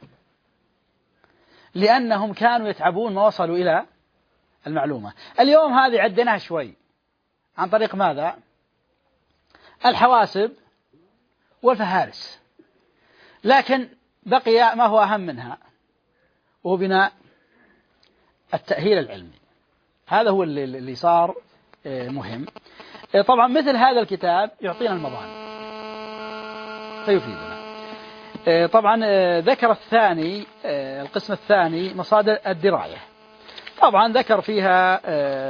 لأنهم كانوا يتعبون ما وصلوا إلى المعلومة. اليوم هذه عدناها شوي عن طريق ماذا؟ الحواسب والفهارس، لكن بقي ما هو أهم منها، وهو بناء التأهيل العلمي. هذا هو اللي صار مهم. طبعا مثل هذا الكتاب يعطينا المظان فيفيدنا. طبعا ذكر الثاني، القسم الثاني مصادر الدراية. طبعا ذكر فيها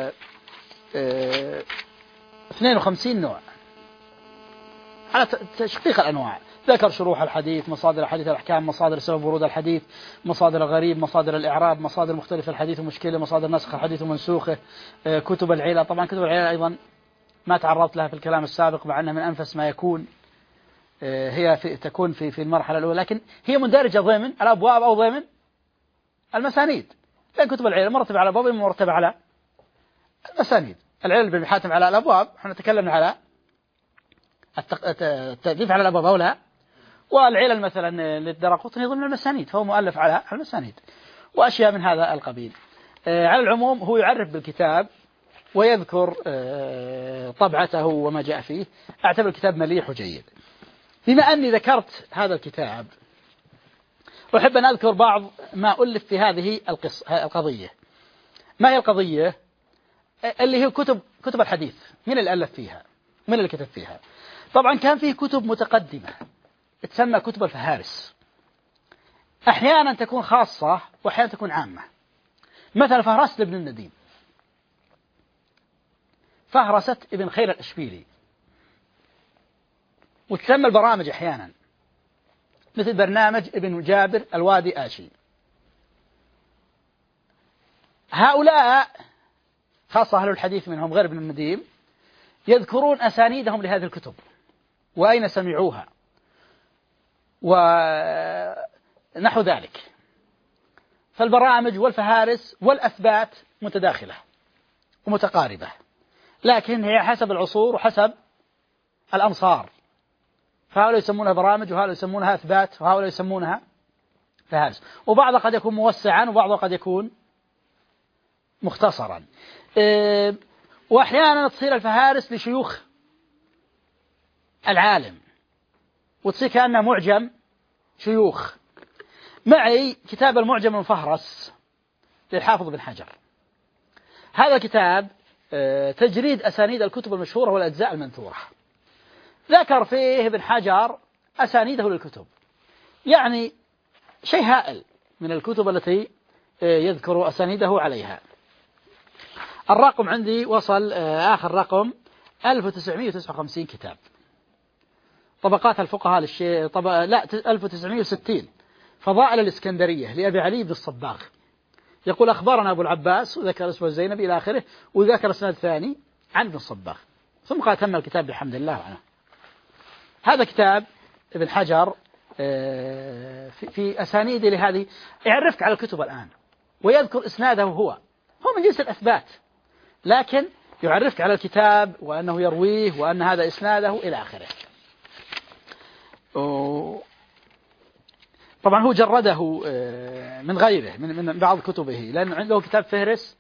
52 نوع على تشقيق الأنواع. ذكر شروح الحديث، مصادر الحديث الأحكام، مصادر سبب ورود الحديث، مصادر الغريب، مصادر الإعراب، مصادر مختلف الحديث ومشكلة، مصادر نسخ الحديث ومنسوخه، كتب العلل. طبعا كتب العلل أيضا ما تعرضت لها في الكلام السابق، مع أنها من أنفس ما يكون، هي تكون في المرحلة الأولى، لكن هي مندرجة ضمن الأبواب أو ضمن المسانيد، لأن كتب العلل مرتبة على الأبواب مرتبة على المسانيد. العلل بن حاتم على الأبواب، احنا تكلمنا على التأليف على الأبواب أو لا، والعلل مثلا للدرقطني ضمن المسانيد، فهو مؤلف على المسانيد وأشياء من هذا القبيل. على العموم هو يعرف بالكتاب ويذكر طبعته وما جاء فيه. أعتبر الكتاب مليح وجيد. بما أني ذكرت هذا الكتاب، أحب أن أذكر بعض ما ألف في هذه القضية. ما هي القضية؟ اللي هي كتب الحديث. من اللي ألف فيها؟ من اللي كتب فيها؟ طبعا كان فيه كتب متقدمة تسمى كتب الفهارس، أحيانا تكون خاصة وأحيانا تكون عامة. مثلا فهرسة ابن النديم، فهرسة ابن خير الأشبيلي، وتسمى البرامج أحيانا، مثل برنامج ابن جابر الوادي آشي. هؤلاء خاصة أهل الحديث منهم غير ابن النديم يذكرون أسانيدهم لهذه الكتب وأين سمعوها ونحو ذلك. فالبرامج والفهارس والأثبات متداخلة ومتقاربة، لكن هي حسب العصور وحسب الأمصار، فهؤلاء يسمونها برامج وهؤلاء يسمونها أثبات وهؤلاء يسمونها فهارس، وبعضها قد يكون موسعا وبعضها قد يكون مختصرا. وأحيانا تصير الفهارس لشيوخ العالم وتصير كأنها معجم شيوخ. معي كتاب المعجم المفهرس للحافظ بن حجر. هذا كتاب تجريد أسانيد الكتب المشهورة والأجزاء المنثورة. ذكر فيه ابن حجر أسانيده للكتب، يعني شيء هائل من الكتب التي يذكر أسانيده عليها. الرقم عندي وصل آخر رقم 1959 كتاب. طبقات الفقهاء لا 1960 فضائل الإسكندرية لأبي علي بن الصباغ. يقول أخبرنا أبو العباس وذكر اسمه الزينبي إلى آخره، وذكر اسناد ثاني عن ابن الصباغ، ثم قال تم الكتاب بحمد الله عنه. هذا كتاب ابن حجر في أسانيده لهذه يعرفك على الكتب الآن ويذكر إسناده، هو من جنس الأثبات، لكن يعرفك على الكتاب وأنه يرويه وأن هذا إسناده إلى آخره. طبعا هو جرده من غيره من بعض كتبه، لأن عنده كتاب فهرس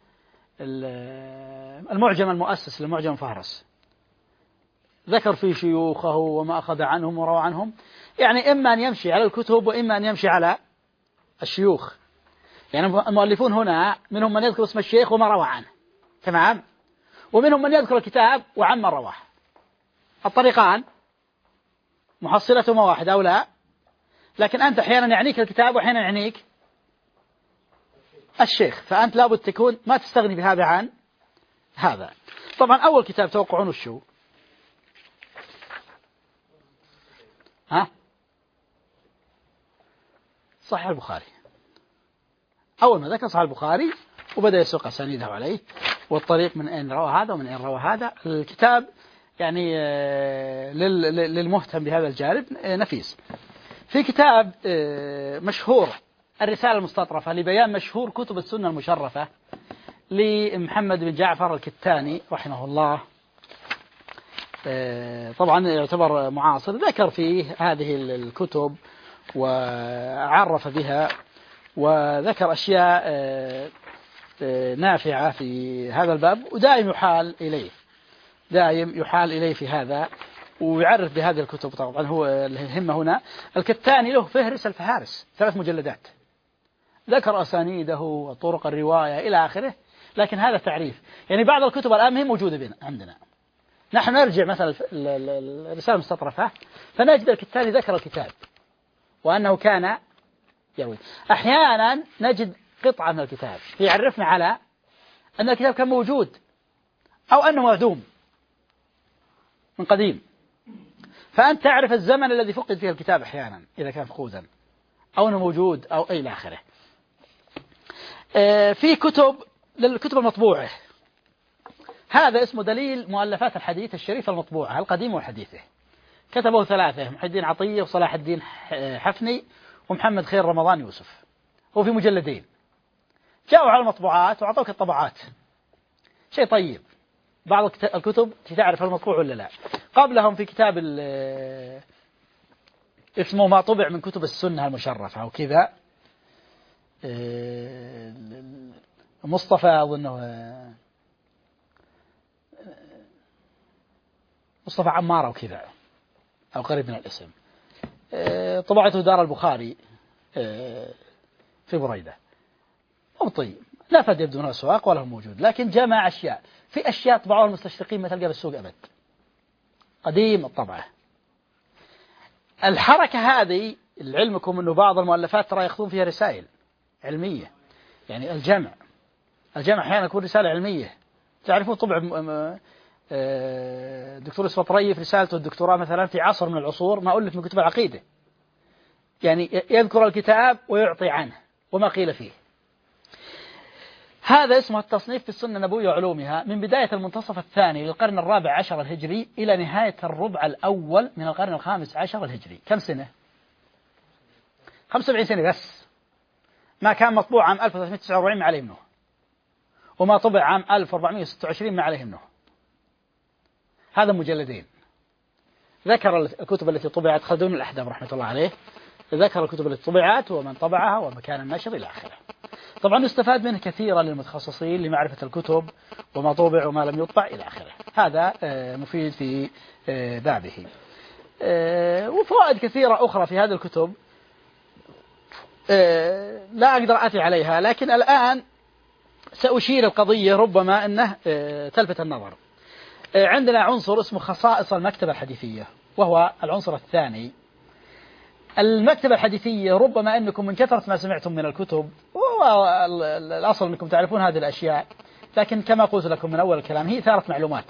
المعجم المؤسس للمعجم فهرس، ذكر فيه شيوخه وما أخذ عنهم وروى عنهم، يعني إما أن يمشي على الكتب وإما أن يمشي على الشيوخ. يعني المؤلفون هنا منهم من يذكر اسم الشيخ وما روى عنه، تمام، ومنهم من يذكر الكتاب وعن من رواه. الطريقان محصلتهما واحدة أو لا، لكن أنت أحيانا يعنيك الكتاب وأحيانا يعنيك الشيخ، فأنت لابد تكون ما تستغني بهذا عن هذا. طبعا أول كتاب توقعون وشو؟ صحيح البخاري. أول ما ذكر صحيح البخاري وبدأ يسوق أسانيده عليه والطريق من أين روى هذا ومن أين روى هذا. الكتاب يعني للمهتم بهذا الجانب نفيس. في كتاب مشهور الرسالة المستطرفة لبيان مشهور كتب السنة المشرفة لمحمد بن جعفر الكتاني رحمه الله. طبعا يعتبر معاصر، ذكر فيه هذه الكتب وعرف بها وذكر أشياء نافعة في هذا الباب، ودائم يحال إليه في هذا ويعرف بهذه الكتب. طبعا هو الهمة هنا الكتاني له فهرس الفهارس 3 مجلدات، ذكر أسانيده وطرق الرواية إلى آخره، لكن هذا تعريف. يعني بعض الكتب الآن هي موجودة عندنا، نحن نرجع مثلا الرسالة المستطرفة فنجد الكتاني ذكر الكتاب وأنه كان يروي. أحيانا نجد قطعة من الكتاب يعرفنا على أن الكتاب كان موجود أو أنه معدوم من قديم، فأنت تعرف الزمن الذي فقد فيه الكتاب أحيانا إذا كان فقودا أو أنه موجود أو إلى آخره. في كتب للكتب المطبوعة، هذا اسمه دليل مؤلفات الحديث الشريف المطبوعة القديم وحديثه، كتبه 3: محي الدين عطية وصلاح الدين حفني ومحمد خير رمضان يوسف، هو في مجلدين. جاءوا على المطبوعات وعطوك الطبعات، شيء طيب. بعض الكتب تعرف المطبوع ولا لا. قبلهم في كتاب اسمه ما طبع من كتب السنة المشرفة أو كذا، مصطفى أظنه مصطفى عمار أو كذا أو قريب من الاسم، طبعته دار البخاري في بريدة. طيب نفد يبدو أنه سواق ولا هو موجود، لكن جمع أشياء. في أشياء طبعوها المستشرقين ما تلقى بالسوق أبد، قديم الطبعة. الحركة هذه لعلمكم أنه بعض المؤلفات ترى يأخذون فيها رسائل علمية، يعني الجمع أحيانا يكون رسالة علمية. تعرفون طبع دكتور اسمه طريف رسالته الدكتوراه مثلا في عصر من العصور ما ألف من كتب العقيدة، يعني يذكر الكتاب ويعطي عنه وما قيل فيه. هذا اسمه التصنيف في السنة النبوية وعلومها، من بداية المنتصف الثاني للقرن 14 الهجري إلى نهاية الربع الأول من القرن 15 الهجري. كم سنة؟ 75 سنة بس. ما كان مطبوع عام 1349 ما عليه منه، وما طبع عام 1426 ما عليه منه. هذا مجلدين. ذكر الكتب التي طبعت خلدون الأحدب رحمة الله عليه، ذكر الكتب التي طبعت ومن طبعها ومكان النشر إلى آخره. طبعا يستفاد منه كثيرا للمتخصصين لمعرفة الكتب وما طبع وما لم يطبع إلى آخره. هذا مفيد في بابه. وفوائد كثيرة أخرى في هذه الكتب لا أقدر أتي عليها، لكن الآن سأشير القضية ربما أنه تلفت النظر. عندنا عنصر اسمه خصائص المكتبة الحديثية، وهو العنصر الثاني. المكتبة الحديثية ربما أنكم من كثرة ما سمعتم من الكتب، والأصل أنكم تعرفون هذه الأشياء، لكن كما قلت لكم من أول الكلام هي إثارة معلومات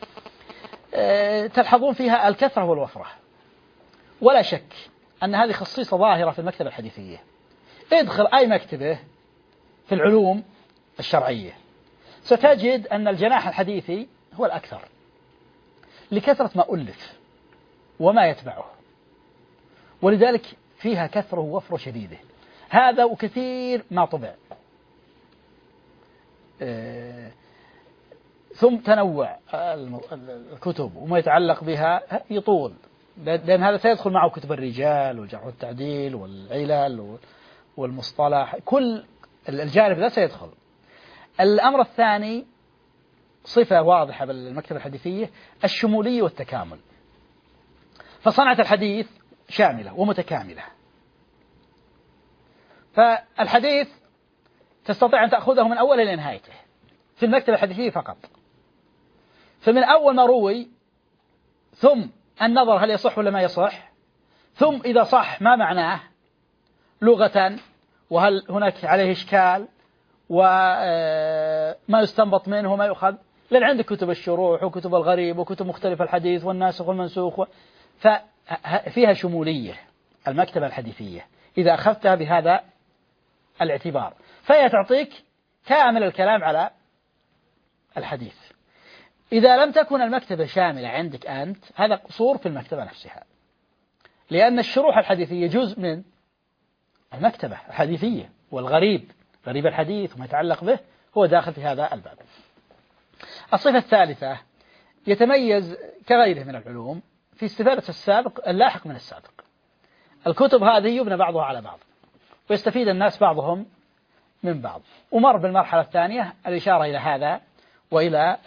تلحظون فيها الكثرة والوفرة. ولا شك أن هذه خصيصة ظاهرة في المكتبة الحديثية. ادخل أي مكتبة في العلوم الشرعية ستجد أن الجناح الحديثي هو الأكثر لكثرة ما ألف وما يتبعه، ولذلك فيها كثرة ووفرة شديدة. هذا وكثير ما طبع. ثم تنوع الكتب وما يتعلق بها يطول، لأن هذا سيدخل معه كتب الرجال والجرح والتعديل والعلل والمصطلح، كل الجانب ذا سيدخل. الأمر الثاني صفة واضحة بالمكتبة الحديثية الشمولية والتكامل. فصنعة الحديث شاملة ومتكاملة، فالحديث تستطيع أن تأخذه من أوله إلى نهايته في المكتبة الحديثية فقط. فمن أول ما روي، ثم النظر هل يصح ولا ما يصح، ثم إذا صح ما معناه لغة، وهل هناك عليه إشكال، وما يستنبط منه وما يؤخذ، لأن عندك كتب الشروح وكتب الغريب وكتب مختلف الحديث والناسخ والمنسوخ ففيها شمولية المكتبة الحديثية إذا أخذتها بهذا الاعتبار، فهي تعطيك كامل الكلام على الحديث. إذا لم تكن المكتبة شاملة عندك أنت، هذا قصور في المكتبة نفسها، لأن الشروح الحديثية جزء من المكتبة الحديثية والغريب، غريب الحديث وما يتعلق به هو داخل في هذا الباب. الصفة الثالثة يتميز كغيره من العلوم في استفادة السابق اللاحق من السابق. الكتب هذه يبنى بعضها على بعض ويستفيد الناس بعضهم من بعض، ومر بالمرحلة الثانية الإشارة إلى هذا وإلى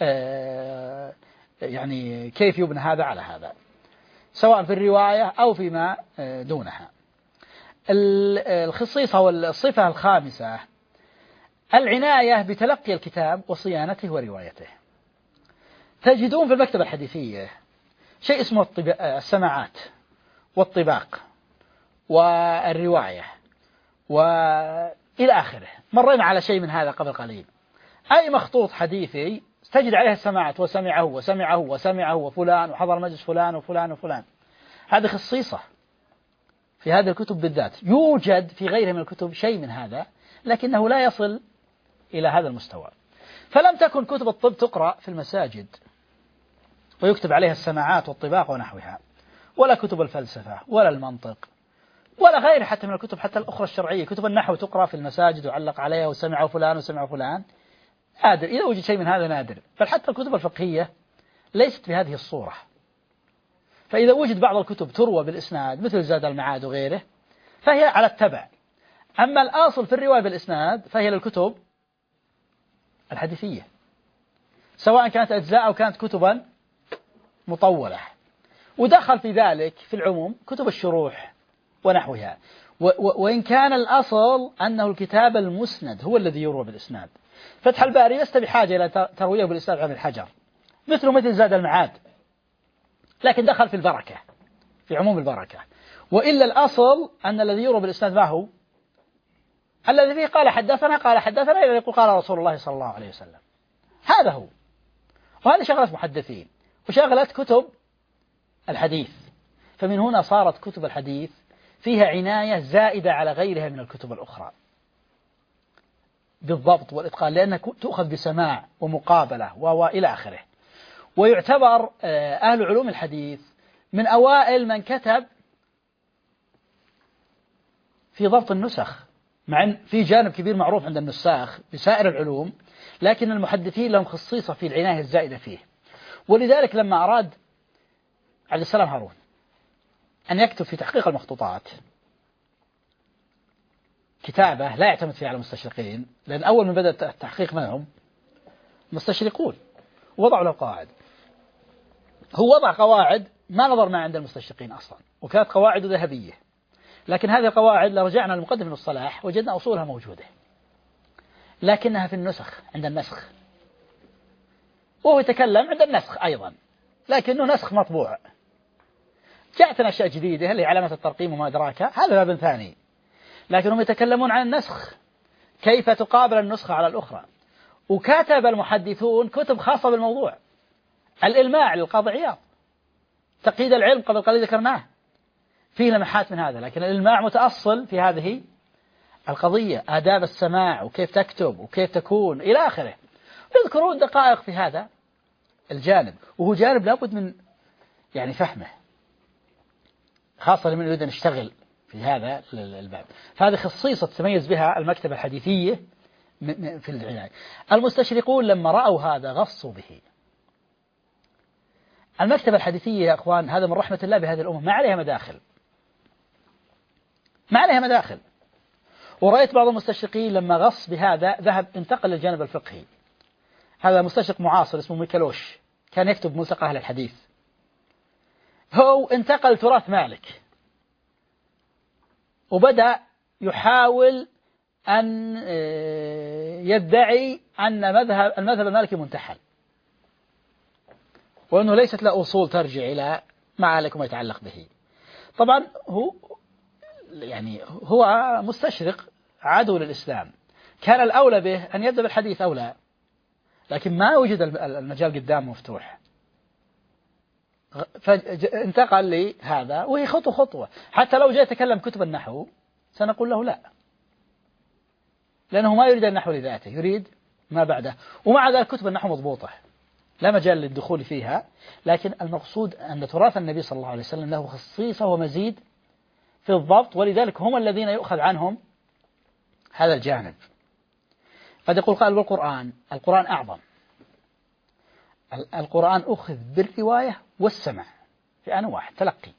يعني كيف يبنى هذا على هذا سواء في الرواية أو فيما دونها. الخصيصة والصفة الخامسة العناية بتلقي الكتاب وصيانته وروايته. تجدون في المكتبة الحديثية شيء اسمه السماعات والطباق والرواية وإلى آخره. مرينا على شيء من هذا قبل قليل. أي مخطوط حديثي تجد عليه السماعات وسمعه وسمعه وسمعه وفلان وحضر مجلس فلان وفلان وفلان. هذه خصيصة في هذه الكتب بالذات. يوجد في غيرها من الكتب شيء من هذا لكنه لا يصل إلى هذا المستوى. فلم تكن كتب الطب تقرأ في المساجد ويكتب عليها السماعات والطباق ونحوها، ولا كتب الفلسفة ولا المنطق ولا غيرها حتى من الكتب حتى الأخرى الشرعية. كتب النحو تقرأ في المساجد وعلق عليها وسمعه فلان وسمعه فلان، نادر إذا وجد شيء من هذا نادر. بل حتى الكتب الفقهية ليست بهذه الصورة. فإذا وجد بعض الكتب تروى بالإسناد مثل زاد المعاد وغيره فهي على التبع. أما الأصل في الرواية بالإسناد فهي للكتب الحديثية سواء كانت أجزاء أو كانت كتبا مطولة. ودخل في ذلك في العموم كتب الشروح ونحوها، وإن كان الأصل أنه الكتاب المسند هو الذي يروى بالإسناد. فتح الباري لست بحاجة إلى ترويه بالإسناد عن الحجر مثل زاد المعاد، لكن دخل في البركة في عموم البركة. وإلا الأصل أن الذي يروى بالإسناد ما هو الذي فيه قال حدثنا إلى يقول قال رسول الله صلى الله عليه وسلم. هذا هو. وهذه شغلة محدثين وشغلة كتب الحديث. فمن هنا صارت كتب الحديث فيها عناية زائدة على غيرها من الكتب الأخرى بالضبط والإتقان، لأنها تؤخذ بسماع ومقابلة وإلى آخره. ويعتبر أهل علوم الحديث من أوائل من كتب في ضبط النسخ، مع أن في جانب كبير معروف عند النساخ بسائر العلوم، لكن المحدثين لهم خصيصة في العناية الزائدة فيه. ولذلك لما أراد عبد السلام هارون أن يكتب في تحقيق المخطوطات كتابة لا يعتمد فيها على المستشرقين، لأن أول من بدأ التحقيق منهم مستشرقون وضعوا له قواعد. هو وضع قواعد ما نظر ما عند المستشرقين أصلا، وكانت قواعد ذهبية، لكن هذه القواعد لو رجعنا للمقدم بن الصلاح وجدنا أصولها موجودة، لكنها في النسخ عند النسخ، وهو يتكلم عند النسخ أيضا لكنه نسخ مطبوع. جاءتنا أشياء جديدة اللي علامة الترقيم وما أدراك، هذا باب ثاني، لكنهم يتكلمون عن النسخ كيف تقابل النسخة على الأخرى. وكتب المحدثون كتب خاصة بالموضوع. الإلماع للقاضي عياض، تقييد العلم قبل قليل ذكرناه، فيه لمحات من هذا، لكن الإلماع متأصل في هذه القضية، آداب السماع وكيف تكتب وكيف تكون إلى آخره. يذكرون دقائق في هذا الجانب، وهو جانب لابد من يعني فهمه، خاصة لمن يريد أن يشتغل في هذا الباب. فهذه خصيصة تتميز بها المكتبة الحديثية في العناية. المستشرقون لما رأوا هذا غصوا به. المكتبة الحديثية يا أخوان هذا من رحمة الله بهذه الأمة، ما عليها مداخل، ما عليها مداخل. ورأيت بعض المستشرقين لما غص بهذا ذهب انتقل للجانب الفقهي. هذا مستشرق معاصر اسمه ميكالوش كان يكتب ملتقى أهل الحديث، هو انتقل تراث مالك وبدأ يحاول أن يدعي أن المذهب المالكي منتحل، وأنه ليست له أصول ترجع إلى معالك وما يتعلق به. طبعا هو مستشرق عدو للإسلام، كان الأولى به أن يبدأ بالحديث أولى، لكن ما وجد المجال قدام مفتوح، فانتقل لهذا، وهي خطوة. حتى لو جاء يتكلم كتب النحو سنقول له لا، لأنه ما يريد النحو لذاته، يريد ما بعده. ومع ذلك كتب النحو مضبوطة لا مجال للدخول فيها، لكن المقصود أن تراث النبي صلى الله عليه وسلم له خصيصة ومزيد في الضبط، ولذلك هم الذين يؤخذ عنهم هذا الجانب. قد يقول قائل بالقرآن، القرآن أعظم، القرآن أخذ بالرواية والسمع في آن واحد، تلقي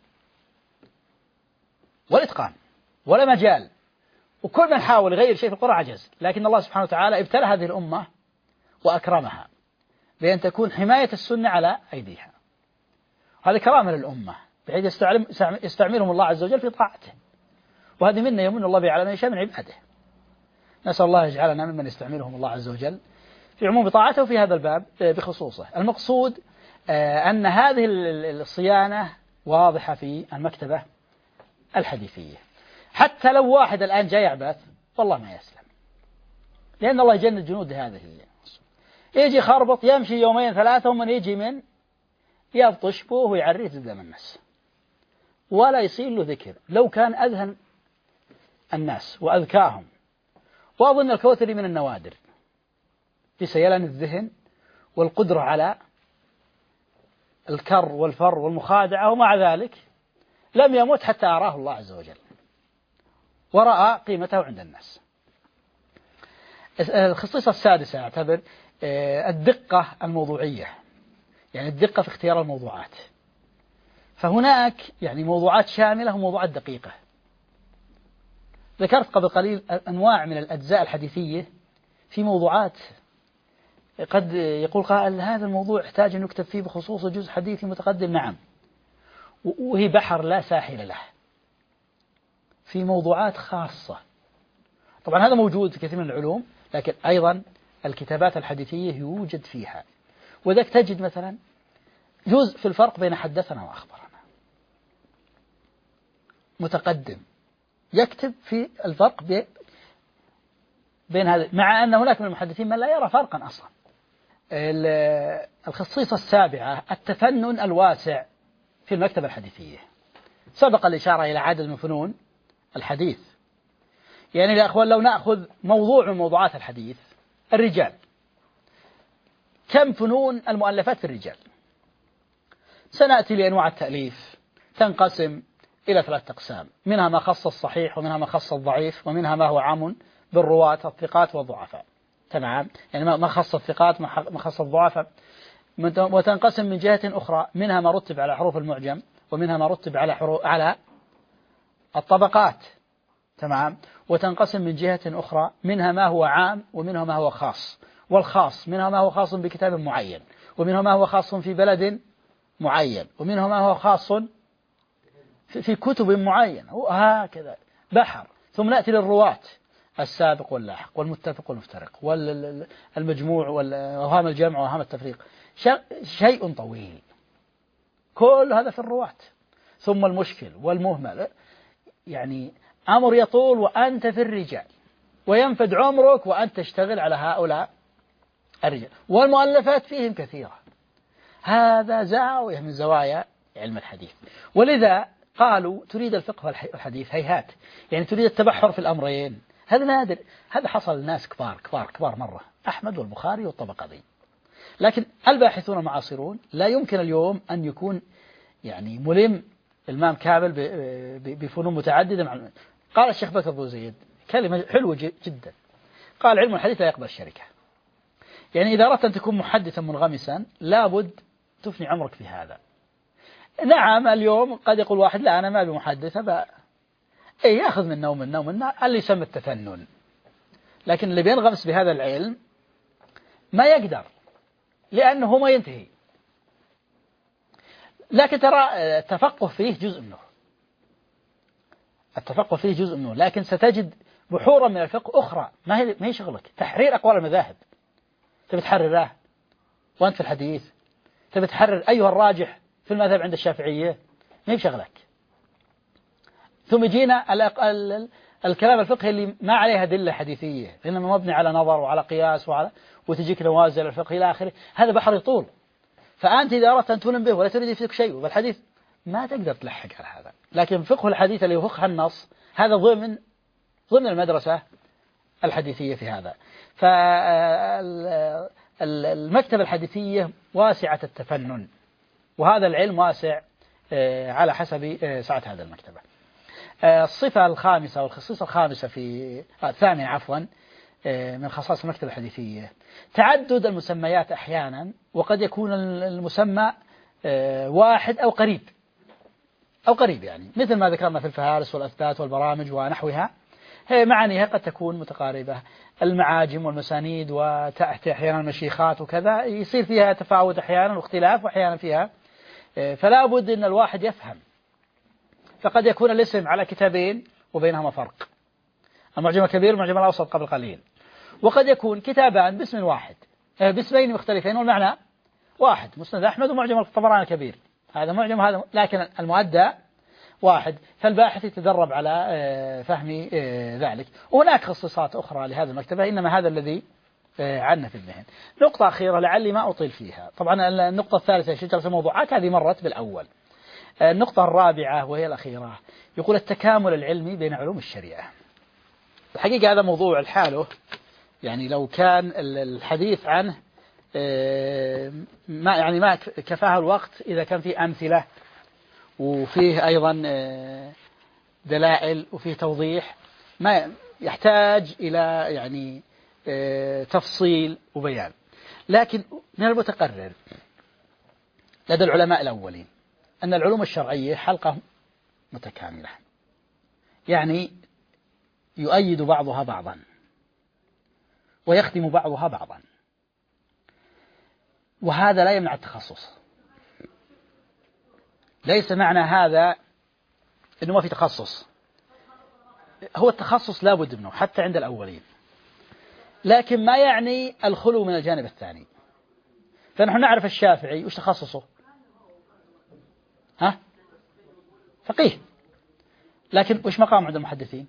والإتقان ولا مجال، وكل من حاول يغير شيء في القرآن عجز. لكن الله سبحانه وتعالى ابتلى هذه الأمة وأكرمها بأن تكون حماية السنة على أيديها. هذه كرامة للأمة بحيث يستعملهم الله عز وجل في طاعته، وهذه منا يمن الله بها على من يشاء من عباده. نسأل الله يجعلنا ممن يستعملهم الله عز وجل في عموم طاعته وفي هذا الباب بخصوصه. المقصود أن هذه الصيانة واضحة في المكتبة الحديثية. حتى لو واحد الآن جاي يعبث والله ما يسلم، لأن الله يجند جنود هذه. يجي خربط يمشي يومين ثلاثة ومن يجي من يبطش بوه ويعريه قدام الناس ولا يصير له ذكر. لو كان أذهن الناس وأذكاهم، وأظن الكوثري من النوادر في سيلان الذهن والقدرة على الكر والفر والمخادعة، ومع ذلك لم يمت حتى أراه الله عز وجل ورأى قيمته عند الناس. الخصيصة السادسة أعتبر الدقة الموضوعية، يعني الدقة في اختيار الموضوعات. فهناك يعني موضوعات شاملة وموضوعات دقيقة. ذكرت قبل قليل أنواع من الأجزاء الحديثية في موضوعات قد يقول قائل هذا الموضوع يحتاج أن يكتب فيه بخصوص جزء حديثي متقدم. نعم، وهي بحر لا ساحل له في موضوعات خاصة. طبعا هذا موجود في كثير من العلوم، لكن أيضا الكتابات الحديثية يوجد فيها. وذلك تجد مثلا جزء في الفرق بين حدثنا وأخبرنا، متقدم يكتب في الفرق بين هذا، مع أن هناك من المحدثين من لا يرى فرقا أصلا. الخصيصة السابعة التفنن الواسع في المكتبة الحديثية. سبق الإشارة إلى عدد من فنون الحديث. يعني يا أخوان لو نأخذ موضوع من موضوعات الحديث الرجال، كم فنون المؤلفات في الرجال؟ سنأتي لأنواع التأليف، تنقسم إلى 3 أقسام، منها ما خص الصحيح، ومنها ما خص الضعيف، ومنها ما هو عام بالرواة الثقات والضعفاء. تمام، يعني ما خص الثقات ما خص الضعفاء. وتنقسم من جهة أخرى، منها ما رتب على حروف المعجم، ومنها ما رتب على الطبقات. تمام، وتنقسم من جهة أخرى، منها ما هو عام ومنها ما هو خاص. والخاص منها ما هو خاص بكتاب معين، ومنها ما هو خاص في بلد معين، ومنها ما هو خاص في كتب معينة، وهكذا بحر. ثم نأتي للرواة، السابق واللاحق والمتفق والمفترق والمجموع وأوهام الجمع وأوهام التفريق، شيء طويل. كل هذا في الرواة. ثم المشكل والمهمل، يعني أمر يطول وأنت في الرجال، وينفد عمرك وأنت تشتغل على هؤلاء الرجال، والمؤلفات فيهم كثيرة. هذا زاوية من زوايا علم الحديث. ولذا قالوا تريد الفقه والحديث هيهات، يعني تريد التبحر في الأمرين. هذا نادر، هذا حصل للناس كبار مرة، أحمد والبخاري والطبقة دي. لكن الباحثون المعاصرون لا يمكن اليوم أن يكون يعني ملم الإمام كامل بفنون متعددة. قال الشيخ بكر أبو زيد كلمة حلوة جدا، قال علم الحديث لا يقبل الشركة. يعني إذا أردت أن تكون محدثا منغمسا لابد تفني عمرك في هذا. نعم اليوم قد يقول واحد لا أنا ما أبي محدث، يأخذ منا اللي يسمى التفنن. لكن اللي بينغمس بهذا العلم ما يقدر، لأنه ما ينتهي. لكن ترى التفقه فيه جزء منه، لكن ستجد بحورا من الفقه أخرى ما هي شغلك. تحرير أقوال المذاهب تبي تحرره وأنت في الحديث، تبي تحرر أيها الراجح في المذهب عند الشافعية، ما هي شغلك. ثم يجينا الكلام الفقهي اللي ما عليه أدلة حديثية، إنما مبني على نظر وعلى قياس وتجيك نوازل الفقه إلى آخره. هذا بحر يطول. فأنت إذا أردت أن تلم به ولا تريد فيك شيء والحديث ما تقدر تلحق على هذا. لكن فقه الحديث اللي يفقه النص هذا ضمن المدرسة الحديثية في هذا. فالمكتبة الحديثية واسعة التفنن، وهذا العلم واسع على حسب سعة هذا المكتبة. الصفة الخامسة والخصيصة الخامسة الثامنة عفوا من خصائص المكتبة الحديثية تعدد المسميات أحيانا، وقد يكون المسمى واحد أو قريب يعني مثل ما ذكرنا في الفهارس والأثبات والبرامج ونحوها، هي معانيها قد تكون متقاربة. المعاجم والمسانيد وتأتي أحيانا المشيخات وكذا، يصير فيها تفاوت أحيانا واختلاف وأحيانا فيها، فلا بد أن الواحد يفهم. فقد يكون الاسم على كتابين وبينهما فرق، المعجم الكبير والمعجم الأوسط قبل قليل، وقد يكون كتابان باسم واحد باسمين مختلفين والمعنى واحد، مسند أحمد ومعجم الطبراني الكبير، هذا معجم هذا، لكن المؤدى واحد. فالباحث يتدرب على فهم ذلك. وهناك خصوصات أخرى لهذه المكتبة، إنما هذا الذي عنا في الذهن. نقطة أخيرة لعلي ما أطيل فيها، طبعا النقطة الثالثة شجرة الموضوعات هذه مرت بالأول. النقطة الرابعة وهي الأخيرة، يقول التكامل العلمي بين علوم الشريعة. الحقيقة هذا موضوع لحاله، يعني لو كان الحديث عنه ما كفاه الوقت إذا كان فيه أمثلة وفيه أيضا دلائل وفيه توضيح، ما يحتاج إلى يعني تفصيل وبيان. لكن من المتقرر لدى العلماء الأولين أن العلوم الشرعية حلقة متكاملة، يعني يؤيد بعضها بعضا ويخدم بعضها بعضا، وهذا لا يمنع التخصص. ليس معنى هذا أنه ما في تخصص، هو التخصص لا بد منه حتى عند الأولين، لكن ما يعني الخلو من الجانب الثاني. فنحن نعرف الشافعي وش تخصصه؟ فقيه، لكن وش مقام عند المحدثين؟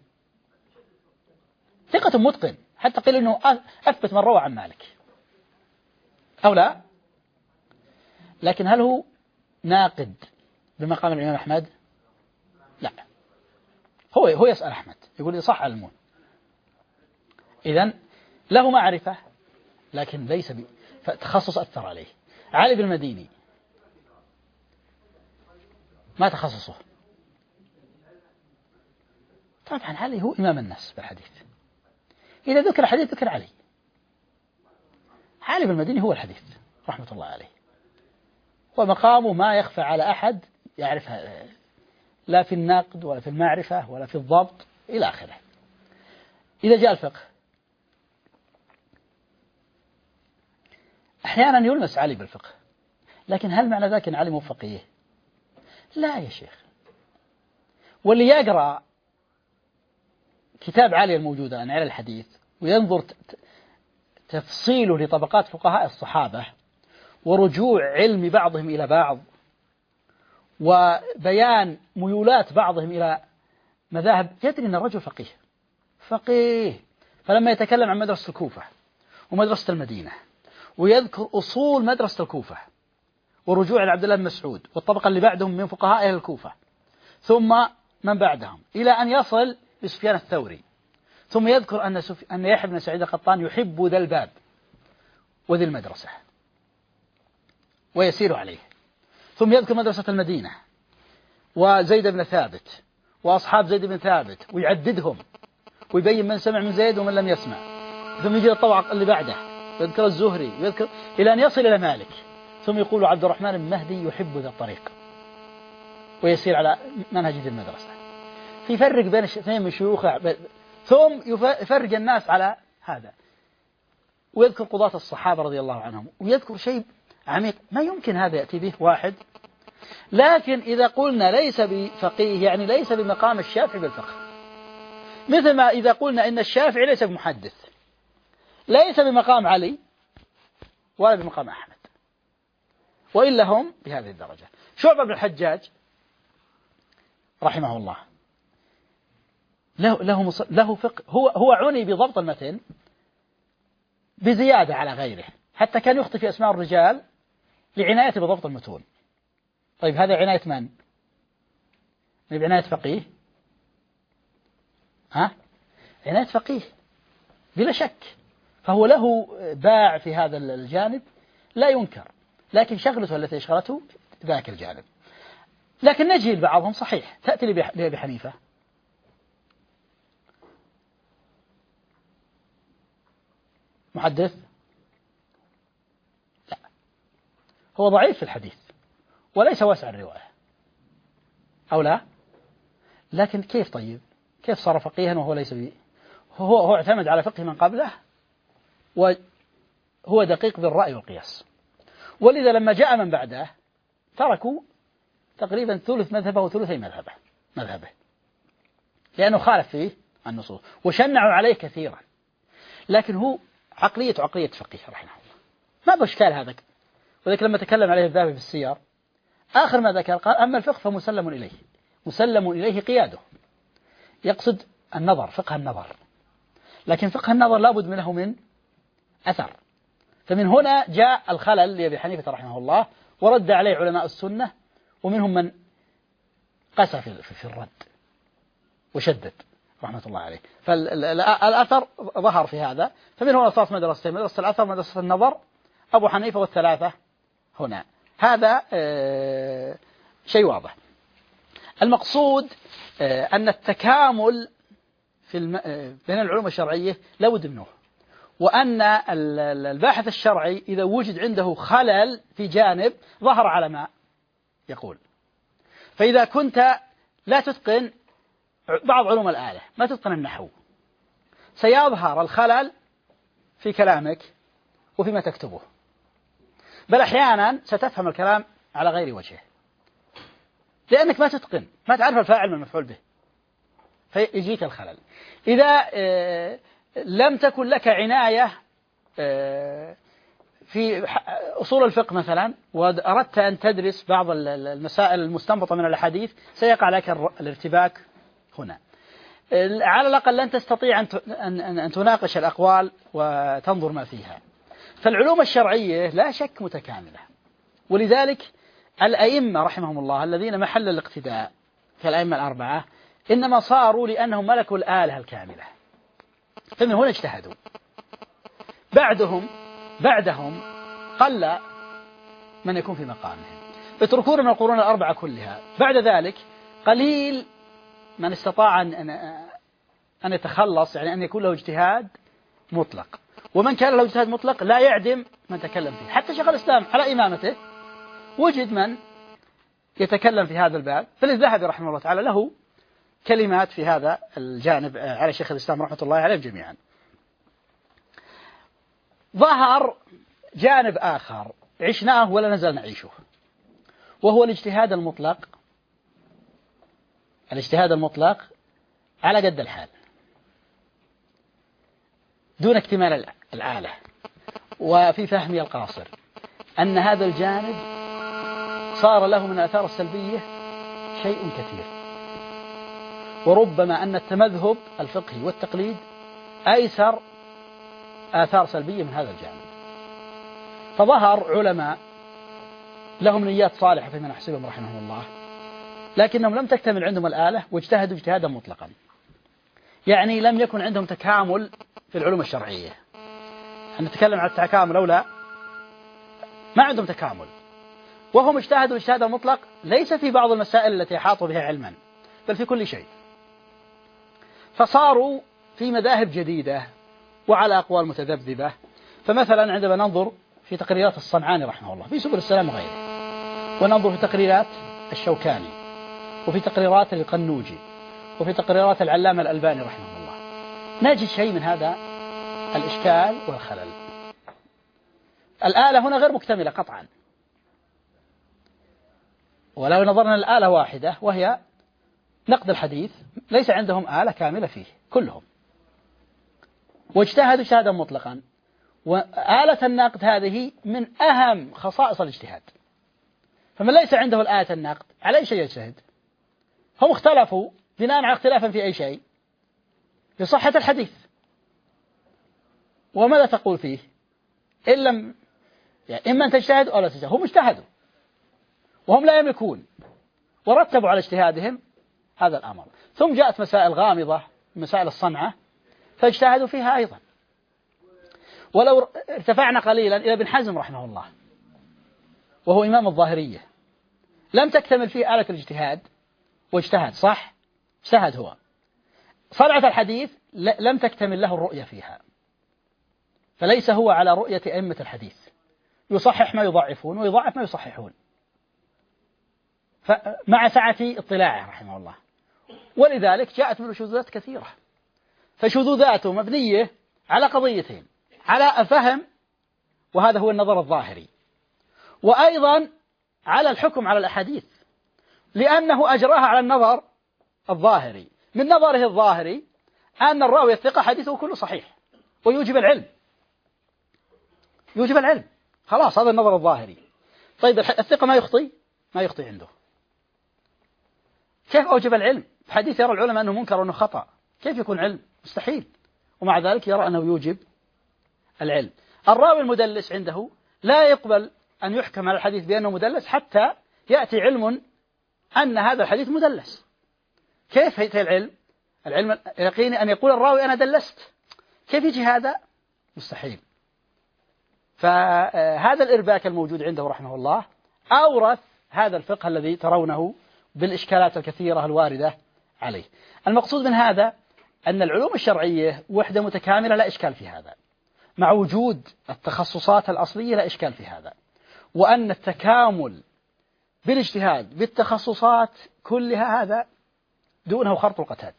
ثقة متقن، حتى قيل أنه أثبت من روى عن مالك أو لا. لكن هل هو ناقد بمقام الإمام أحمد؟ لا، هو يسأل أحمد يقول لي صح علمون، إذن له معرفة لكن ليس فتخصص أثر عليه. علي بن المديني ما تخصصه؟ طبعا علي هو إمام الناس بالحديث، إذا ذكر حديث ذكر علي. علي بن المديني هو الحديث رحمة الله عليه، ومقامه ما يخفى على أحد يعرفها، لا في النقد ولا في المعرفة ولا في الضبط إلى آخره. إذا جاء الفقه أحيانا يلمس علي بالفقه، لكن هل معنى ذلك أن علي مو فقيه؟ لا يا شيخ. واللي يقرأ كتاب علي الموجودة عن علل الحديث وينظر تفصيله لطبقات فقهاء الصحابة ورجوع علم بعضهم إلى بعض وبيان ميولات بعضهم إلى مذاهب، يدري أن الرجل فقيه. فلما يتكلم عن مدرسة الكوفة ومدرسة المدينة ويذكر أصول مدرسة الكوفة ورجوع لعبد الله بن مسعود والطبقة اللي بعدهم من فقهاء أهل الكوفة ثم من بعدهم إلى أن يصل لسفيان الثوري، ثم يذكر أن يحيى بن سعيد القطان يحب ذا الباب وذي المدرسة ويسير عليه، ثم يذكر مدرسة المدينة وزيد بن ثابت وأصحاب زيد بن ثابت ويعددهم ويبين من سمع من زيد ومن لم يسمع، ثم يجي الطبقة اللي بعده ويذكر الزهري ويذكر إلى أن يصل إلى مالك، ثم يقول عبد الرحمن بن مهدي يحب ذا الطريق ويسير على منهج ذي المدرسة. فيفرق بين اثنين من شيوخه، ثم يفرق الناس على هذا، ويذكر قضاة الصحابة رضي الله عنهم، ويذكر شيء عميق ما يمكن هذا يأتي به واحد. لكن إذا قلنا ليس بفقيه يعني ليس بمقام الشافعي بالفقه، مثل ما إذا قلنا إن الشافعي ليس بمحدث، ليس بمقام علي ولا بمقام أحمد، وإلا هم بهذه الدرجة. شعبة بن الحجاج رحمه الله له فقه، هو عني بضبط المتن بزيادة على غيره، حتى كان يخطئ في أسماء الرجال لعنايته بضبط المتون. طيب هذا عناية من؟ بعناية فقيه؟ عناية فقيه بلا شك، فهو له باع في هذا الجانب لا ينكر، لكن شغلته التي اشغلته ذاك الجانب. لكن نجي لبعضهم صحيح، تأتي لأبي حنيفة محدث؟ لا، هو ضعيف في الحديث وليس واسع الرواية، أو لا؟ لكن كيف طيب؟ كيف صار فقيها وهو ليس بي؟ هو اعتمد على فقه من قبله، وهو دقيق بالرأي والقياس، ولذا لما جاء من بعده تركوا تقريبا ثلث مذهبه وثلثي مذهبه لأنه خالف فيه النصوص وشنعوا عليه كثيرا. لكن هو عقلية فقيه رحمه الله، ما بإشكال هذا. وذلك لما تكلم عليه الذهبي في السير آخر ما ذكر قال: أما الفقه فمسلم إليه، مسلم إليه قياده، يقصد النظر، فقه النظر، لكن فقه النظر لابد منه من أثر. فمن هنا جاء الخلل لأبي حنيفة رحمه الله، ورد عليه علماء السنة، ومنهم من قسى في الرد وشدد رحمة الله عليه. فالأثر ظهر في هذا، فمن هنا صارت مدرستين: مدرسة الأثر، مدرسة النظر. أبو حنيفة والثلاثة هنا، هذا شيء واضح. المقصود أن التكامل بين العلوم الشرعية لا بد منه، وأن الباحث الشرعي إذا وجد عنده خلل في جانب ظهر على ما يقول. فإذا كنت لا تتقن بعض علوم الآلة، ما تتقن النحو، سيظهر الخلل في كلامك وفيما تكتبه، بل أحيانا ستفهم الكلام على غير وجهه لأنك ما تتقن، ما تعرف الفاعل من المفعول به، فيجيك الخلل. إذا لم تكن لك عناية في أصول الفقه مثلا، وأردت أن تدرس بعض المسائل المستنبطة من الأحاديث، سيقع لك الارتباك هنا. على الأقل لن تستطيع أن تناقش الأقوال وتنظر ما فيها. فالعلوم الشرعية لا شك متكاملة، ولذلك الأئمة رحمهم الله الذين محل الاقتداء كالأئمة الأربعة إنما صاروا لأنهم ملكوا الآلة الكاملة، فمن هنا اجتهدوا. بعدهم قل من يكون في مقامهم، اتركون من القرون الأربعة كلها. بعد ذلك قليل من استطاع أن يتخلص، يعني أن يكون له اجتهاد مطلق، ومن كان له اجتهاد مطلق لا يعدم من تكلم فيه. حتى شيخ الإسلام على إمامته وجد من يتكلم في هذا الباب، فالذهبي رحمه الله تعالى له كلمات في هذا الجانب على شيخ الإسلام رحمة الله عليهم جميعا. ظهر جانب آخر عشناه ولا نزال نعيشه، وهو الاجتهاد المطلق. الاجتهاد المطلق على قد الحال دون اكتمال الآلة. وفي فهمي القاصر أن هذا الجانب صار له من الآثار السلبية شيء كثير، وربما أن التمذهب الفقهي والتقليد أيسر آثار سلبية من هذا الجانب. فظهر علماء لهم نيات صالحة فيما نحسبهم رحمهم الله، لكنهم لم تكتمل عندهم الآلة واجتهدوا اجتهادا مطلقا، يعني لم يكن عندهم تكامل في العلوم الشرعية. نتكلم عن التكامل أو لا؟ ما عندهم تكامل، وهم اجتهدوا اجتهادا مطلق ليس في بعض المسائل التي أحاطوا بها علما، بل في كل شيء. فصاروا في مذاهب جديدة وعلى أقوال متذبذبة. فمثلا عندما ننظر في تقريرات الصنعاني رحمه الله في سبل السلام وغيره، وننظر في تقريرات الشوكاني، وفي تقريرات القنوجي، وفي تقريرات العلامة الألباني رحمه الله، نجد شيء من هذا الإشكال والخلل. الآلة هنا غير مكتملة قطعا، ولو نظرنا الآلة واحدة وهي نقد الحديث، ليس عندهم آلة كاملة فيه كلهم، واجتهدوا اجتهادا مطلقا. وآلة النقد هذه من أهم خصائص الاجتهاد، فمن ليس عنده الآلة النقد على أي شيء يجتهد؟ هم اختلفوا بناء على اختلافا في أي شيء؟ في صحة الحديث. وماذا تقول فيه؟ إن لم يعني إما أن تجتهد أو لا تجتهد. هم اجتهدوا وهم لا يملكون، ورتبوا على اجتهادهم هذا الأمر. ثم جاءت مسائل غامضة، مسائل الصنعة، فاجتهدوا فيها أيضا. ولو ارتفعنا قليلا إلى ابن حزم رحمه الله، وهو إمام الظاهرية، لم تكتمل فيه آلة الاجتهاد واجتهد، صح؟ اجتهد هو. صنعة الحديث لم تكتمل له الرؤية فيها، فليس هو على رؤية أئمة الحديث، يصحح ما يضعفون ويضعف ما يصححون، مع سعة اطلاعه رحمه الله. ولذلك جاءت منه شذوذات كثيرة، فشذوذاته مبنية على قضيتين: على الفهم، وهذا هو النظر الظاهري، وأيضا على الحكم على الأحاديث، لأنه أجراها على النظر الظاهري. من نظره الظاهري أن الراوي الثقة حديثه كله صحيح ويوجب العلم، يوجب العلم، خلاص هذا النظر الظاهري. طيب الثقة ما يخطي؟ ما يخطي عنده. كيف أوجب العلم؟ حديث يرى العلماء أنه منكر وأنه خطأ، كيف يكون علم؟ مستحيل. ومع ذلك يرى أنه يوجب العلم. الراوي المدلس عنده لا يقبل أن يحكم على الحديث بأنه مدلس حتى يأتي علم أن هذا الحديث مدلس. كيف يأتي العلم؟ العلم يقيني أن يقول الراوي أنا دلست، كيف يجي هذا؟ مستحيل. فهذا الإرباك الموجود عنده رحمه الله أورث هذا الفقه الذي ترونه بالإشكالات الكثيرة الواردة عليه. المقصود من هذا أن العلوم الشرعية وحدة متكاملة لا إشكال في هذا، مع وجود التخصصات الأصلية لا إشكال في هذا، وأن التكامل بالاجتهاد بالتخصصات كلها هذا دونه خرط القتاد.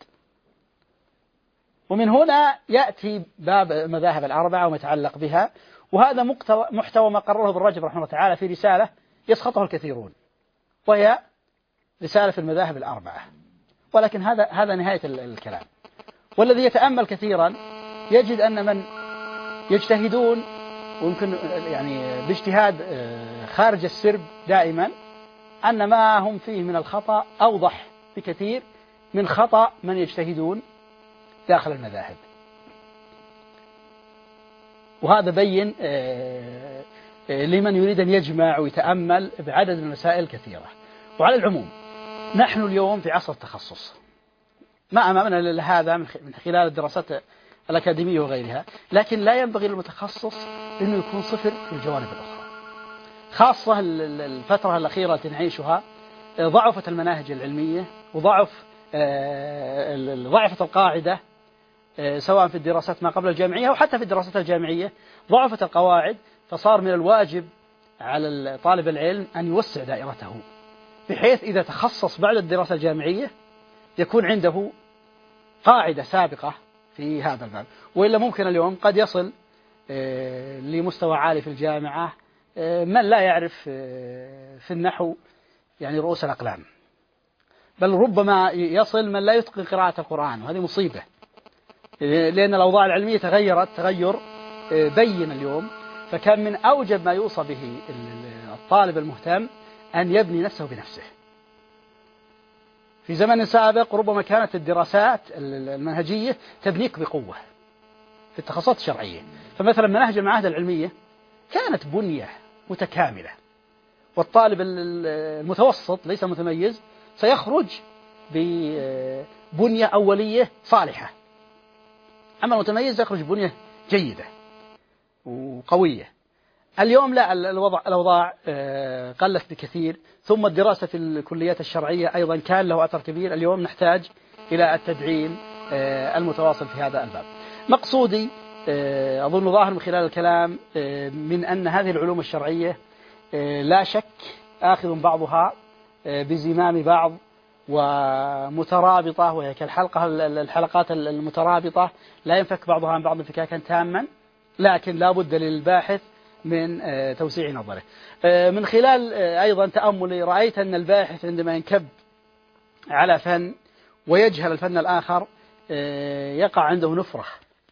ومن هنا يأتي باب المذاهب الأربعة وما يتعلق بها، وهذا محتوى ما قرره ابن رجب رحمه الله تعالى في رسالة يسخطه الكثيرون، وهي رسالة في المذاهب الأربعة. ولكن هذا نهاية الكلام. والذي يتأمل كثيرا يجد أن من يجتهدون ويمكن يعني باجتهاد خارج السرب دائما، أن ما هم فيه من الخطأ أوضح بكثير من خطأ من يجتهدون داخل المذاهب. وهذا بين لمن يريد أن يجمع ويتأمل بعدد من المسائل كثيرة. وعلى العموم نحن اليوم في عصر التخصص، ما أمامنا إلا هذا من خلال الدراسات الأكاديمية وغيرها، لكن لا ينبغي للمتخصص أنه يكون صفر في الجوانب الأخرى، خاصة الفترة الأخيرة التي نعيشها. ضعفت المناهج العلمية وضعفت القاعدة، سواء في الدراسات ما قبل الجامعية أو حتى في الدراسات الجامعية ضعفت القواعد، فصار من الواجب على طالب العلم أن يوسع دائرته، بحيث إذا تخصص بعد الدراسة الجامعية يكون عنده قاعدة سابقة في هذا الباب. وإلا ممكن اليوم قد يصل لمستوى عالي في الجامعة من لا يعرف في النحو يعني رؤوس الأقلام، بل ربما يصل من لا يتقن قراءة القرآن، وهذه مصيبة، لأن الأوضاع العلمية تغيرت تغير بين اليوم. فكان من أوجب ما يوصى به الطالب المهتم أن يبني نفسه بنفسه. في زمن سابق ربما كانت الدراسات المنهجية تبنيك بقوة في التخصصات الشرعية، فمثلا مناهج المعاهد العلمية كانت بنية متكاملة، والطالب المتوسط ليس متميز سيخرج ببنية أولية صالحة، أما المتميز يخرج بنية جيدة وقوية. اليوم لا، الأوضاع قلت بكثير، ثم الدراسة في الكليات الشرعية أيضا كان له أثر كبير. اليوم نحتاج إلى التدعيم المتواصل في هذا الباب. مقصودي أظن ظاهر من خلال الكلام من أن هذه العلوم الشرعية لا شك آخذ بعضها بزمام بعض ومترابطة، وهي الحلقات المترابطة لا ينفك بعضها عن بعض انفكاكا تاما، لكن لا بد للباحث من توسيع نظره. من خلال أيضا تأملي رأيت أن الباحث عندما ينكب على فن ويجهل الفن الآخر يقع عنده نفرة،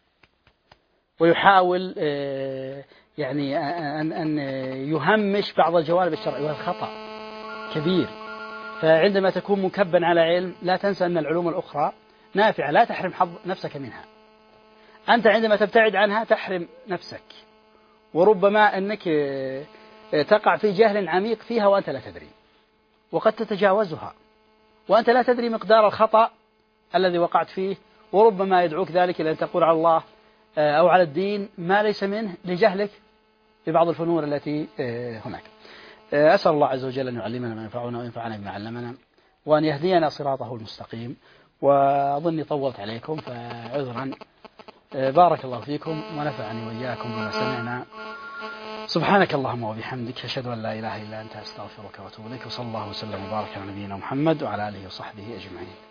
ويحاول يعني أن يهمش بعض الجوانب الشرعية، وهذا خطأ كبير. فعندما تكون مكبا على علم لا تنسى أن العلوم الأخرى نافعة، لا تحرم حظ نفسك منها. أنت عندما تبتعد عنها تحرم نفسك، وربما أنك تقع في جهل عميق فيها وأنت لا تدري، وقد تتجاوزها وأنت لا تدري مقدار الخطأ الذي وقعت فيه، وربما يدعوك ذلك إلى أن تقول على الله أو على الدين ما ليس منه لجهلك ببعض الفنون التي هناك. أسأل الله عز وجل أن يعلمنا ما ينفعنا وينفعنا بما علمنا، وأن يهدينا صراطه المستقيم. وأظني طولت عليكم فعذرا بارك الله فيكم ونفعني وإياكم بما سمعنا. سبحانك اللهم وبحمدك، أشهد أن لا إله إلا أنت، أستغفرك وأتوب إليك، وصلى الله وسلم وبارك على نبينا محمد وعلى آله وصحبه أجمعين.